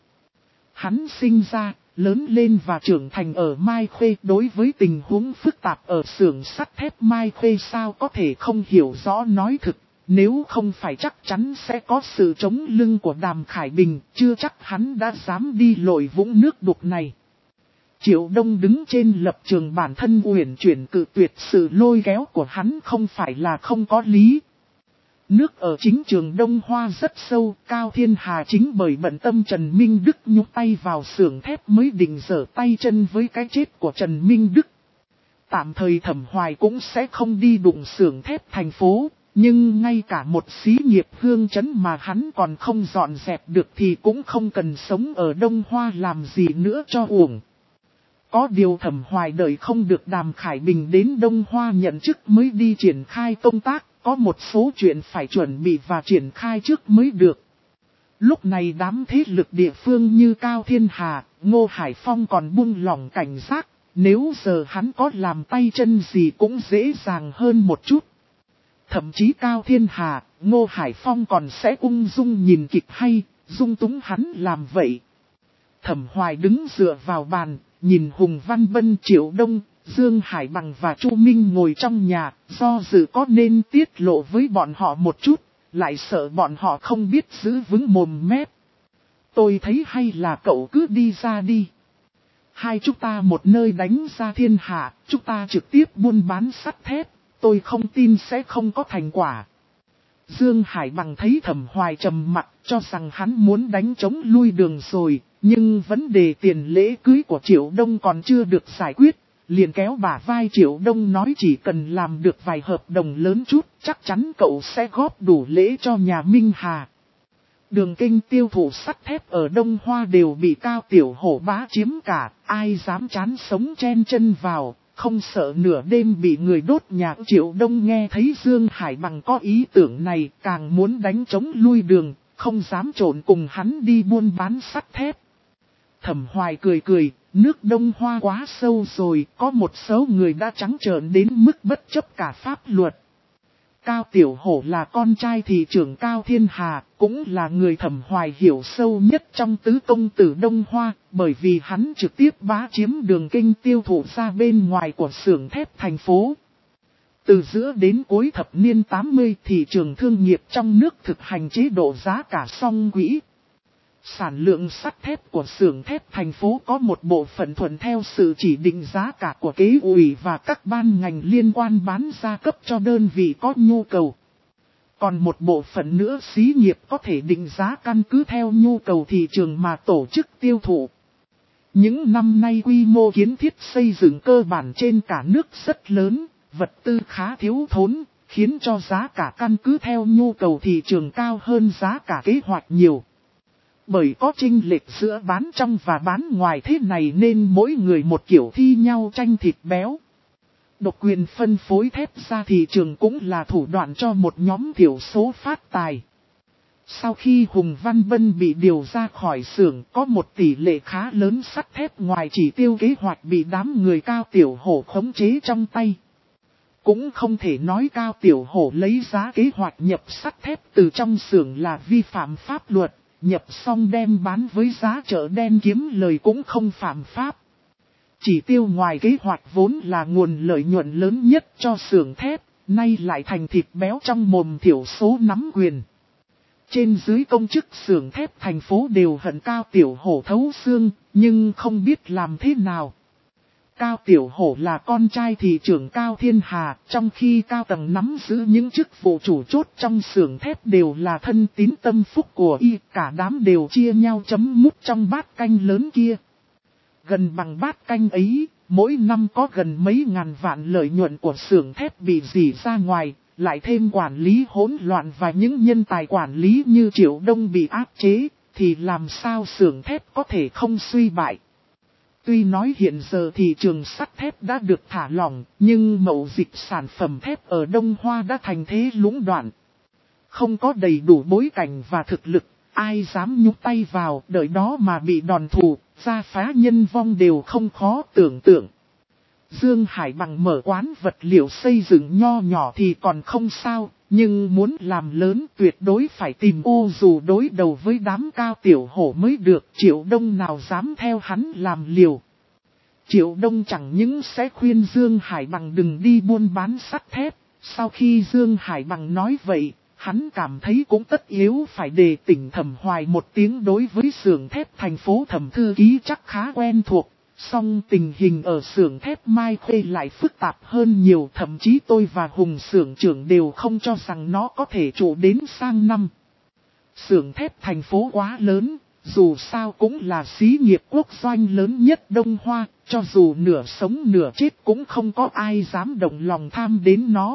Hắn sinh ra, lớn lên và trưởng thành ở Mai Khuê, đối với tình huống phức tạp ở xưởng sắt thép Mai Khuê sao có thể không hiểu rõ nói thực, nếu không phải chắc chắn sẽ có sự chống lưng của Đàm Khải Bình, chưa chắc hắn đã dám đi lội vũng nước đục này. Triệu Đông đứng trên lập trường bản thân uyển chuyển cự tuyệt sự lôi kéo của hắn không phải là không có lý. Nước ở chính trường Đông Hoa rất sâu, Cao Thiên Hà chính bởi bận tâm Trần Minh Đức nhúc tay vào xưởng thép mới định dở tay chân với cái chết của Trần Minh Đức. Tạm thời Thẩm Hoài cũng sẽ không đi đụng xưởng thép thành phố, nhưng ngay cả một xí nghiệp hương chấn mà hắn còn không dọn dẹp được thì cũng không cần sống ở Đông Hoa làm gì nữa cho uổng. Có điều Thẩm Hoài đợi không được Đàm Khải Bình đến Đông Hoa nhận chức mới đi triển khai công tác, có một số chuyện phải chuẩn bị và triển khai trước mới được. Lúc này đám thế lực địa phương như Cao Thiên Hà, Ngô Hải Phong còn buông lỏng cảnh giác, nếu giờ hắn có làm tay chân gì cũng dễ dàng hơn một chút. Thậm chí Cao Thiên Hà, Ngô Hải Phong còn sẽ ung dung nhìn kịch hay, dung túng hắn làm vậy. Thẩm Hoài đứng dựa vào bàn, nhìn Hùng Văn Bân, Triệu Đông, Dương Hải Bằng và Chu Minh ngồi trong nhà, do dự có nên tiết lộ với bọn họ một chút, lại sợ bọn họ không biết giữ vững mồm mép. Tôi thấy hay là cậu cứ đi ra đi. Hai chúng ta một nơi đánh ra thiên hạ, chúng ta trực tiếp buôn bán sắt thép, tôi không tin sẽ không có thành quả. Dương Hải Bằng thấy Thẩm Hoài trầm mặt, cho rằng hắn muốn đánh chống lui đường rồi, nhưng vấn đề tiền lễ cưới của Triệu Đông còn chưa được giải quyết, liền kéo bả vai Triệu Đông nói chỉ cần làm được vài hợp đồng lớn chút, chắc chắn cậu sẽ góp đủ lễ cho nhà Minh Hà. Đường kênh tiêu thụ sắt thép ở Đông Hoa đều bị Cao Tiểu Hổ bá chiếm cả, ai dám chán sống chen chân vào, không sợ nửa đêm bị người đốt nhà. Triệu Đông nghe thấy Dương Hải Bằng có ý tưởng này, càng muốn đánh chống lui đường, không dám trộn cùng hắn đi buôn bán sắt thép. Thẩm Hoài cười cười, nước Đông Hoa quá sâu rồi, có một số người đã trắng trợn đến mức bất chấp cả pháp luật. Cao Tiểu Hổ là con trai thị trưởng Cao Thiên Hà, cũng là người Thẩm Hoài hiểu sâu nhất trong tứ công tử Đông Hoa, bởi vì hắn trực tiếp bá chiếm đường kênh tiêu thụ ra bên ngoài của xưởng thép thành phố. Từ giữa đến cuối thập niên tám mươi, thị trường thương nghiệp trong nước thực hành chế độ giá cả song quỹ. Sản lượng sắt thép của xưởng thép thành phố có một bộ phận thuận theo sự chỉ định giá cả của kế ủy và các ban ngành liên quan bán ra cấp cho đơn vị có nhu cầu. Còn một bộ phận nữa xí nghiệp có thể định giá căn cứ theo nhu cầu thị trường mà tổ chức tiêu thụ. Những năm nay quy mô kiến thiết xây dựng cơ bản trên cả nước rất lớn, vật tư khá thiếu thốn, khiến cho giá cả căn cứ theo nhu cầu thị trường cao hơn giá cả kế hoạch nhiều. Bởi có chênh lệch giữa bán trong và bán ngoài thế này nên mỗi người một kiểu thi nhau tranh thịt béo. Độc quyền phân phối thép ra thị trường cũng là thủ đoạn cho một nhóm thiểu số phát tài. Sau khi Hùng Văn Bân bị điều ra khỏi xưởng, có một tỷ lệ khá lớn sắt thép ngoài chỉ tiêu kế hoạch bị đám người Cao Tiểu Hổ khống chế trong tay. Cũng không thể nói Cao Tiểu Hổ lấy giá kế hoạch nhập sắt thép từ trong xưởng là vi phạm pháp luật, nhập xong đem bán với giá chợ đen kiếm lời cũng không phạm pháp. Chỉ tiêu ngoài kế hoạch vốn là nguồn lợi nhuận lớn nhất cho xưởng thép, nay lại thành thịt béo trong mồm thiểu số nắm quyền. Trên dưới công chức xưởng thép thành phố đều hận Cao Tiểu Hổ thấu xương, nhưng không biết làm thế nào. Cao Tiểu Hổ là con trai thị trưởng Cao Thiên Hà, trong khi cao tầng nắm giữ những chức vụ chủ chốt trong xưởng thép đều là thân tín tâm phúc của y, cả đám đều chia nhau chấm mút trong bát canh lớn kia. Gần bằng bát canh ấy, mỗi năm có gần mấy ngàn vạn lợi nhuận của xưởng thép bị rỉ ra ngoài, lại thêm quản lý hỗn loạn và những nhân tài quản lý như Triệu Đông bị áp chế, thì làm sao xưởng thép có thể không suy bại. Tuy nói hiện giờ thị trường sắt thép đã được thả lỏng, nhưng mậu dịch sản phẩm thép ở Đông Hoa đã thành thế lũng đoạn. Không có đầy đủ bối cảnh và thực lực, ai dám nhúc tay vào, đợi đó mà bị đòn thù, gia phá nhân vong đều không khó tưởng tượng. Dương Hải Bằng mở quán vật liệu xây dựng nho nhỏ thì còn không sao, nhưng muốn làm lớn tuyệt đối phải tìm ô dù đối đầu với đám Cao Tiểu Hổ mới được. Triệu Đông nào dám theo hắn làm liều. Triệu Đông chẳng những sẽ khuyên Dương Hải Bằng đừng đi buôn bán sắt thép. Sau khi Dương Hải Bằng nói vậy, hắn cảm thấy cũng tất yếu phải đề tỉnh Thẩm Hoài một tiếng. Đối với xưởng thép thành phố Thẩm thư ký chắc khá quen thuộc. Song tình hình ở xưởng thép Mai Khê lại phức tạp hơn nhiều, thậm chí tôi và Hùng xưởng trưởng đều không cho rằng nó có thể trụ đến sang năm. Xưởng thép thành phố quá lớn, dù sao cũng là xí nghiệp quốc doanh lớn nhất Đông Hoa, cho dù nửa sống nửa chết cũng không có ai dám động lòng tham đến nó.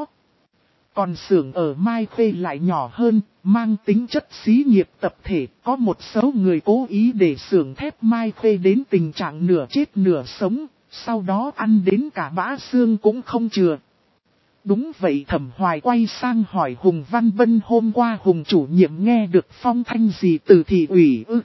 Còn xưởng ở Mai Khê lại nhỏ hơn, mang tính chất xí nghiệp tập thể, có một số người cố ý để xưởng thép Mai Khê đến tình trạng nửa chết nửa sống, sau đó ăn đến cả bã xương cũng không chừa. Đúng vậy, Thẩm Hoài quay sang hỏi Hùng Văn Bân hôm qua Hùng chủ nhiệm nghe được phong thanh gì từ thị ủy ư?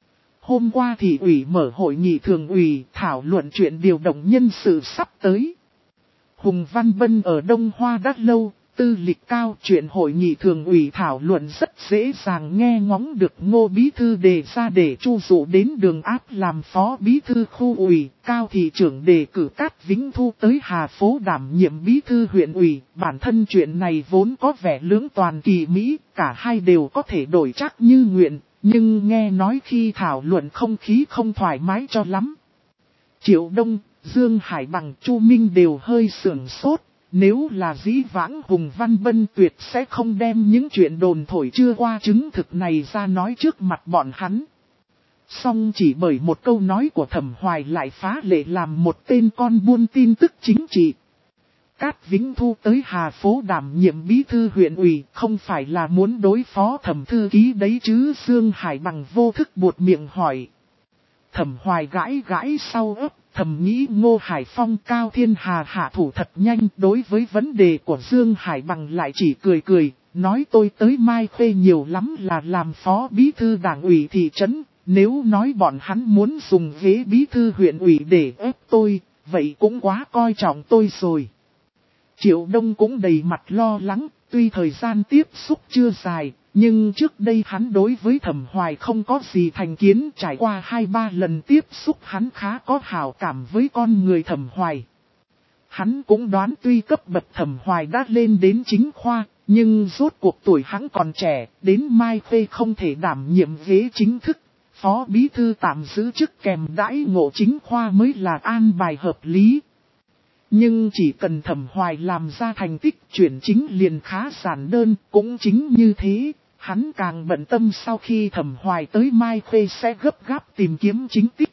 Hôm qua thị ủy mở hội nghị thường ủy thảo luận chuyện điều động nhân sự sắp tới. Hùng Văn Bân ở Đông Hoa đã lâu. Tư lịch cao, chuyện hội nghị thường ủy thảo luận rất dễ dàng nghe ngóng được. Ngô Bí Thư đề ra để chu dụ đến Đường Áp làm phó bí thư khu ủy. Cao thị trưởng đề cử Cát Vĩnh Thu tới Hà Phố đảm nhiệm bí thư huyện ủy. Bản thân chuyện này vốn có vẻ lưỡng toàn kỳ mỹ, cả hai đều có thể đổi chắc như nguyện. Nhưng nghe nói khi thảo luận không khí không thoải mái cho lắm. Triệu Đông, Dương Hải Bằng, Chu Minh đều hơi sưởng sốt. Nếu là dĩ vãng Hùng Văn Bân tuyệt sẽ không đem những chuyện đồn thổi chưa qua chứng thực này ra nói trước mặt bọn hắn. Song chỉ bởi một câu nói của Thẩm Hoài lại phá lệ làm một tên con buôn tin tức chính trị. Cát Vĩnh Thu tới Hà Phố đảm nhiệm bí thư huyện ủy không phải là muốn đối phó Thẩm thư ký đấy chứ? Dương Hải Bằng vô thức buột miệng hỏi. Thẩm Hoài gãi gãi sau ấp. Thầm nghĩ Ngô Hải Phong Cao Thiên Hà hạ thủ thật nhanh. Đối với vấn đề của Dương Hải Bằng lại chỉ cười cười, nói tôi tới Mai Khê nhiều lắm là làm phó bí thư đảng ủy thị trấn. Nếu nói bọn hắn muốn dùng ghế bí thư huyện ủy để ép tôi, vậy cũng quá coi trọng tôi rồi. Triệu Đông cũng đầy mặt lo lắng, tuy thời gian tiếp xúc chưa dài. Nhưng trước đây hắn đối với Thẩm Hoài không có gì thành kiến, trải qua hai ba lần tiếp xúc hắn khá có hảo cảm với con người Thẩm Hoài. Hắn cũng đoán tuy cấp bậc Thẩm Hoài đã lên đến chính khoa, nhưng rốt cuộc tuổi hắn còn trẻ, đến Mai Khê không thể đảm nhiệm ghế chính thức. Phó bí thư tạm giữ chức kèm đãi ngộ chính khoa mới là an bài hợp lý. Nhưng chỉ cần Thẩm Hoài làm ra thành tích chuyển chính liền khá giản đơn, cũng chính như thế, hắn càng bận tâm sau khi Thẩm Hoài tới Mai Khê sẽ gấp gáp tìm kiếm chính tích.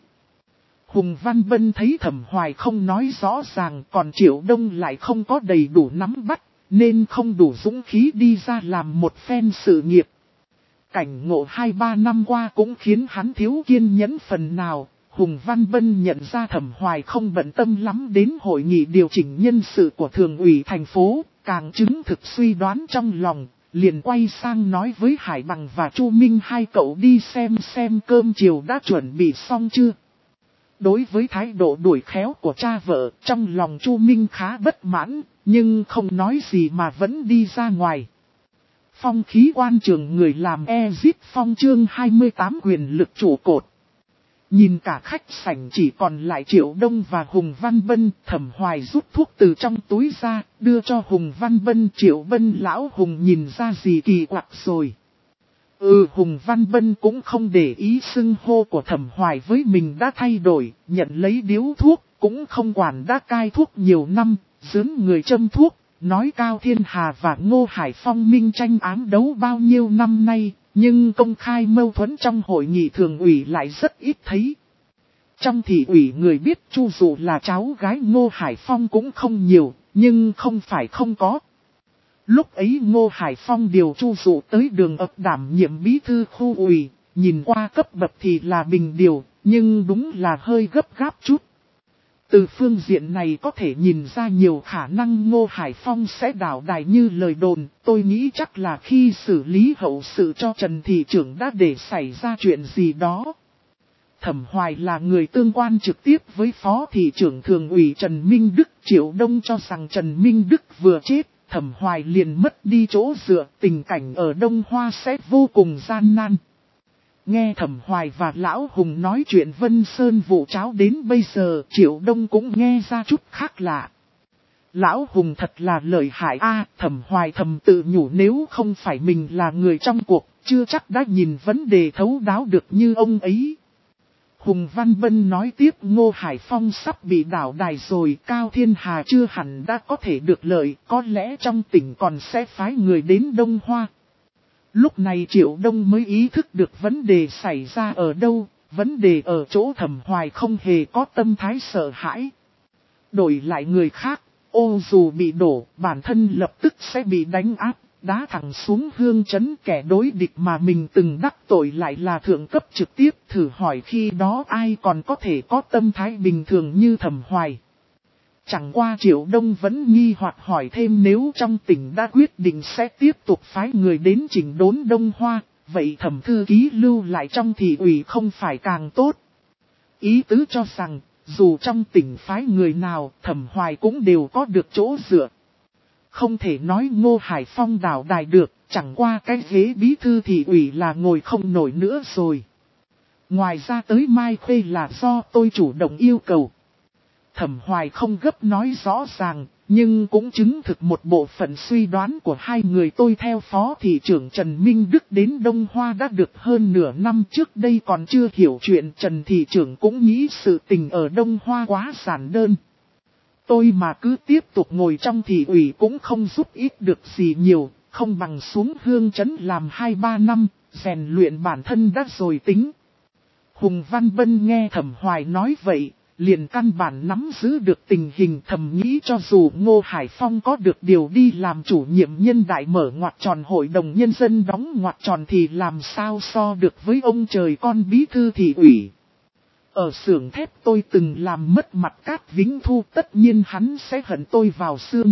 Hùng Văn Bân thấy Thẩm Hoài không nói rõ ràng, còn Triệu Đông lại không có đầy đủ nắm bắt, nên không đủ dũng khí đi ra làm một phen sự nghiệp. Cảnh ngộ hai ba năm qua cũng khiến hắn thiếu kiên nhẫn phần nào. Hùng Văn Bân nhận ra Thẩm Hoài không bận tâm lắm đến hội nghị điều chỉnh nhân sự của thường ủy thành phố, càng chứng thực suy đoán trong lòng, liền quay sang nói với Hải Bằng và Chu Minh hai cậu đi xem xem cơm chiều đã chuẩn bị xong chưa. Đối với thái độ đuổi khéo của cha vợ, trong lòng Chu Minh khá bất mãn, nhưng không nói gì mà vẫn đi ra ngoài. Phong khí quan trường người làm Exit Phong chương hai mươi tám quyền lực trụ cột. Nhìn cả khách sảnh chỉ còn lại Triệu Đông và Hùng Văn Bân, Thẩm Hoài rút thuốc từ trong túi ra, đưa cho Hùng Văn Bân. Triệu Bân lão Hùng nhìn ra gì kỳ quặc rồi. Ừ, Hùng Văn Bân cũng không để ý xưng hô của Thẩm Hoài với mình đã thay đổi, nhận lấy điếu thuốc, cũng không quản đã cai thuốc nhiều năm, dướn người châm thuốc, nói Cao Thiên Hà và Ngô Hải Phong minh tranh ám đấu bao nhiêu năm nay. Nhưng công khai mâu thuẫn trong hội nghị thường ủy lại rất ít thấy. Trong thị ủy người biết Chu Dụ là cháu gái Ngô Hải Phong cũng không nhiều, nhưng không phải không có. Lúc ấy Ngô Hải Phong điều Chu Dụ tới đường ập đảm nhiệm bí thư khu ủy, nhìn qua cấp bậc thì là bình điều, nhưng đúng là hơi gấp gáp chút. Từ phương diện này có thể nhìn ra nhiều khả năng Ngô Hải Phong sẽ đảo đài như lời đồn, tôi nghĩ chắc là khi xử lý hậu sự cho Trần Thị Trưởng đã để xảy ra chuyện gì đó. Thẩm Hoài là người tương quan trực tiếp với Phó Thị Trưởng Thường ủy Trần Minh Đức. Triệu Đông cho rằng Trần Minh Đức vừa chết, Thẩm Hoài liền mất đi chỗ dựa, tình cảnh ở Đông Hoa sẽ vô cùng gian nan. Nghe Thẩm Hoài và Lão Hùng nói chuyện Vân Sơn vụ cháo đến bây giờ, Triệu Đông cũng nghe ra chút khác lạ. Lão Hùng thật là lợi hại a. Thẩm Hoài thầm tự nhủ nếu không phải mình là người trong cuộc, chưa chắc đã nhìn vấn đề thấu đáo được như ông ấy. Hùng Văn Bân nói tiếp Ngô Hải Phong sắp bị đảo đài rồi, Cao Thiên Hà chưa hẳn đã có thể được lợi, có lẽ trong tỉnh còn sẽ phái người đến Đông Hoa. Lúc này Triệu Đông mới ý thức được vấn đề xảy ra ở đâu, vấn đề ở chỗ Thẩm Hoài không hề có tâm thái sợ hãi. Đổi lại người khác, ô dù bị đổ, bản thân lập tức sẽ bị đánh áp, đá thẳng xuống hương trấn. Kẻ đối địch mà mình từng đắc tội lại là thượng cấp trực tiếp, thử hỏi khi đó ai còn có thể có tâm thái bình thường như Thẩm Hoài. Chẳng qua Triệu Đông vẫn nghi hoặc hỏi thêm nếu trong tỉnh đã quyết định sẽ tiếp tục phái người đến chỉnh đốn Đông Hoa, vậy Thẩm thư ký lưu lại trong thị ủy không phải càng tốt. Ý tứ cho rằng, dù trong tỉnh phái người nào, Thẩm Hoài cũng đều có được chỗ dựa. Không thể nói Ngô Hải Phong đảo đài được, chẳng qua cái ghế bí thư thị ủy là ngồi không nổi nữa rồi. Ngoài ra tới Mai Khuê là do tôi chủ động yêu cầu. Thẩm Hoài không gấp nói rõ ràng, nhưng cũng chứng thực một bộ phận suy đoán của hai người. Tôi theo Phó Thị trưởng Trần Minh Đức đến Đông Hoa đã được hơn nửa năm, trước đây còn chưa hiểu chuyện. Trần Thị trưởng cũng nghĩ sự tình ở Đông Hoa quá giản đơn. Tôi mà cứ tiếp tục ngồi trong thị ủy cũng không giúp ích được gì nhiều, không bằng xuống hương trấn làm hai ba năm, rèn luyện bản thân đã rồi tính. Hùng Văn Bân nghe Thẩm Hoài nói vậy, liền căn bản nắm giữ được tình hình, thầm nghĩ cho dù Ngô Hải Phong có được điều đi làm chủ nhiệm nhân đại mở ngoặt tròn hội đồng nhân dân đóng ngoặt tròn thì làm sao so được với ông trời con bí thư thị ủy. Ở xưởng thép tôi từng làm mất mặt Cát Vĩnh Thu, tất nhiên hắn sẽ hận tôi vào xương.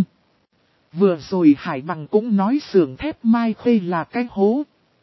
Vừa rồi Hải Bằng cũng nói xưởng thép Mai Khuê là cái hố.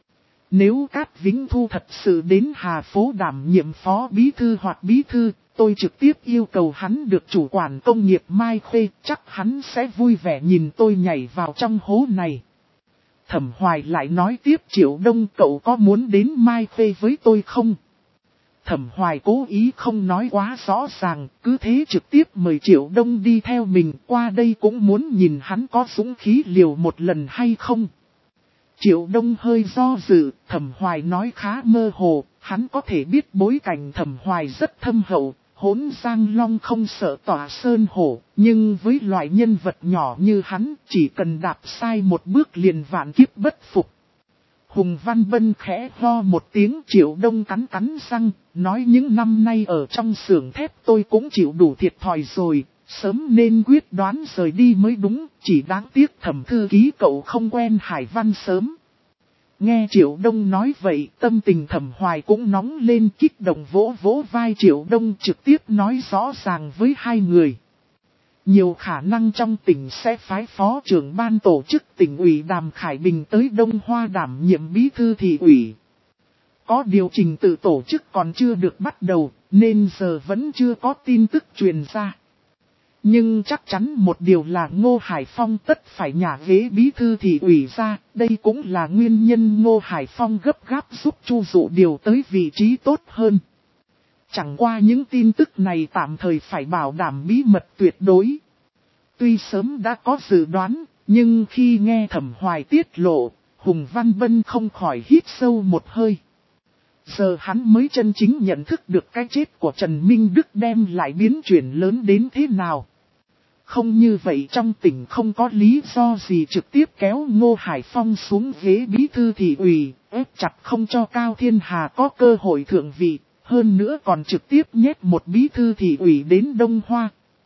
Nếu Cát Vĩnh Thu thật sự đến Hà Phố đảm nhiệm phó bí thư hoặc bí thư, tôi trực tiếp yêu cầu hắn được chủ quản công nghiệp Mai Khuê, chắc hắn sẽ vui vẻ nhìn tôi nhảy vào trong hố này. Thẩm Hoài lại nói tiếp Triệu Đông cậu có muốn đến Mai Khuê với tôi không? Thẩm Hoài cố ý không nói quá rõ ràng, cứ thế trực tiếp mời Triệu Đông đi theo mình, qua đây cũng muốn nhìn hắn có dũng khí liều một lần hay không. Triệu Đông hơi do dự, Thẩm Hoài nói khá mơ hồ, hắn có thể biết bối cảnh Thẩm Hoài rất thâm hậu, hỗn giang long không sợ tỏa sơn hổ, nhưng với loại nhân vật nhỏ như hắn, chỉ cần đạp sai một bước liền vạn kiếp bất phục. Hùng Văn Bân khẽ ho một tiếng. Triệu Đông cắn cắn răng, nói những năm nay ở trong xưởng thép tôi cũng chịu đủ thiệt thòi rồi, Sớm nên quyết đoán rời đi mới đúng, chỉ đáng tiếc Thẩm thư ký cậu không quen Hải Văn sớm. Nghe Triệu Đông nói vậy, tâm tình Thẩm Hoài cũng nóng lên, kích động vỗ vỗ vai Triệu Đông, trực tiếp nói rõ ràng với hai người. Nhiều khả năng trong tỉnh sẽ phái phó trưởng ban tổ chức tỉnh ủy Đàm Khải Bình tới Đông Hoa đảm nhiệm bí thư thị ủy. Có điều trình tự tổ chức còn chưa được bắt đầu, nên giờ vẫn chưa có tin tức truyền ra. Nhưng chắc chắn một điều là Ngô Hải Phong tất phải nhả ghế bí thư thị ủy ra, đây cũng là nguyên nhân Ngô Hải Phong gấp gáp giúp Chu Dụ điều tới vị trí tốt hơn. Chẳng qua những tin tức này tạm thời phải bảo đảm bí mật tuyệt đối. Tuy sớm đã có dự đoán, nhưng khi nghe Thẩm Hoài tiết lộ, Hùng Văn Bân không khỏi hít sâu một hơi. Giờ hắn mới chân chính nhận thức được cái chết của Trần Minh Đức đem lại biến chuyển lớn đến thế nào. Không như vậy trong tỉnh không có lý do gì trực tiếp kéo Ngô Hải Phong xuống ghế bí thư thị ủy, ép chặt không cho Cao Thiên Hà có cơ hội thượng vị, hơn nữa còn trực tiếp nhét một bí thư thị ủy đến Đông Hoa.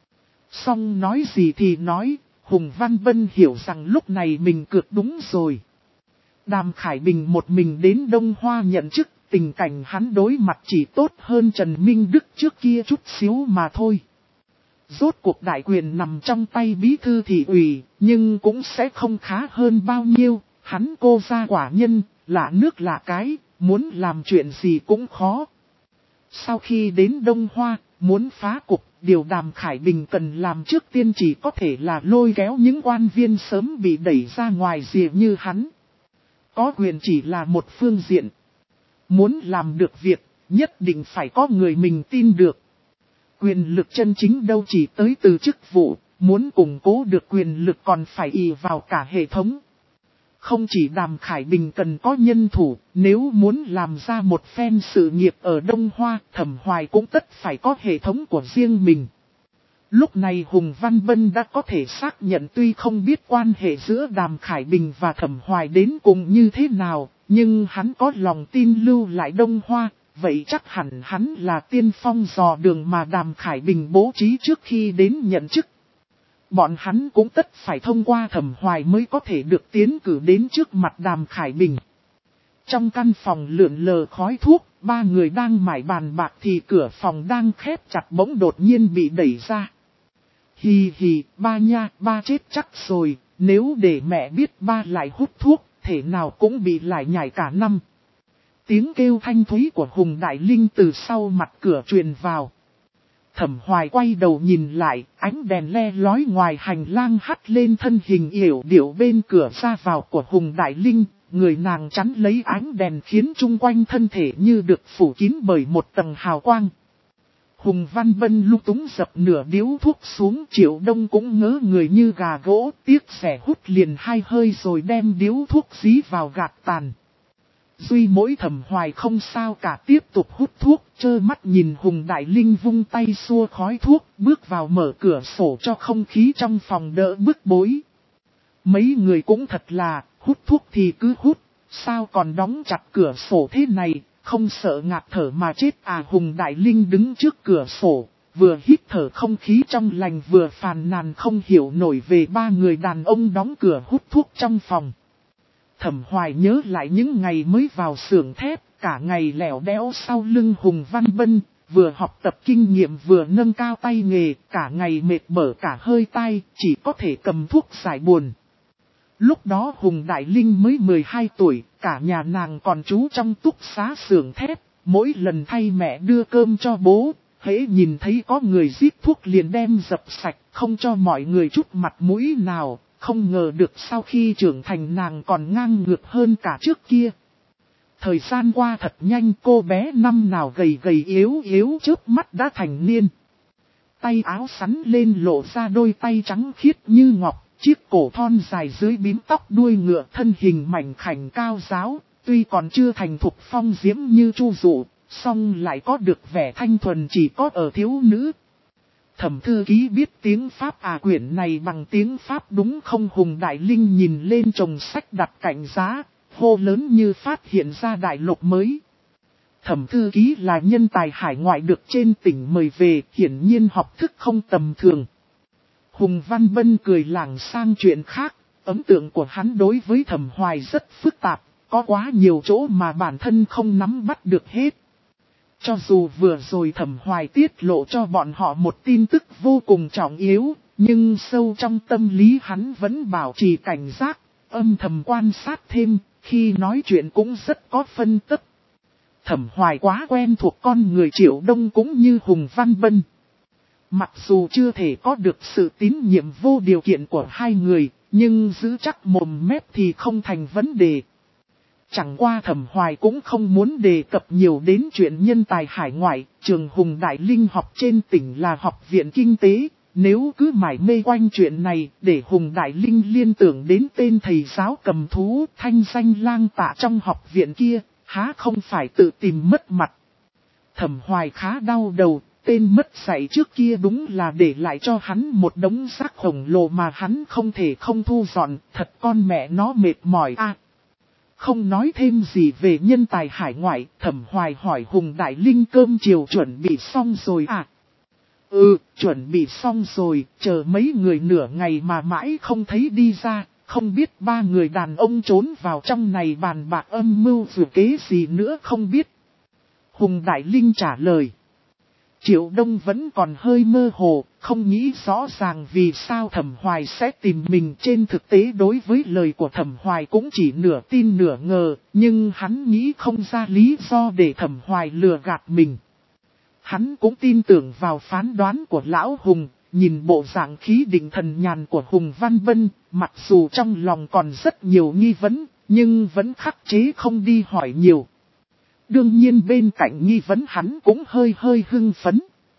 Xong nói gì thì nói, Hùng Văn Bân hiểu rằng lúc này mình cược đúng rồi. Đàm Khải Bình một mình đến Đông Hoa nhận chức, tình cảnh hắn đối mặt chỉ tốt hơn Trần Minh Đức trước kia chút xíu mà thôi. Rốt cuộc đại quyền nằm trong tay bí thư thị ủy, nhưng cũng sẽ không khá hơn bao nhiêu, hắn cô gia quả nhân, lạ nước lạ cái, muốn làm chuyện gì cũng khó. Sau khi đến Đông Hoa, muốn phá cục, điều Đàm Khải Bình cần làm trước tiên chỉ có thể là lôi kéo những quan viên sớm bị đẩy ra ngoài rìa như hắn. Có quyền chỉ là một phương diện. Muốn làm được việc, nhất định phải có người mình tin được. Quyền lực chân chính đâu chỉ tới từ chức vụ, muốn củng cố được quyền lực còn phải ỷ vào cả hệ thống. Không chỉ Đàm Khải Bình cần có nhân thủ, nếu muốn làm ra một phen sự nghiệp ở Đông Hoa, Thẩm Hoài cũng tất phải có hệ thống của riêng mình. Lúc này Hùng Văn Bân đã có thể xác nhận tuy không biết quan hệ giữa Đàm Khải Bình và Thẩm Hoài đến cùng như thế nào, nhưng hắn có lòng tin lưu lại Đông Hoa, vậy chắc hẳn hắn là tiên phong dò đường mà Đàm Khải Bình bố trí trước khi đến nhận chức. Bọn hắn cũng tất phải thông qua Thẩm Hoài mới có thể được tiến cử đến trước mặt Đàm Khải Bình. Trong căn phòng lượn lờ khói thuốc, ba người đang mải bàn bạc thì cửa phòng đang khép chặt bỗng đột nhiên bị đẩy ra. Hì hì, ba nha, ba chết chắc rồi, nếu để mẹ biết ba lại hút thuốc, thể nào cũng bị lại nhảy cả năm. Tiếng kêu thanh thúy của Hùng Đại Linh từ sau mặt cửa truyền vào. Thẩm Hoài quay đầu nhìn lại, ánh đèn le lói ngoài hành lang hắt lên thân hình yểu điệu bên cửa ra vào của Hùng Đại Linh, người nàng chắn lấy ánh đèn khiến chung quanh thân thể như được phủ kín bởi một tầng hào quang. Hùng Văn Bân lung túng dập nửa điếu thuốc xuống, Triệu Đông cũng ngớ người như gà gỗ, tiếc rẻ hút liền hai hơi rồi đem điếu thuốc dí vào gạt tàn. Duy mỗi Thẩm Hoài không sao cả tiếp tục hút thuốc, trơ mắt nhìn Hùng Đại Linh vung tay xua khói thuốc, bước vào mở cửa sổ cho không khí trong phòng đỡ bức bối. Mấy người cũng thật là, hút thuốc thì cứ hút, sao còn đóng chặt cửa sổ thế này, không sợ ngạt thở mà chết à. Hùng Đại Linh đứng trước cửa sổ, vừa hít thở không khí trong lành vừa phàn nàn không hiểu nổi về ba người đàn ông đóng cửa hút thuốc trong phòng. Thẩm Hoài nhớ lại những ngày mới vào xưởng thép, cả ngày lẻo đẽo sau lưng Hùng Văn Bân, vừa học tập kinh nghiệm vừa nâng cao tay nghề, cả ngày mệt bở cả hơi tai, chỉ có thể cầm thuốc giải buồn. Lúc đó Hùng Đại Linh mới mười hai tuổi, cả nhà nàng còn trú trong túc xá xưởng thép, mỗi lần thay mẹ đưa cơm cho bố, hễ nhìn thấy có người giết thuốc liền đem dập sạch, không cho mọi người chút mặt mũi nào. Không ngờ được sau khi trưởng thành nàng còn ngang ngược hơn cả trước kia. Thời gian qua thật nhanh, cô bé năm nào gầy gầy yếu yếu chớp mắt đã thành niên. Tay áo sắn lên lộ ra đôi tay trắng khiết như ngọc, chiếc cổ thon dài dưới bím tóc đuôi ngựa, thân hình mảnh khảnh cao ráo, tuy còn chưa thành thục phong diễm như Chu Dụ, song lại có được vẻ thanh thuần chỉ có ở thiếu nữ. Thẩm thư ký biết tiếng Pháp à, quyển này bằng tiếng Pháp đúng không? Hùng Đại Linh nhìn lên chồng sách đặt cạnh giá, hô lớn như phát hiện ra đại lục mới. Thẩm thư ký là nhân tài hải ngoại được trên tỉnh mời về, hiển nhiên học thức không tầm thường. Hùng Văn Bân cười lảng sang chuyện khác, ấn tượng của hắn đối với Thẩm Hoài rất phức tạp, có quá nhiều chỗ mà bản thân không nắm bắt được hết. Cho dù vừa rồi Thẩm Hoài tiết lộ cho bọn họ một tin tức vô cùng trọng yếu, nhưng sâu trong tâm lý hắn vẫn bảo trì cảnh giác, âm thầm quan sát thêm, khi nói chuyện cũng rất có phân tích. Thẩm Hoài quá quen thuộc con người Triệu Đông cũng như Hùng Văn Bân. Mặc dù chưa thể có được sự tín nhiệm vô điều kiện của hai người, nhưng giữ chắc mồm mép thì không thành vấn đề. Chẳng qua Thẩm Hoài cũng không muốn đề cập nhiều đến chuyện nhân tài hải ngoại, trường Hùng Đại Linh học trên tỉnh là học viện kinh tế, nếu cứ mải mê quanh chuyện này để Hùng Đại Linh liên tưởng đến tên thầy giáo cầm thú thanh danh lang tạ trong học viện kia, há không phải tự tìm mất mặt. Thẩm Hoài khá đau đầu, tên mất dạy trước kia đúng là để lại cho hắn một đống rác khổng lồ mà hắn không thể không thu dọn, thật con mẹ nó mệt mỏi a. À, không nói thêm gì về nhân tài hải ngoại, Thẩm Hoài hỏi Hùng Đại Linh cơm chiều chuẩn bị xong rồi à? Ừ, chuẩn bị xong rồi, chờ mấy người nửa ngày mà mãi không thấy đi ra, không biết ba người đàn ông trốn vào trong này bàn bạc âm mưu vừa kế gì nữa không biết. Hùng Đại Linh trả lời. Triệu Đông vẫn còn hơi mơ hồ, không nghĩ rõ ràng vì sao Thẩm Hoài sẽ tìm mình. Trên thực tế đối với lời của Thẩm Hoài cũng chỉ nửa tin nửa ngờ, nhưng hắn nghĩ không ra lý do để Thẩm Hoài lừa gạt mình. Hắn cũng tin tưởng vào phán đoán của Lão Hùng, nhìn bộ dạng khí định thần nhàn của Hùng Văn Bân, mặc dù trong lòng còn rất nhiều nghi vấn, nhưng vẫn khắc chế không đi hỏi nhiều. Đương nhiên bên cạnh nghi vấn hắn cũng hơi hơi hưng phấn.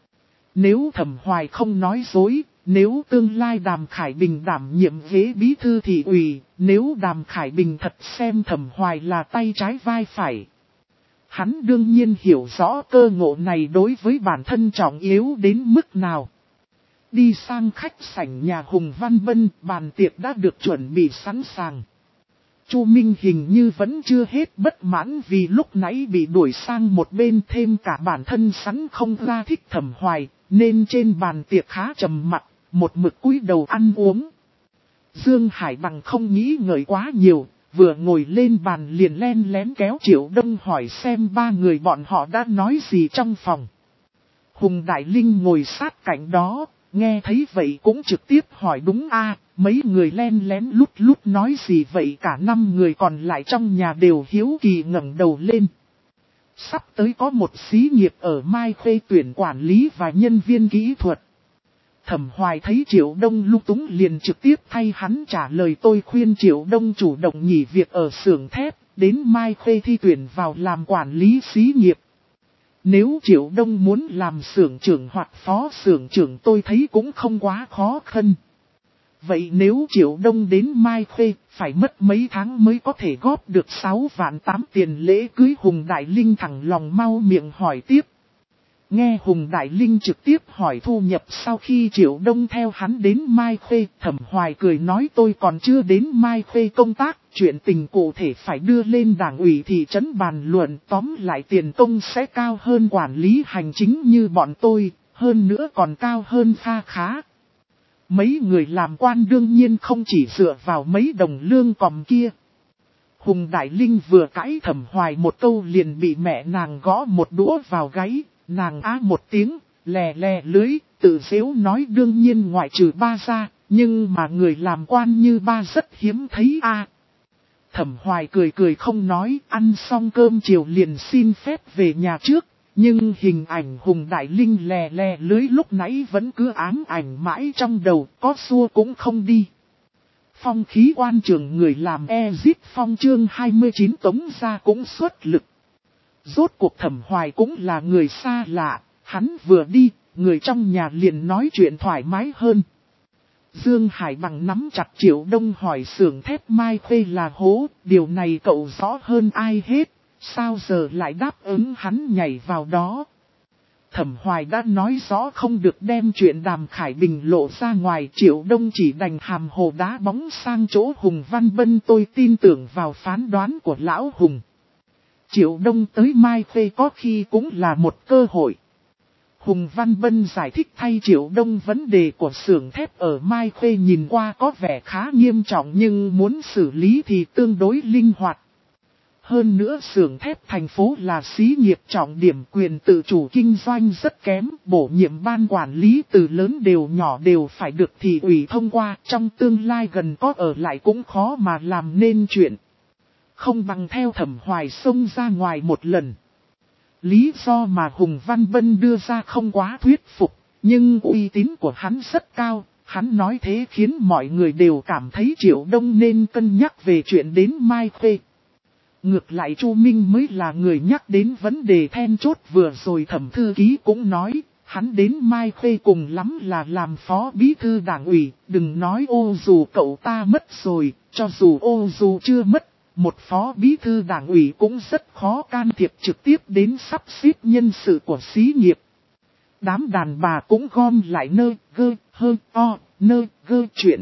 Nếu Thẩm Hoài không nói dối, nếu tương lai Đàm Khải Bình đảm nhiệm ghế bí thư thị ủy, nếu Đàm Khải Bình thật xem Thẩm Hoài là tay trái vai phải. Hắn đương nhiên hiểu rõ cơ ngộ này đối với bản thân trọng yếu đến mức nào. Đi sang khách sảnh nhà Hùng Văn Bân, bàn tiệc đã được chuẩn bị sẵn sàng. Chu Minh hình như vẫn chưa hết bất mãn vì lúc nãy bị đuổi sang một bên, thêm cả bản thân sẵn không ra thích Thẩm Hoài, nên trên bàn tiệc khá trầm mặc, một mực cúi đầu ăn uống. Dương Hải Bằng không nghĩ ngợi quá nhiều, vừa ngồi lên bàn liền len lén kéo Triệu Đông hỏi xem ba người bọn họ đã nói gì trong phòng. Hùng Đại Linh ngồi sát cạnh đó, nghe thấy vậy cũng trực tiếp hỏi đúng a, mấy người len lén lút lút nói gì vậy, cả năm người còn lại trong nhà đều hiếu kỳ ngẩng đầu lên. Sắp tới có một xí nghiệp ở Mai Khê tuyển quản lý và nhân viên kỹ thuật. Thẩm Hoài thấy Triệu Đông lung túng liền trực tiếp thay hắn trả lời, tôi khuyên Triệu Đông chủ động nghỉ việc ở xưởng thép, đến Mai Khê thi tuyển vào làm quản lý xí nghiệp. Nếu Triệu Đông muốn làm xưởng trưởng hoặc phó xưởng trưởng tôi thấy cũng không quá khó khăn. Vậy nếu Triệu Đông đến Mai Khê, phải mất mấy tháng mới có thể góp được sáu vạn tám tiền lễ cưới? Hùng Đại Linh thẳng lòng mau miệng hỏi tiếp. Nghe Hùng Đại Linh trực tiếp hỏi thu nhập sau khi Triệu Đông theo hắn đến Mai Khê, Thẩm Hoài cười nói tôi còn chưa đến Mai Khê công tác, chuyện tình cụ thể phải đưa lên đảng ủy thị trấn bàn luận, tóm lại tiền công sẽ cao hơn quản lý hành chính như bọn tôi, hơn nữa còn cao hơn kha khá. Mấy người làm quan đương nhiên không chỉ dựa vào mấy đồng lương còm kia. Hùng Đại Linh vừa cãi Thẩm Hoài một câu liền bị mẹ nàng gõ một đũa vào gáy. Nàng á một tiếng, lè lè lưới, tự dễu nói đương nhiên ngoại trừ ba ra, nhưng mà người làm quan như ba rất hiếm thấy a. À, Thẩm Hoài cười cười không nói, ăn xong cơm chiều liền xin phép về nhà trước, nhưng hình ảnh Hùng Đại Linh lè lè lưới lúc nãy vẫn cứ ám ảnh mãi trong đầu, có xua cũng không đi. Phong khí quan trường người làm Exit Phong chương hai mươi chín Tống ra cũng xuất lực. Rốt cuộc Thẩm Hoài cũng là người xa lạ, hắn vừa đi, người trong nhà liền nói chuyện thoải mái hơn. Dương Hải Bằng nắm chặt Triệu Đông hỏi xưởng thép Mai Khê là hố, điều này cậu rõ hơn ai hết, sao giờ lại đáp ứng hắn nhảy vào đó. Thẩm Hoài đã nói rõ không được đem chuyện Đàm Khải Bình lộ ra ngoài, Triệu Đông chỉ đành hàm hồ đá bóng sang chỗ Hùng Văn Bân, tôi tin tưởng vào phán đoán của Lão Hùng. Triệu Đông tới Mai Khê có khi cũng là một cơ hội. Hùng Văn Bân giải thích thay Triệu Đông vấn đề của xưởng thép ở Mai Khê nhìn qua có vẻ khá nghiêm trọng nhưng muốn xử lý thì tương đối linh hoạt. Hơn nữa xưởng thép thành phố là xí nghiệp trọng điểm, quyền tự chủ kinh doanh rất kém, bổ nhiệm ban quản lý từ lớn đều nhỏ đều phải được thị ủy thông qua, trong tương lai gần có ở lại cũng khó mà làm nên chuyện. Không bằng theo Thẩm Hoài xông ra ngoài một lần. Lý do mà Hùng Văn Bân đưa ra không quá thuyết phục, nhưng uy tín của hắn rất cao, hắn nói thế khiến mọi người đều cảm thấy Triệu Đông nên cân nhắc về chuyện đến Mai Khê. Ngược lại Chu Minh mới là người nhắc đến vấn đề then chốt, vừa rồi Thẩm thư ký cũng nói, hắn đến Mai Khê cùng lắm là làm phó bí thư đảng ủy, đừng nói ô dù cậu ta mất rồi, cho dù ô dù chưa mất, một phó bí thư đảng ủy cũng rất khó can thiệp trực tiếp đến sắp xếp nhân sự của xí nghiệp. Đám đàn bà cũng gom lại nơ, gơ, hơ, o, nơ, gơ chuyện.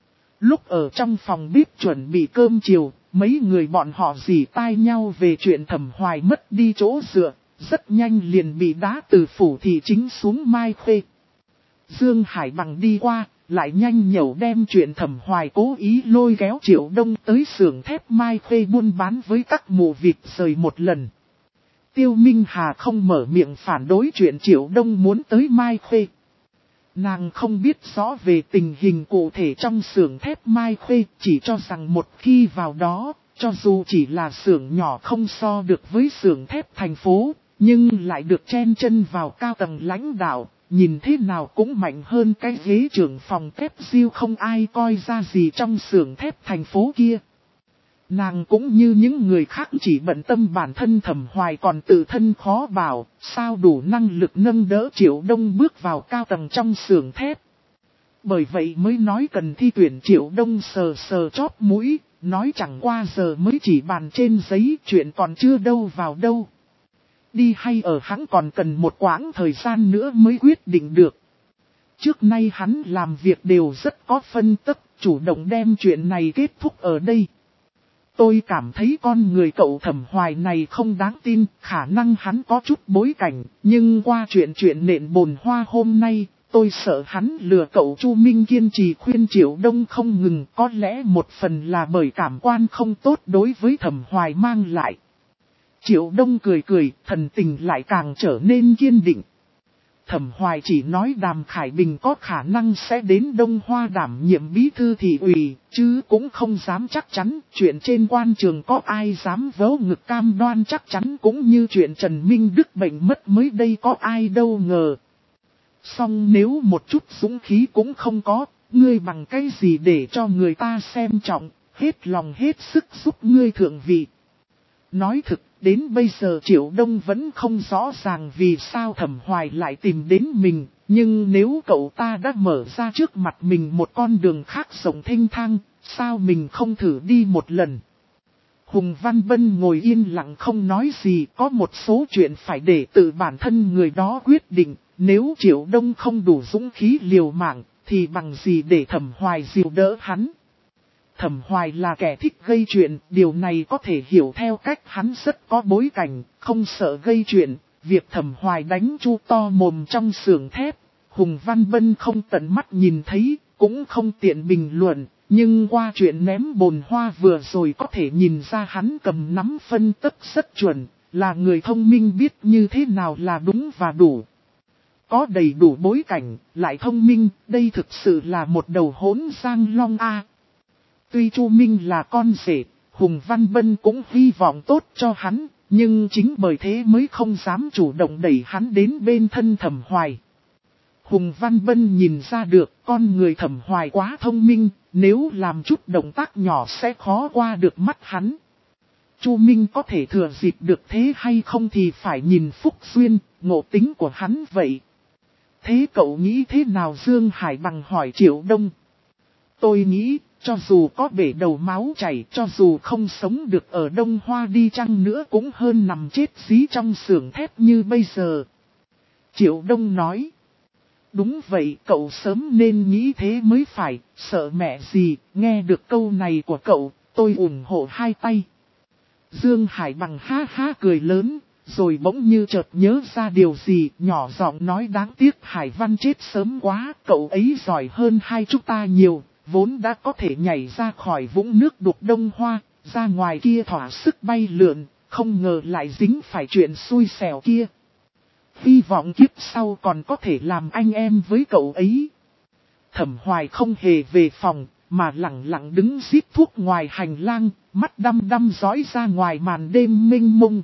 Lúc ở trong phòng bếp chuẩn bị cơm chiều, mấy người bọn họ rỉ tai nhau về chuyện Thẩm Hoài mất đi chỗ dựa, rất nhanh liền bị đá từ phủ thị chính xuống Mai Khê. Dương Hải Bằng đi qua, lại nhanh nhẩu đem chuyện Thẩm Hoài cố ý lôi kéo Triệu Đông tới xưởng thép Mai Khê buôn bán với các mụ vịt rời một lần. Tiêu Minh Hà không mở miệng phản đối chuyện Triệu Đông muốn tới Mai Khê. Nàng không biết rõ về tình hình cụ thể trong xưởng thép Mai Khê, chỉ cho rằng một khi vào đó, cho dù chỉ là xưởng nhỏ không so được với xưởng thép thành phố, nhưng lại được chen chân vào cao tầng lãnh đạo, nhìn thế nào cũng mạnh hơn cái ghế trưởng phòng thép siêu không ai coi ra gì trong xưởng thép thành phố kia. Nàng cũng như những người khác chỉ bận tâm bản thân Thẩm Hoài còn tự thân khó bảo, sao đủ năng lực nâng đỡ Triệu Đông bước vào cao tầng trong xưởng thép. Bởi vậy mới nói cần thi tuyển Triệu Đông sờ sờ chóp mũi, nói chẳng qua giờ mới chỉ bàn trên giấy, chuyện còn chưa đâu vào đâu. Đi hay ở hắn còn cần một quãng thời gian nữa mới quyết định được. Trước nay hắn làm việc đều rất có phân tích, chủ động đem chuyện này kết thúc ở đây. Tôi cảm thấy con người cậu Thẩm Hoài này không đáng tin, khả năng hắn có chút bối cảnh, nhưng qua chuyện chuyện nện bồn hoa hôm nay, tôi sợ hắn lừa cậu. Chu Minh kiên trì khuyên Triệu Đông không ngừng, có lẽ một phần là bởi cảm quan không tốt đối với Thẩm Hoài mang lại. Triệu Đông cười cười, thần tình lại càng trở nên kiên định. Thẩm Hoài chỉ nói Đàm Khải Bình có khả năng sẽ đến Đông Hoa đảm nhiệm bí thư thị ủy, chứ cũng không dám chắc chắn. Chuyện trên quan trường có ai dám vớ ngực cam đoan chắc chắn, cũng như chuyện Trần Minh Đức bệnh mất mới đây có ai đâu ngờ. Song nếu một chút dũng khí cũng không có, ngươi bằng cái gì để cho người ta xem trọng, hết lòng hết sức giúp ngươi thượng vị. Nói thực, đến bây giờ Triệu Đông vẫn không rõ ràng vì sao Thẩm Hoài lại tìm đến mình, nhưng nếu cậu ta đã mở ra trước mặt mình một con đường khác rộng thênh thang, sao mình không thử đi một lần. Hùng Văn Bân ngồi yên lặng không nói gì, có một số chuyện phải để tự bản thân người đó quyết định, nếu Triệu Đông không đủ dũng khí liều mạng, thì bằng gì để Thẩm Hoài dìu đỡ hắn. Thẩm Hoài là kẻ thích gây chuyện, điều này có thể hiểu theo cách hắn rất có bối cảnh, không sợ gây chuyện. Việc Thẩm Hoài đánh Chu to mồm trong xưởng thép, Hùng Văn Bân không tận mắt nhìn thấy, cũng không tiện bình luận, nhưng qua chuyện ném bồn hoa vừa rồi có thể nhìn ra hắn cầm nắm phân tích rất chuẩn, là người thông minh biết như thế nào là đúng và đủ. Có đầy đủ bối cảnh, lại thông minh, đây thực sự là một đầu hỗn giang long a. Tuy Chu Minh là con rể, Hùng Văn Bân cũng hy vọng tốt cho hắn, nhưng chính bởi thế mới không dám chủ động đẩy hắn đến bên thân Thẩm Hoài. Hùng Văn Bân nhìn ra được con người Thẩm Hoài quá thông minh, nếu làm chút động tác nhỏ sẽ khó qua được mắt hắn. Chu Minh có thể thừa dịp được thế hay không thì phải nhìn phúc duyên, ngộ tính của hắn vậy. Thế cậu nghĩ thế nào? Dương Hải Bằng hỏi Triệu Đông. Tôi nghĩ, cho dù có bể đầu máu chảy, cho dù không sống được ở Đông Hoa đi chăng nữa cũng hơn nằm chết dí trong xưởng thép như bây giờ. Triệu Đông nói. Đúng vậy, cậu sớm nên nghĩ thế mới phải, sợ mẹ gì, nghe được câu này của cậu, tôi ủng hộ hai tay. Dương Hải Bằng ha ha cười lớn, rồi bỗng như chợt nhớ ra điều gì, nhỏ giọng nói đáng tiếc Hải Văn chết sớm quá, cậu ấy giỏi hơn hai chúng ta nhiều, vốn đã có thể nhảy ra khỏi vũng nước đục Đông Hoa, ra ngoài kia thỏa sức bay lượn, không ngờ lại dính phải chuyện xui xẻo kia. Hy vọng kiếp sau còn có thể làm anh em với cậu ấy. Thẩm Hoài không hề về phòng, mà lặng lặng đứng rít thuốc ngoài hành lang, mắt đăm đăm dõi ra ngoài màn đêm mênh mông.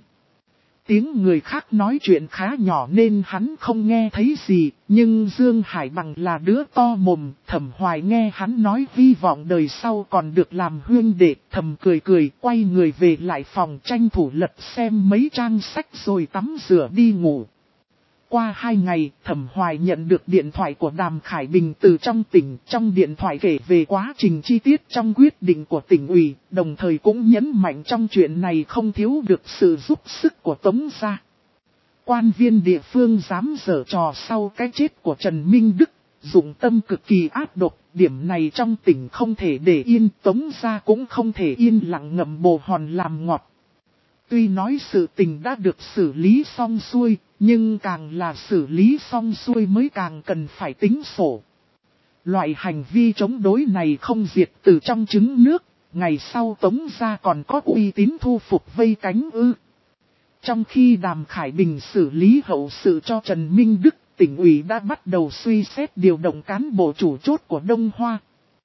Tiếng người khác nói chuyện khá nhỏ nên hắn không nghe thấy gì, nhưng Dương Hải Bằng là đứa to mồm, Thẩm Hoài nghe hắn nói hy vọng đời sau còn được làm huynh đệ, thầm cười cười, quay người về lại phòng tranh thủ lật xem mấy trang sách rồi tắm rửa đi ngủ. Qua hai ngày, Thẩm Hoài nhận được điện thoại của Đàm Khải Bình từ trong tỉnh. Trong điện thoại kể về quá trình chi tiết trong quyết định của tỉnh ủy, đồng thời cũng nhấn mạnh trong chuyện này không thiếu được sự giúp sức của Tống gia. Quan viên địa phương dám giở trò sau cái chết của Trần Minh Đức, dụng tâm cực kỳ ác độc, điểm này trong tỉnh không thể để yên, Tống gia cũng không thể yên lặng ngậm bồ hòn làm ngọt. Tuy nói sự tình đã được xử lý xong xuôi, nhưng càng là xử lý xong xuôi mới càng cần phải tính sổ. Loại hành vi chống đối này không diệt từ trong trứng nước, ngày sau Tống gia còn có uy tín thu phục vây cánh ư. Trong khi Đàm Khải Bình xử lý hậu sự cho Trần Minh Đức, tỉnh ủy đã bắt đầu suy xét điều động cán bộ chủ chốt của Đông Hoa.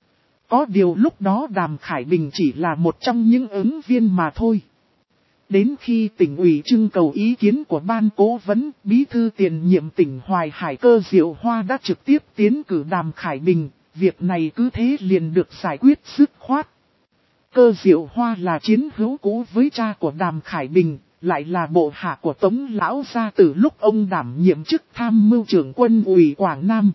Có điều lúc đó Đàm Khải Bình chỉ là một trong những ứng viên mà thôi. Đến khi tỉnh ủy trưng cầu ý kiến của ban cố vấn, bí thư tiền nhiệm tỉnh Hoài Hải Cơ Diệu Hoa đã trực tiếp tiến cử Đàm Khải Bình, việc này cứ thế liền được giải quyết dứt khoát. Cơ Diệu Hoa là chiến hữu cũ với cha của Đàm Khải Bình, lại là bộ hạ của Tống Lão gia từ lúc ông đảm nhiệm chức tham mưu trưởng quân ủy Quảng Nam.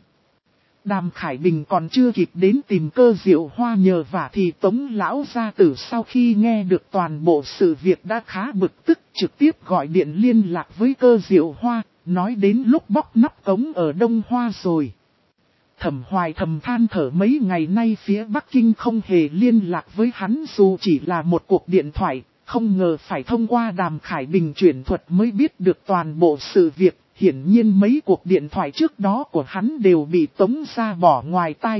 Đàm Khải Bình còn chưa kịp đến tìm Cơ Diệu Hoa nhờ vả thì Tống Lão gia tử sau khi nghe được toàn bộ sự việc đã khá bực tức, trực tiếp gọi điện liên lạc với Cơ Diệu Hoa, nói đến lúc bóc nắp cống ở Đông Hoa rồi. Thẩm Hoài thầm than thở mấy ngày nay phía Bắc Kinh không hề liên lạc với hắn dù chỉ là một cuộc điện thoại, không ngờ phải thông qua Đàm Khải Bình chuyển thuật mới biết được toàn bộ sự việc. Hiển nhiên mấy cuộc điện thoại trước đó của hắn đều bị Tống gia bỏ ngoài tai.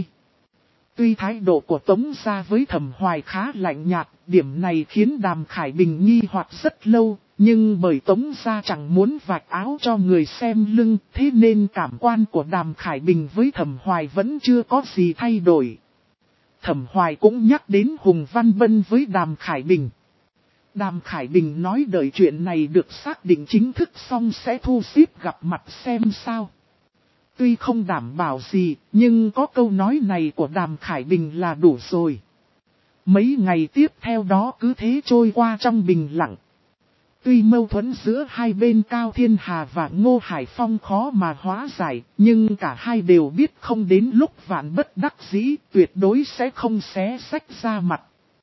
Tuy thái độ của Tống gia với Thẩm Hoài khá lạnh nhạt, điểm này khiến Đàm Khải Bình nghi hoặc rất lâu, nhưng bởi Tống gia chẳng muốn vạch áo cho người xem lưng, thế nên cảm quan của Đàm Khải Bình với Thẩm Hoài vẫn chưa có gì thay đổi. Thẩm Hoài cũng nhắc đến Hùng Văn Bân với Đàm Khải Bình. Đàm Khải Bình nói đợi chuyện này được xác định chính thức xong sẽ thu xếp gặp mặt xem sao. Tuy không đảm bảo gì, nhưng có câu nói này của Đàm Khải Bình là đủ rồi. Mấy ngày tiếp theo đó cứ thế trôi qua trong bình lặng. Tuy mâu thuẫn giữa hai bên Cao Thiên Hà và Ngô Hải Phong khó mà hóa giải, nhưng cả hai đều biết không đến lúc vạn bất đắc dĩ, tuyệt đối sẽ không xé xách ra mặt.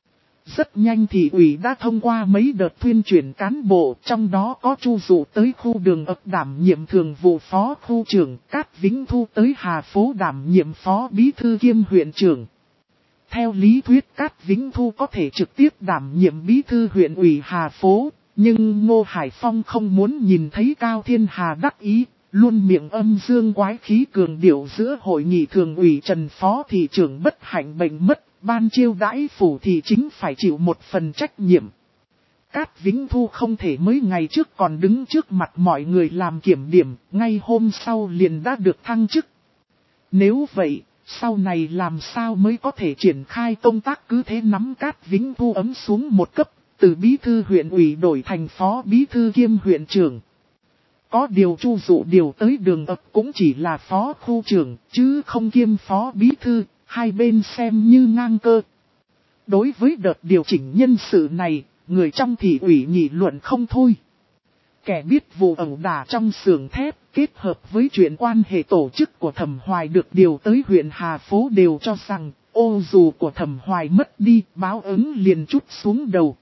Rất nhanh thị ủy đã thông qua mấy đợt tuyên truyền cán bộ, trong đó có Chu Dụ tới khu Đường Ấp đảm nhiệm thường vụ phó khu trưởng, Cát Vĩnh Thu tới Hà Phố đảm nhiệm phó bí thư kiêm huyện trưởng. Theo lý thuyết Cát Vĩnh Thu có thể trực tiếp đảm nhiệm bí thư huyện ủy Hà Phố, nhưng Ngô Hải Phong không muốn nhìn thấy Cao Thiên Hà đắc ý, luôn miệng âm dương quái khí cường điệu giữa hội nghị thường ủy Trần phó thị trưởng bất hạnh bệnh mất. Ban chiêu đãi phủ thì chính phải chịu một phần trách nhiệm. Cát Vĩnh Thu không thể mấy ngày trước còn đứng trước mặt mọi người làm kiểm điểm, ngay hôm sau liền đã được thăng chức. Nếu vậy, sau này làm sao mới có thể triển khai công tác cứ thế nắm Cát Vĩnh Thu ấm xuống một cấp, từ bí thư huyện ủy đổi thành phó bí thư kiêm huyện trưởng. Có điều Chu Dụ điều tới Đường Ấp cũng chỉ là phó khu trưởng, chứ không kiêm phó bí thư. Hai bên xem như ngang cơ. Đối với đợt điều chỉnh nhân sự này, người trong thị ủy nghị luận không thôi. Kẻ biết vụ ẩu đả trong xưởng thép kết hợp với chuyện quan hệ tổ chức của Thẩm Hoài được điều tới huyện Hà Phố đều cho rằng ô dù của Thẩm Hoài mất đi, báo ứng liền trút xuống đầu.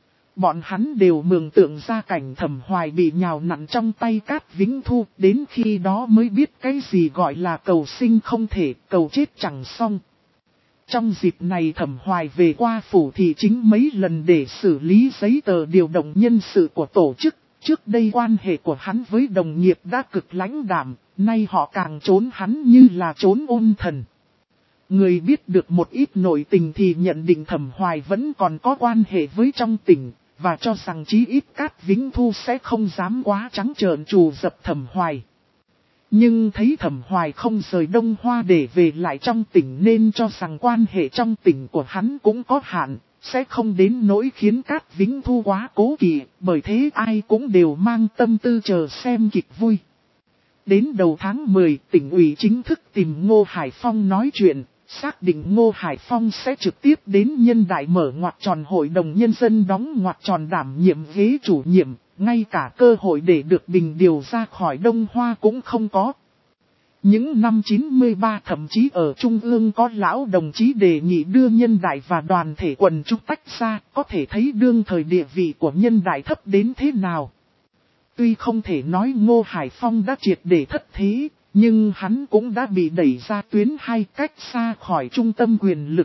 Bọn hắn đều mường tượng ra cảnh Thẩm Hoài bị nhào nặn trong tay Cát Vĩnh Thu, đến khi đó mới biết cái gì gọi là cầu sinh không thể, cầu chết chẳng xong. Trong dịp này Thẩm Hoài về qua phủ thị chính mấy lần để xử lý giấy tờ điều động nhân sự của tổ chức, Trước đây quan hệ của hắn với đồng nghiệp đã cực lãnh đạm, nay họ càng trốn hắn như là trốn ôn thần. Người biết được một ít nội tình thì nhận định Thẩm Hoài vẫn còn có quan hệ với trong tỉnh, và cho rằng chí ít Cát Vĩnh Thu sẽ không dám quá trắng trợn trù dập Thẩm Hoài. Nhưng thấy Thẩm Hoài không rời Đông Hoa để về lại trong tỉnh nên cho rằng quan hệ trong tỉnh của hắn cũng có hạn, sẽ không đến nỗi khiến Cát Vĩnh Thu quá cố kỵ, bởi thế ai cũng đều mang tâm tư chờ xem kịch vui. Đến đầu tháng mười, tỉnh ủy chính thức tìm Ngô Hải Phong nói chuyện, xác định Ngô Hải Phong sẽ trực tiếp đến nhân đại mở ngoặc tròn hội đồng nhân dân đóng ngoặc tròn đảm nhiệm ghế chủ nhiệm, ngay cả cơ hội để được bình điều ra khỏi Đông Hoa cũng không có. Những năm chín mươi ba thậm chí ở Trung ương có lão đồng chí đề nghị đưa nhân đại và đoàn thể quần chúng tách ra, có thể thấy đương thời địa vị của nhân đại thấp đến thế nào. Tuy không thể nói Ngô Hải Phong đã triệt để thất thế, nhưng hắn cũng đã bị đẩy ra tuyến hai cách xa khỏi trung tâm quyền lực.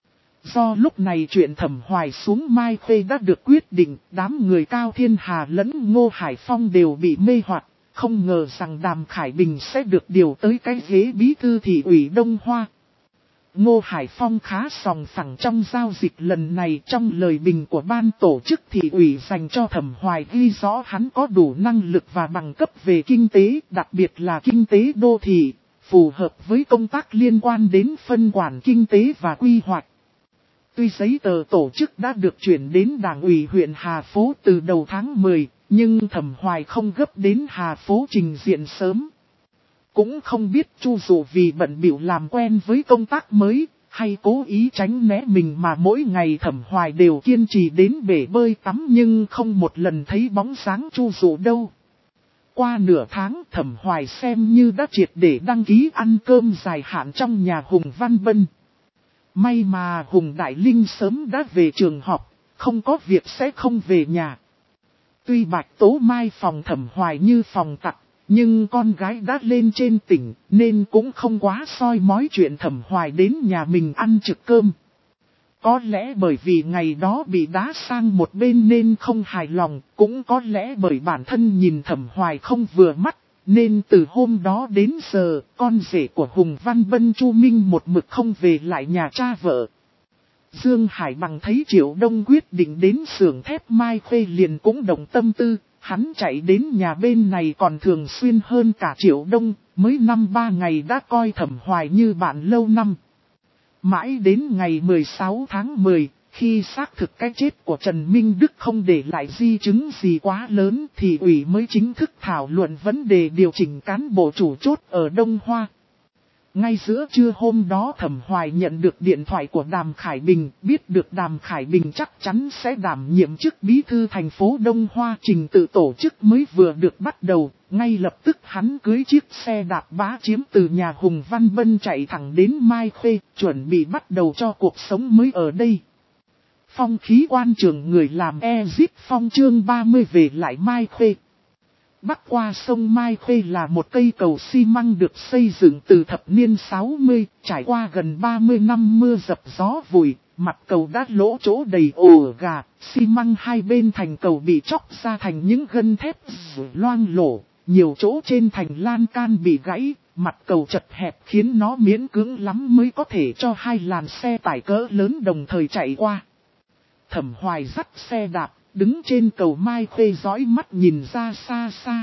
Do lúc này chuyện Thẩm Hoài xuống Mai Khê đã được quyết định, đám người Cao Thiên Hà lẫn Ngô Hải Phong đều bị mê hoặc, không ngờ rằng Đàm Khải Bình sẽ được điều tới cái ghế bí thư thị ủy Đông Hoa. Ngô Hải Phong khá sòng phẳng trong giao dịch lần này, trong lời bình của ban tổ chức thị ủy dành cho Thẩm Hoài ghi rõ hắn có đủ năng lực và bằng cấp về kinh tế, đặc biệt là kinh tế đô thị, phù hợp với công tác liên quan đến phân quản kinh tế và quy hoạch. Tuy giấy tờ tổ chức đã được chuyển đến Đảng ủy huyện Hà Phố từ đầu tháng mười, nhưng Thẩm Hoài không gấp đến Hà Phố trình diện sớm. Cũng không biết Chu Dụ vì bận bịu làm quen với công tác mới, hay cố ý tránh né mình mà mỗi ngày Thẩm Hoài đều kiên trì đến bể bơi tắm nhưng không một lần thấy bóng dáng Chu Dụ đâu. Qua nửa tháng Thẩm Hoài xem như đã triệt để đăng ký ăn cơm dài hạn trong nhà Hùng Văn Bân. May mà Hùng Đại Linh sớm đã về trường học, không có việc sẽ không về nhà. Tuy Bạch Tố Mai phòng Thẩm Hoài như phòng tặc, nhưng con gái đã lên trên tỉnh nên cũng không quá soi mói chuyện Thẩm Hoài đến nhà mình ăn trực cơm. Có lẽ bởi vì ngày đó bị đá sang một bên nên không hài lòng, cũng có lẽ bởi bản thân nhìn Thẩm Hoài không vừa mắt, nên từ hôm đó đến giờ, con rể của Hùng Văn Bân Chu Minh một mực không về lại nhà cha vợ. Dương Hải Bằng thấy Triệu Đông quyết định đến xưởng thép Mai Khê liền cũng động tâm tư, hắn chạy đến nhà bên này còn thường xuyên hơn cả Triệu Đông, mới năm ba ngày đã coi Thẩm Hoài như bạn lâu năm. Mãi đến ngày mười sáu tháng mười, khi xác thực cái chết của Trần Minh Đức không để lại di chứng gì quá lớn thì ủy mới chính thức thảo luận vấn đề điều chỉnh cán bộ chủ chốt ở Đông Hoa. Ngay giữa trưa hôm đó Thẩm Hoài nhận được điện thoại của Đàm Khải Bình, biết được Đàm Khải Bình chắc chắn sẽ đảm nhiệm chức bí thư thành phố Đông Hoa. Trình tự tổ chức mới vừa được bắt đầu, ngay lập tức hắn cưới chiếc xe đạp bá chiếm từ nhà Hùng Văn Bân chạy thẳng đến Mai Khê, chuẩn bị bắt đầu cho cuộc sống mới ở đây. Phong khí quan trường người làm Exit Phong chương ba mươi về lại Mai Khê. Bắc qua sông Mai Khê là một cây cầu xi măng được xây dựng từ thập niên sáu mươi, trải qua gần ba mươi năm mưa dập gió vùi, mặt cầu đã lỗ chỗ đầy ổ gà, xi măng hai bên thành cầu bị chóc ra thành những gân thép loang lổ, nhiều chỗ trên thành lan can bị gãy, mặt cầu chật hẹp khiến nó miễn cưỡng lắm mới có thể cho hai làn xe tải cỡ lớn đồng thời chạy qua. Thẩm Hoài dắt xe đạp, đứng trên cầu Mai Khê dõi mắt nhìn ra xa xa.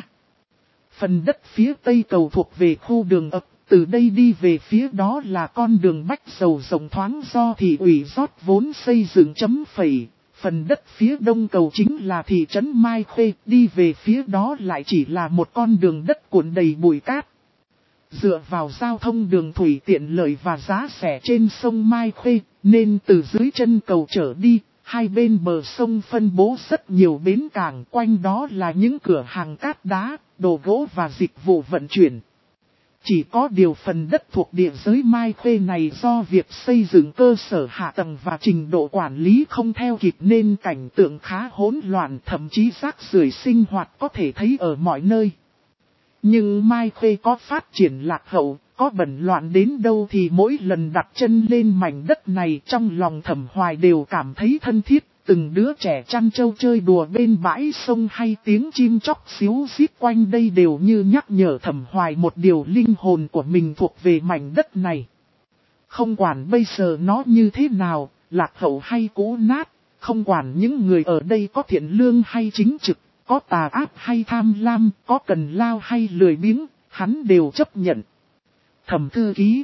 Phần đất phía tây cầu thuộc về khu đường ấp, từ đây đi về phía đó là con đường bách dầu rộng thoáng do thị ủy rót vốn xây dựng chấm phẩy. Phần đất phía đông cầu chính là thị trấn Mai Khê, đi về phía đó lại chỉ là một con đường đất cuộn đầy bụi cát. Dựa vào giao thông đường thủy tiện lợi và giá rẻ trên sông Mai Khê, nên từ dưới chân cầu trở đi, hai bên bờ sông phân bố rất nhiều bến cảng, quanh đó là những cửa hàng cát đá, đồ gỗ và dịch vụ vận chuyển. Chỉ có điều phần đất thuộc địa giới Mai Khê này do việc xây dựng cơ sở hạ tầng và trình độ quản lý không theo kịp nên cảnh tượng khá hỗn loạn, thậm chí rác rưởi sinh hoạt có thể thấy ở mọi nơi. Nhưng Mai Khê có phát triển lạc hậu, có bẩn loạn đến đâu thì mỗi lần đặt chân lên mảnh đất này trong lòng Thẩm Hoài đều cảm thấy thân thiết, từng đứa trẻ chăn trâu chơi đùa bên bãi sông hay tiếng chim chóc xíu xít quanh đây đều như nhắc nhở Thẩm Hoài một điều linh hồn của mình thuộc về mảnh đất này. Không quản bây giờ nó như thế nào, lạc hậu hay cũ nát, không quản những người ở đây có thiện lương hay chính trực, có tà ác hay tham lam, có cần lao hay lười biếng, hắn đều chấp nhận. Thẩm thư ký.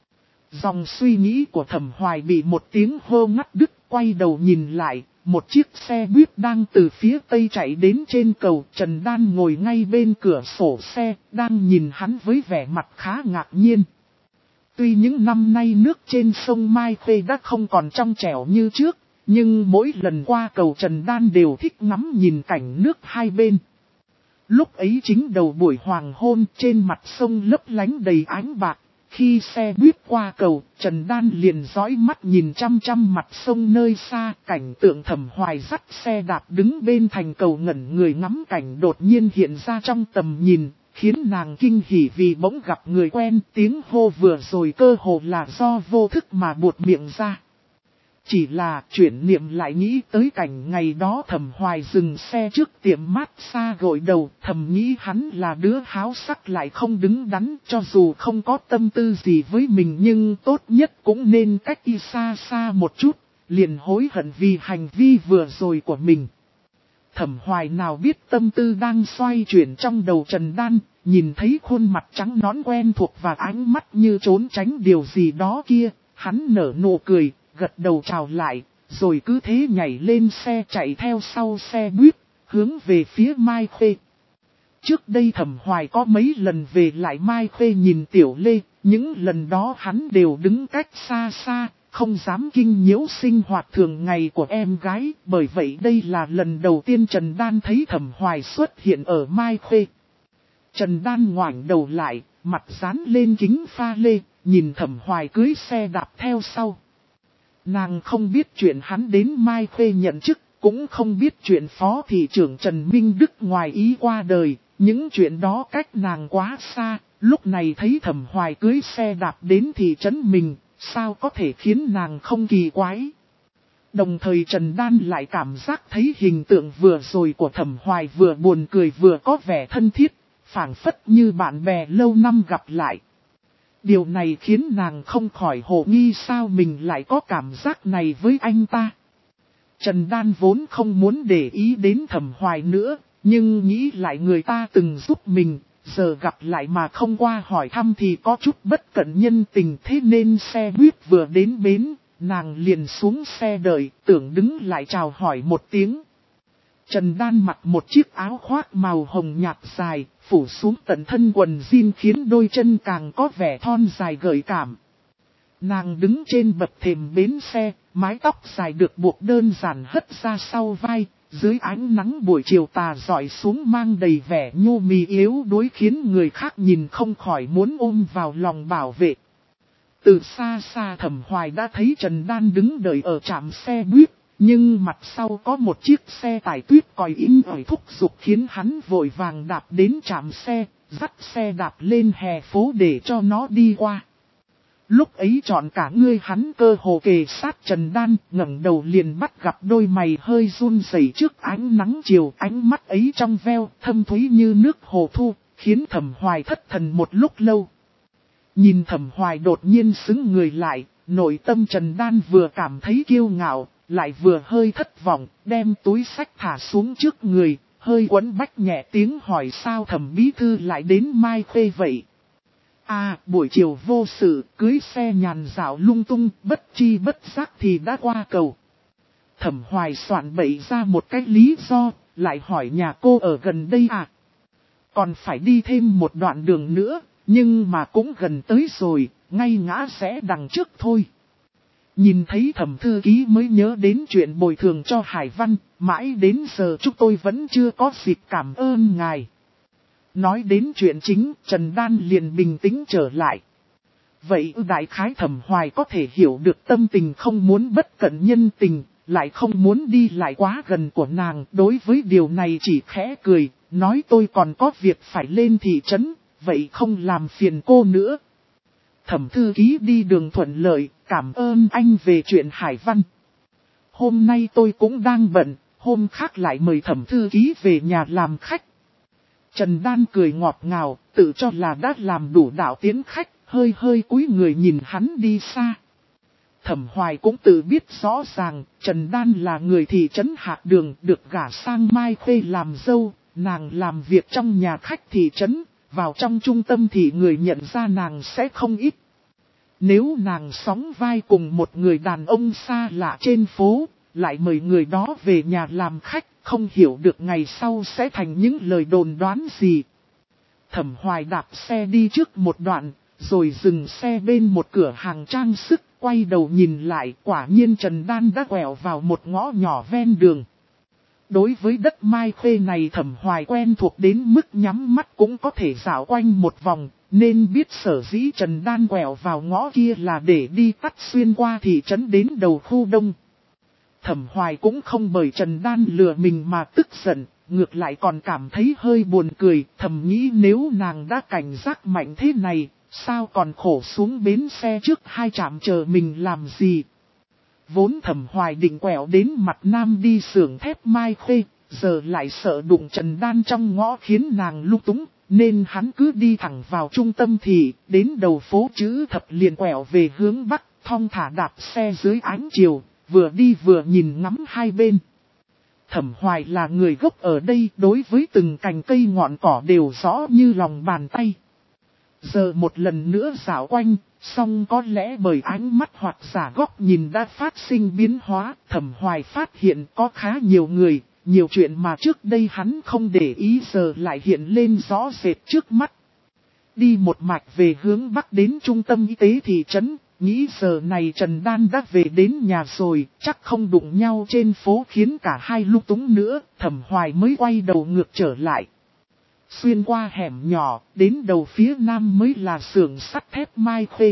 Dòng suy nghĩ của Thẩm Hoài bị một tiếng hô ngắt đứt, quay đầu nhìn lại, một chiếc xe buýt đang từ phía tây chạy đến trên cầu. Trần Đan ngồi ngay bên cửa sổ xe, đang nhìn hắn với vẻ mặt khá ngạc nhiên. Tuy những năm nay nước trên sông Mai Khê đã không còn trong trẻo như trước, nhưng mỗi lần qua cầu Trần Đan đều thích ngắm nhìn cảnh nước hai bên. Lúc ấy chính đầu buổi hoàng hôn, trên mặt sông lấp lánh đầy ánh bạc. Khi xe buýt qua cầu, Trần Đan liền dõi mắt nhìn chăm chăm mặt sông nơi xa. Cảnh tượng Thẩm Hoài dắt xe đạp đứng bên thành cầu ngẩn người ngắm cảnh đột nhiên hiện ra trong tầm nhìn, khiến nàng kinh hỉ vì bỗng gặp người quen. Tiếng hô vừa rồi cơ hồ là do vô thức mà buột miệng ra. Chỉ là chuyển niệm lại nghĩ tới cảnh ngày đó Thẩm Hoài dừng xe trước tiệm mát xa gội đầu, thầm nghĩ hắn là đứa háo sắc lại không đứng đắn, cho dù không có tâm tư gì với mình nhưng tốt nhất cũng nên cách y xa xa một chút, liền hối hận vì hành vi vừa rồi của mình. Thẩm Hoài nào biết tâm tư đang xoay chuyển trong đầu Trần Đan, nhìn thấy khuôn mặt trắng nõn quen thuộc và ánh mắt như trốn tránh điều gì đó kia, hắn nở nụ cười. Gật đầu chào lại, rồi cứ thế nhảy lên xe chạy theo sau xe buýt, hướng về phía Mai Khê. Trước đây Thẩm Hoài có mấy lần về lại Mai Khê nhìn Tiểu Lê, những lần đó hắn đều đứng cách xa xa, không dám kinh nhiễu sinh hoạt thường ngày của em gái. Bởi vậy đây là lần đầu tiên Trần Đan thấy Thẩm Hoài xuất hiện ở Mai Khê. Trần Đan ngoảnh đầu lại, mặt dán lên kính pha lê, nhìn Thẩm Hoài cưới xe đạp theo sau. Nàng không biết chuyện hắn đến Mai Khê nhận chức, cũng không biết chuyện Phó Thị trưởng Trần Minh Đức ngoài ý qua đời, những chuyện đó cách nàng quá xa, lúc này thấy Thẩm Hoài cưới xe đạp đến thị trấn mình, sao có thể khiến nàng không kỳ quái. Đồng thời Trần Đan lại cảm giác thấy hình tượng vừa rồi của Thẩm Hoài vừa buồn cười vừa có vẻ thân thiết, phảng phất như bạn bè lâu năm gặp lại. Điều này khiến nàng không khỏi hồ nghi sao mình lại có cảm giác này với anh ta. Trần Đan vốn không muốn để ý đến Thẩm Hoài nữa, nhưng nghĩ lại người ta từng giúp mình, giờ gặp lại mà không qua hỏi thăm thì có chút bất cẩn nhân tình, thế nên xe buýt vừa đến bến, nàng liền xuống xe đợi, tưởng đứng lại chào hỏi một tiếng. Trần Đan mặc một chiếc áo khoác màu hồng nhạt dài, phủ xuống tận thân quần jean khiến đôi chân càng có vẻ thon dài gợi cảm. Nàng đứng trên bậc thềm bến xe, mái tóc dài được buộc đơn giản hất ra sau vai, dưới ánh nắng buổi chiều tà rọi xuống mang đầy vẻ nhu mì yếu đuối khiến người khác nhìn không khỏi muốn ôm vào lòng bảo vệ. Từ xa xa Thẩm Hoài đã thấy Trần Đan đứng đợi ở trạm xe buýt. Nhưng mặt sau có một chiếc xe tải tuyết còi in ỏi thúc giục khiến hắn vội vàng đạp đến trạm xe, dắt xe đạp lên hè phố để cho nó đi qua. Lúc ấy chọn cả người hắn cơ hồ kề sát Trần Đan, ngẩng đầu liền bắt gặp đôi mày hơi run rẩy trước ánh nắng chiều, ánh mắt ấy trong veo, thâm thúy như nước hồ thu, khiến Thẩm Hoài thất thần một lúc lâu. Nhìn Thẩm Hoài đột nhiên xứng người lại, nội tâm Trần Đan vừa cảm thấy kiêu ngạo, lại vừa hơi thất vọng, đem túi xách thả xuống trước người, hơi quấn bách nhẹ tiếng hỏi sao Thẩm bí thư lại đến Mai Khê vậy. À, buổi chiều vô sự, cưới xe nhàn dạo lung tung, bất chi bất giác thì đã qua cầu. Thẩm Hoài soạn bậy ra một cái lý do, lại hỏi nhà cô ở gần đây à. Còn phải đi thêm một đoạn đường nữa, nhưng mà cũng gần tới rồi, ngay ngã rẽ đằng trước thôi. Nhìn thấy Thẩm thư ký mới nhớ đến chuyện bồi thường cho Hải Văn, mãi đến giờ chúng tôi vẫn chưa có dịp cảm ơn ngài. Nói đến chuyện chính, Trần Đan liền bình tĩnh trở lại. Vậy đại khái Thẩm Hoài có thể hiểu được tâm tình không muốn bất cẩn nhân tình, lại không muốn đi lại quá gần của nàng. Đối với điều này chỉ khẽ cười, nói tôi còn có việc phải lên thị trấn, vậy không làm phiền cô nữa. Thẩm thư ký đi đường thuận lợi, cảm ơn anh về chuyện Hải Văn. hôm nay tôi cũng đang bận, hôm khác lại mời Thẩm thư ký về nhà làm khách. Trần Đan cười ngọt ngào, tự cho là đã làm đủ đạo tiến khách, hơi hơi cúi người nhìn hắn đi xa. Thẩm Hoài cũng tự biết rõ ràng, Trần Đan là người thị trấn Hạc Đường, được gả sang Mai Khê làm dâu, nàng làm việc trong nhà khách thị trấn, vào trong trung tâm thì người nhận ra nàng sẽ không ít. Nếu nàng sóng vai cùng một người đàn ông xa lạ trên phố, lại mời người đó về nhà làm khách, không hiểu được ngày sau sẽ thành những lời đồn đoán gì. Thẩm Hoài đạp xe đi trước một đoạn, rồi dừng xe bên một cửa hàng trang sức, quay đầu nhìn lại, quả nhiên Trần Đan đã quẹo vào một ngõ nhỏ ven đường. Đối với đất Mai Khê này Thẩm Hoài quen thuộc đến mức nhắm mắt cũng có thể dạo quanh một vòng, nên biết sở dĩ Trần Đan quẹo vào ngõ kia là để đi tắt xuyên qua thị trấn đến đầu khu đông. Thẩm Hoài cũng không bởi Trần Đan lừa mình mà tức giận, ngược lại còn cảm thấy hơi buồn cười, thầm nghĩ nếu nàng đã cảnh giác mạnh thế này, sao còn khổ xuống bến xe trước hai trạm chờ mình làm gì. Vốn Thẩm Hoài định quẹo đến mặt nam đi xưởng thép Mai Khê, giờ lại sợ đụng Trần Đan trong ngõ khiến nàng lung túng, nên hắn cứ đi thẳng vào trung tâm thị, đến đầu phố chữ thập liền quẹo về hướng bắc, thong thả đạp xe dưới ánh chiều, vừa đi vừa nhìn ngắm hai bên. Thẩm Hoài là người gốc ở đây, đối với từng cành cây ngọn cỏ đều rõ như lòng bàn tay. Giờ một lần nữa dạo quanh, song có lẽ bởi ánh mắt hoặc giả góc nhìn đã phát sinh biến hóa, Thẩm Hoài phát hiện có khá nhiều người, nhiều chuyện mà trước đây hắn không để ý giờ lại hiện lên rõ rệt trước mắt. Đi một mạch về hướng bắc đến trung tâm y tế thị trấn, nghĩ giờ này Trần Đan đã về đến nhà rồi, chắc không đụng nhau trên phố khiến cả hai lung túng nữa, Thẩm Hoài mới quay đầu ngược trở lại. Xuyên qua hẻm nhỏ, đến đầu phía nam mới là xưởng sắt thép Mai Khê.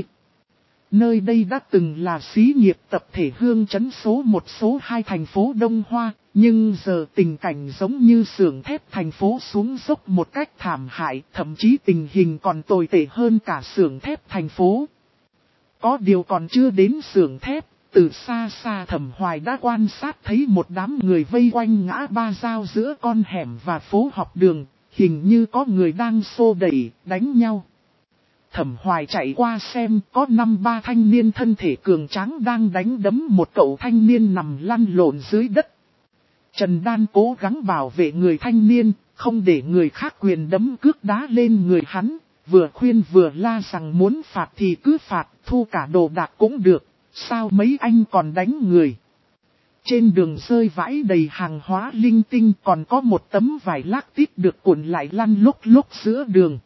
Nơi đây đã từng là xí nghiệp tập thể Hương trấn số một số hai thành phố Đông Hoa, nhưng giờ tình cảnh giống như xưởng thép thành phố xuống dốc một cách thảm hại, thậm chí tình hình còn tồi tệ hơn cả xưởng thép thành phố. Có điều còn chưa đến xưởng thép, từ xa xa Thẩm Hoài đã quan sát thấy một đám người vây quanh ngã ba giao giữa con hẻm và phố học đường, hình như có người đang xô đẩy, đánh nhau. Thẩm Hoài chạy qua xem có năm ba thanh niên thân thể cường tráng đang đánh đấm một cậu thanh niên nằm lăn lộn dưới đất. Trần Đan cố gắng bảo vệ người thanh niên, không để người khác quyền đấm cước đá lên người hắn, vừa khuyên vừa la rằng muốn phạt thì cứ phạt, thu cả đồ đạc cũng được, sao mấy anh còn đánh người. Trên đường rơi vãi đầy hàng hóa linh tinh, còn có một tấm vải lác tít được cuộn lại lăn lúc lúc giữa đường.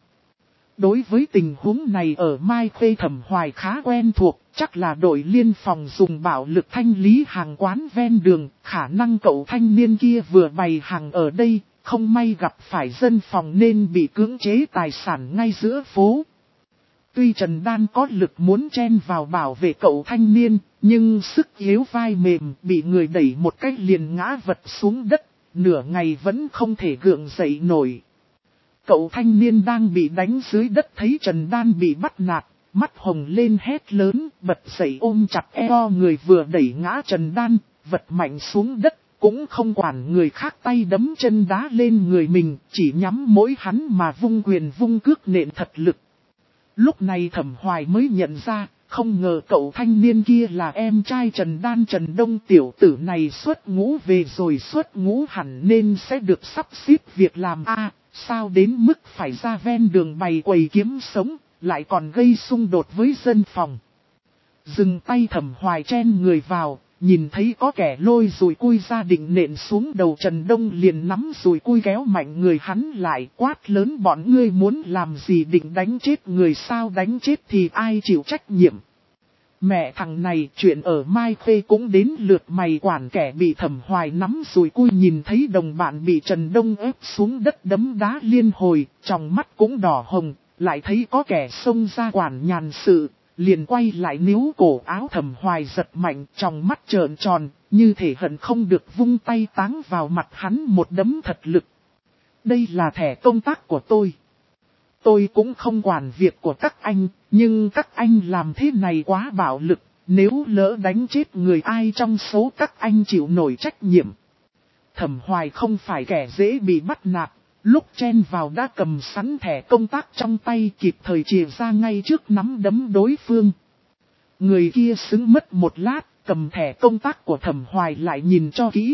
Đối với tình huống này ở Mai Khê Thẩm Hoài khá quen thuộc, chắc là đội liên phòng dùng bạo lực thanh lý hàng quán ven đường, khả năng cậu thanh niên kia vừa bày hàng ở đây, không may gặp phải dân phòng nên bị cưỡng chế tài sản ngay giữa phố. Tuy Trần Đan có lực muốn chen vào bảo vệ cậu thanh niên, nhưng sức yếu vai mềm bị người đẩy một cách liền ngã vật xuống đất, nửa ngày vẫn không thể gượng dậy nổi. Cậu thanh niên đang bị đánh dưới đất thấy Trần Đan bị bắt nạt, mắt hồng lên hét lớn, bật dậy ôm chặt eo người vừa đẩy ngã Trần Đan, vật mạnh xuống đất, cũng không quản người khác tay đấm chân đá lên người mình, chỉ nhắm mỗi hắn mà vung quyền vung cước nện thật lực. Lúc này Thẩm Hoài mới nhận ra, không ngờ cậu thanh niên kia là em trai Trần Đan. Trần Đông tiểu tử này xuất ngũ về rồi xuất ngũ hẳn nên sẽ được sắp xếp việc làm a. Sao đến mức phải ra ven đường bày quầy kiếm sống, lại còn gây xung đột với dân phòng. Dừng tay Thẩm Hoài chen người vào, nhìn thấy có kẻ lôi dùi cui ra định nện xuống đầu Trần Đông liền nắm dùi cui kéo mạnh người hắn lại, quát lớn bọn ngươi muốn làm gì, định đánh chết người sao, đánh chết thì ai chịu trách nhiệm. Mẹ thằng này, chuyện ở Mai Khê cũng đến lượt mày quản. Kẻ bị Thẩm Hoài nắm dùi cui nhìn thấy đồng bạn bị Trần Đông ép xuống đất đấm đá liên hồi, trong mắt cũng đỏ hồng, lại thấy có kẻ xông ra quản nhàn sự, liền quay lại níu cổ áo Thẩm Hoài giật mạnh, trong mắt trợn tròn, như thể hận không được vung tay táng vào mặt hắn một đấm thật lực. Đây là thẻ công tác của tôi. Tôi cũng không quản việc của các anh, nhưng các anh làm thế này quá bạo lực, nếu lỡ đánh chết người ai trong số các anh chịu nổi trách nhiệm. Thẩm Hoài không phải kẻ dễ bị bắt nạt, lúc chen vào đã cầm sẵn thẻ công tác trong tay kịp thời chìa ra ngay trước nắm đấm đối phương. Người kia xứng mất một lát, cầm thẻ công tác của Thẩm Hoài lại nhìn cho kỹ.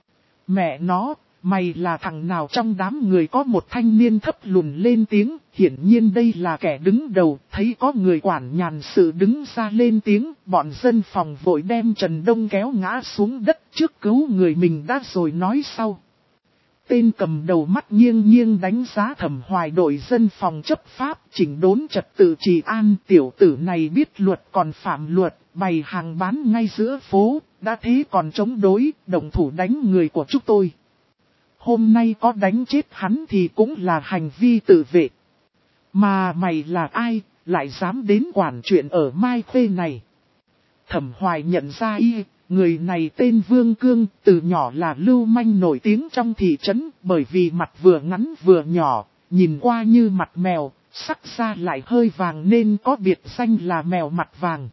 Mẹ nó, mày là thằng nào trong đám người? Có một thanh niên thấp lùn lên tiếng, hiển nhiên đây là kẻ đứng đầu, thấy có người quản nhàn sự đứng ra lên tiếng, bọn dân phòng vội đem Trần Đông kéo ngã xuống đất trước cứu người mình đã rồi nói sau. Tên cầm đầu mắt nghiêng nghiêng đánh giá Thẩm Hoài, đội dân phòng chấp pháp, chỉnh đốn trật tự trị an. Tiểu tử này biết luật còn phạm luật, bày hàng bán ngay giữa phố, đã thế còn chống đối, động thủ đánh người của chúng tôi. Hôm nay có đánh chết hắn thì cũng là hành vi tự vệ. Mà mày là ai, lại dám đến quản chuyện ở Mai Khê này? Thẩm Hoài nhận ra y, người này tên Vương Cương, từ nhỏ là lưu manh nổi tiếng trong thị trấn, bởi vì mặt vừa ngắn vừa nhỏ, nhìn qua như mặt mèo, sắc da lại hơi vàng nên có biệt danh là mèo mặt vàng.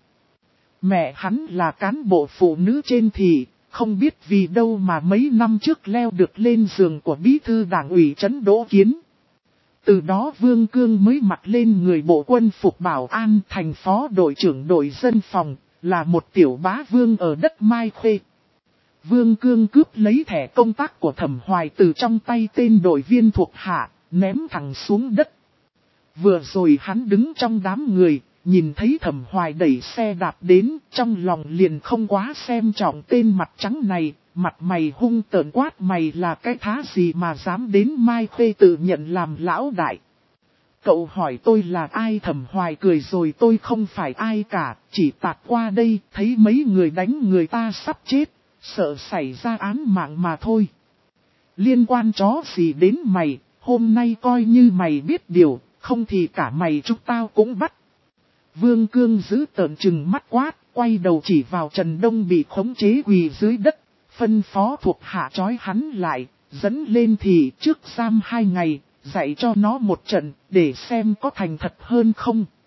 Mẹ hắn là cán bộ phụ nữ trên thị, không biết vì đâu mà mấy năm trước leo được lên giường của bí thư đảng ủy trấn Đỗ Kiến. Từ đó Vương Cương mới mặc lên người bộ quân phục bảo an, thành phó đội trưởng đội dân phòng, là một tiểu bá vương ở đất Mai Khê. Vương Cương cướp lấy thẻ công tác của Thẩm Hoài từ trong tay tên đội viên thuộc hạ, ném thẳng xuống đất. Vừa rồi hắn đứng trong đám người, nhìn thấy Thẩm Hoài đẩy xe đạp đến, trong lòng liền không quá xem trọng tên mặt trắng này, mặt mày hung tợn quát: mày là cái thá gì mà dám đến Mai Khê tự nhận làm lão đại? Cậu hỏi tôi là ai? Thẩm Hoài cười rồi: tôi không phải ai cả, chỉ tạt qua đây, thấy mấy người đánh người ta sắp chết, sợ xảy ra án mạng mà thôi. Liên quan chó gì đến mày, hôm nay coi như mày biết điều, không thì cả mày chúng tao cũng bắt. Vương Cương giữ tợn trừng mắt quát, quay đầu chỉ vào Trần Đông bị khống chế quỳ dưới đất, phân phó thuộc hạ trói hắn lại, dẫn lên thị trước giam hai ngày, dạy cho nó một trận, để xem có thành thật hơn không.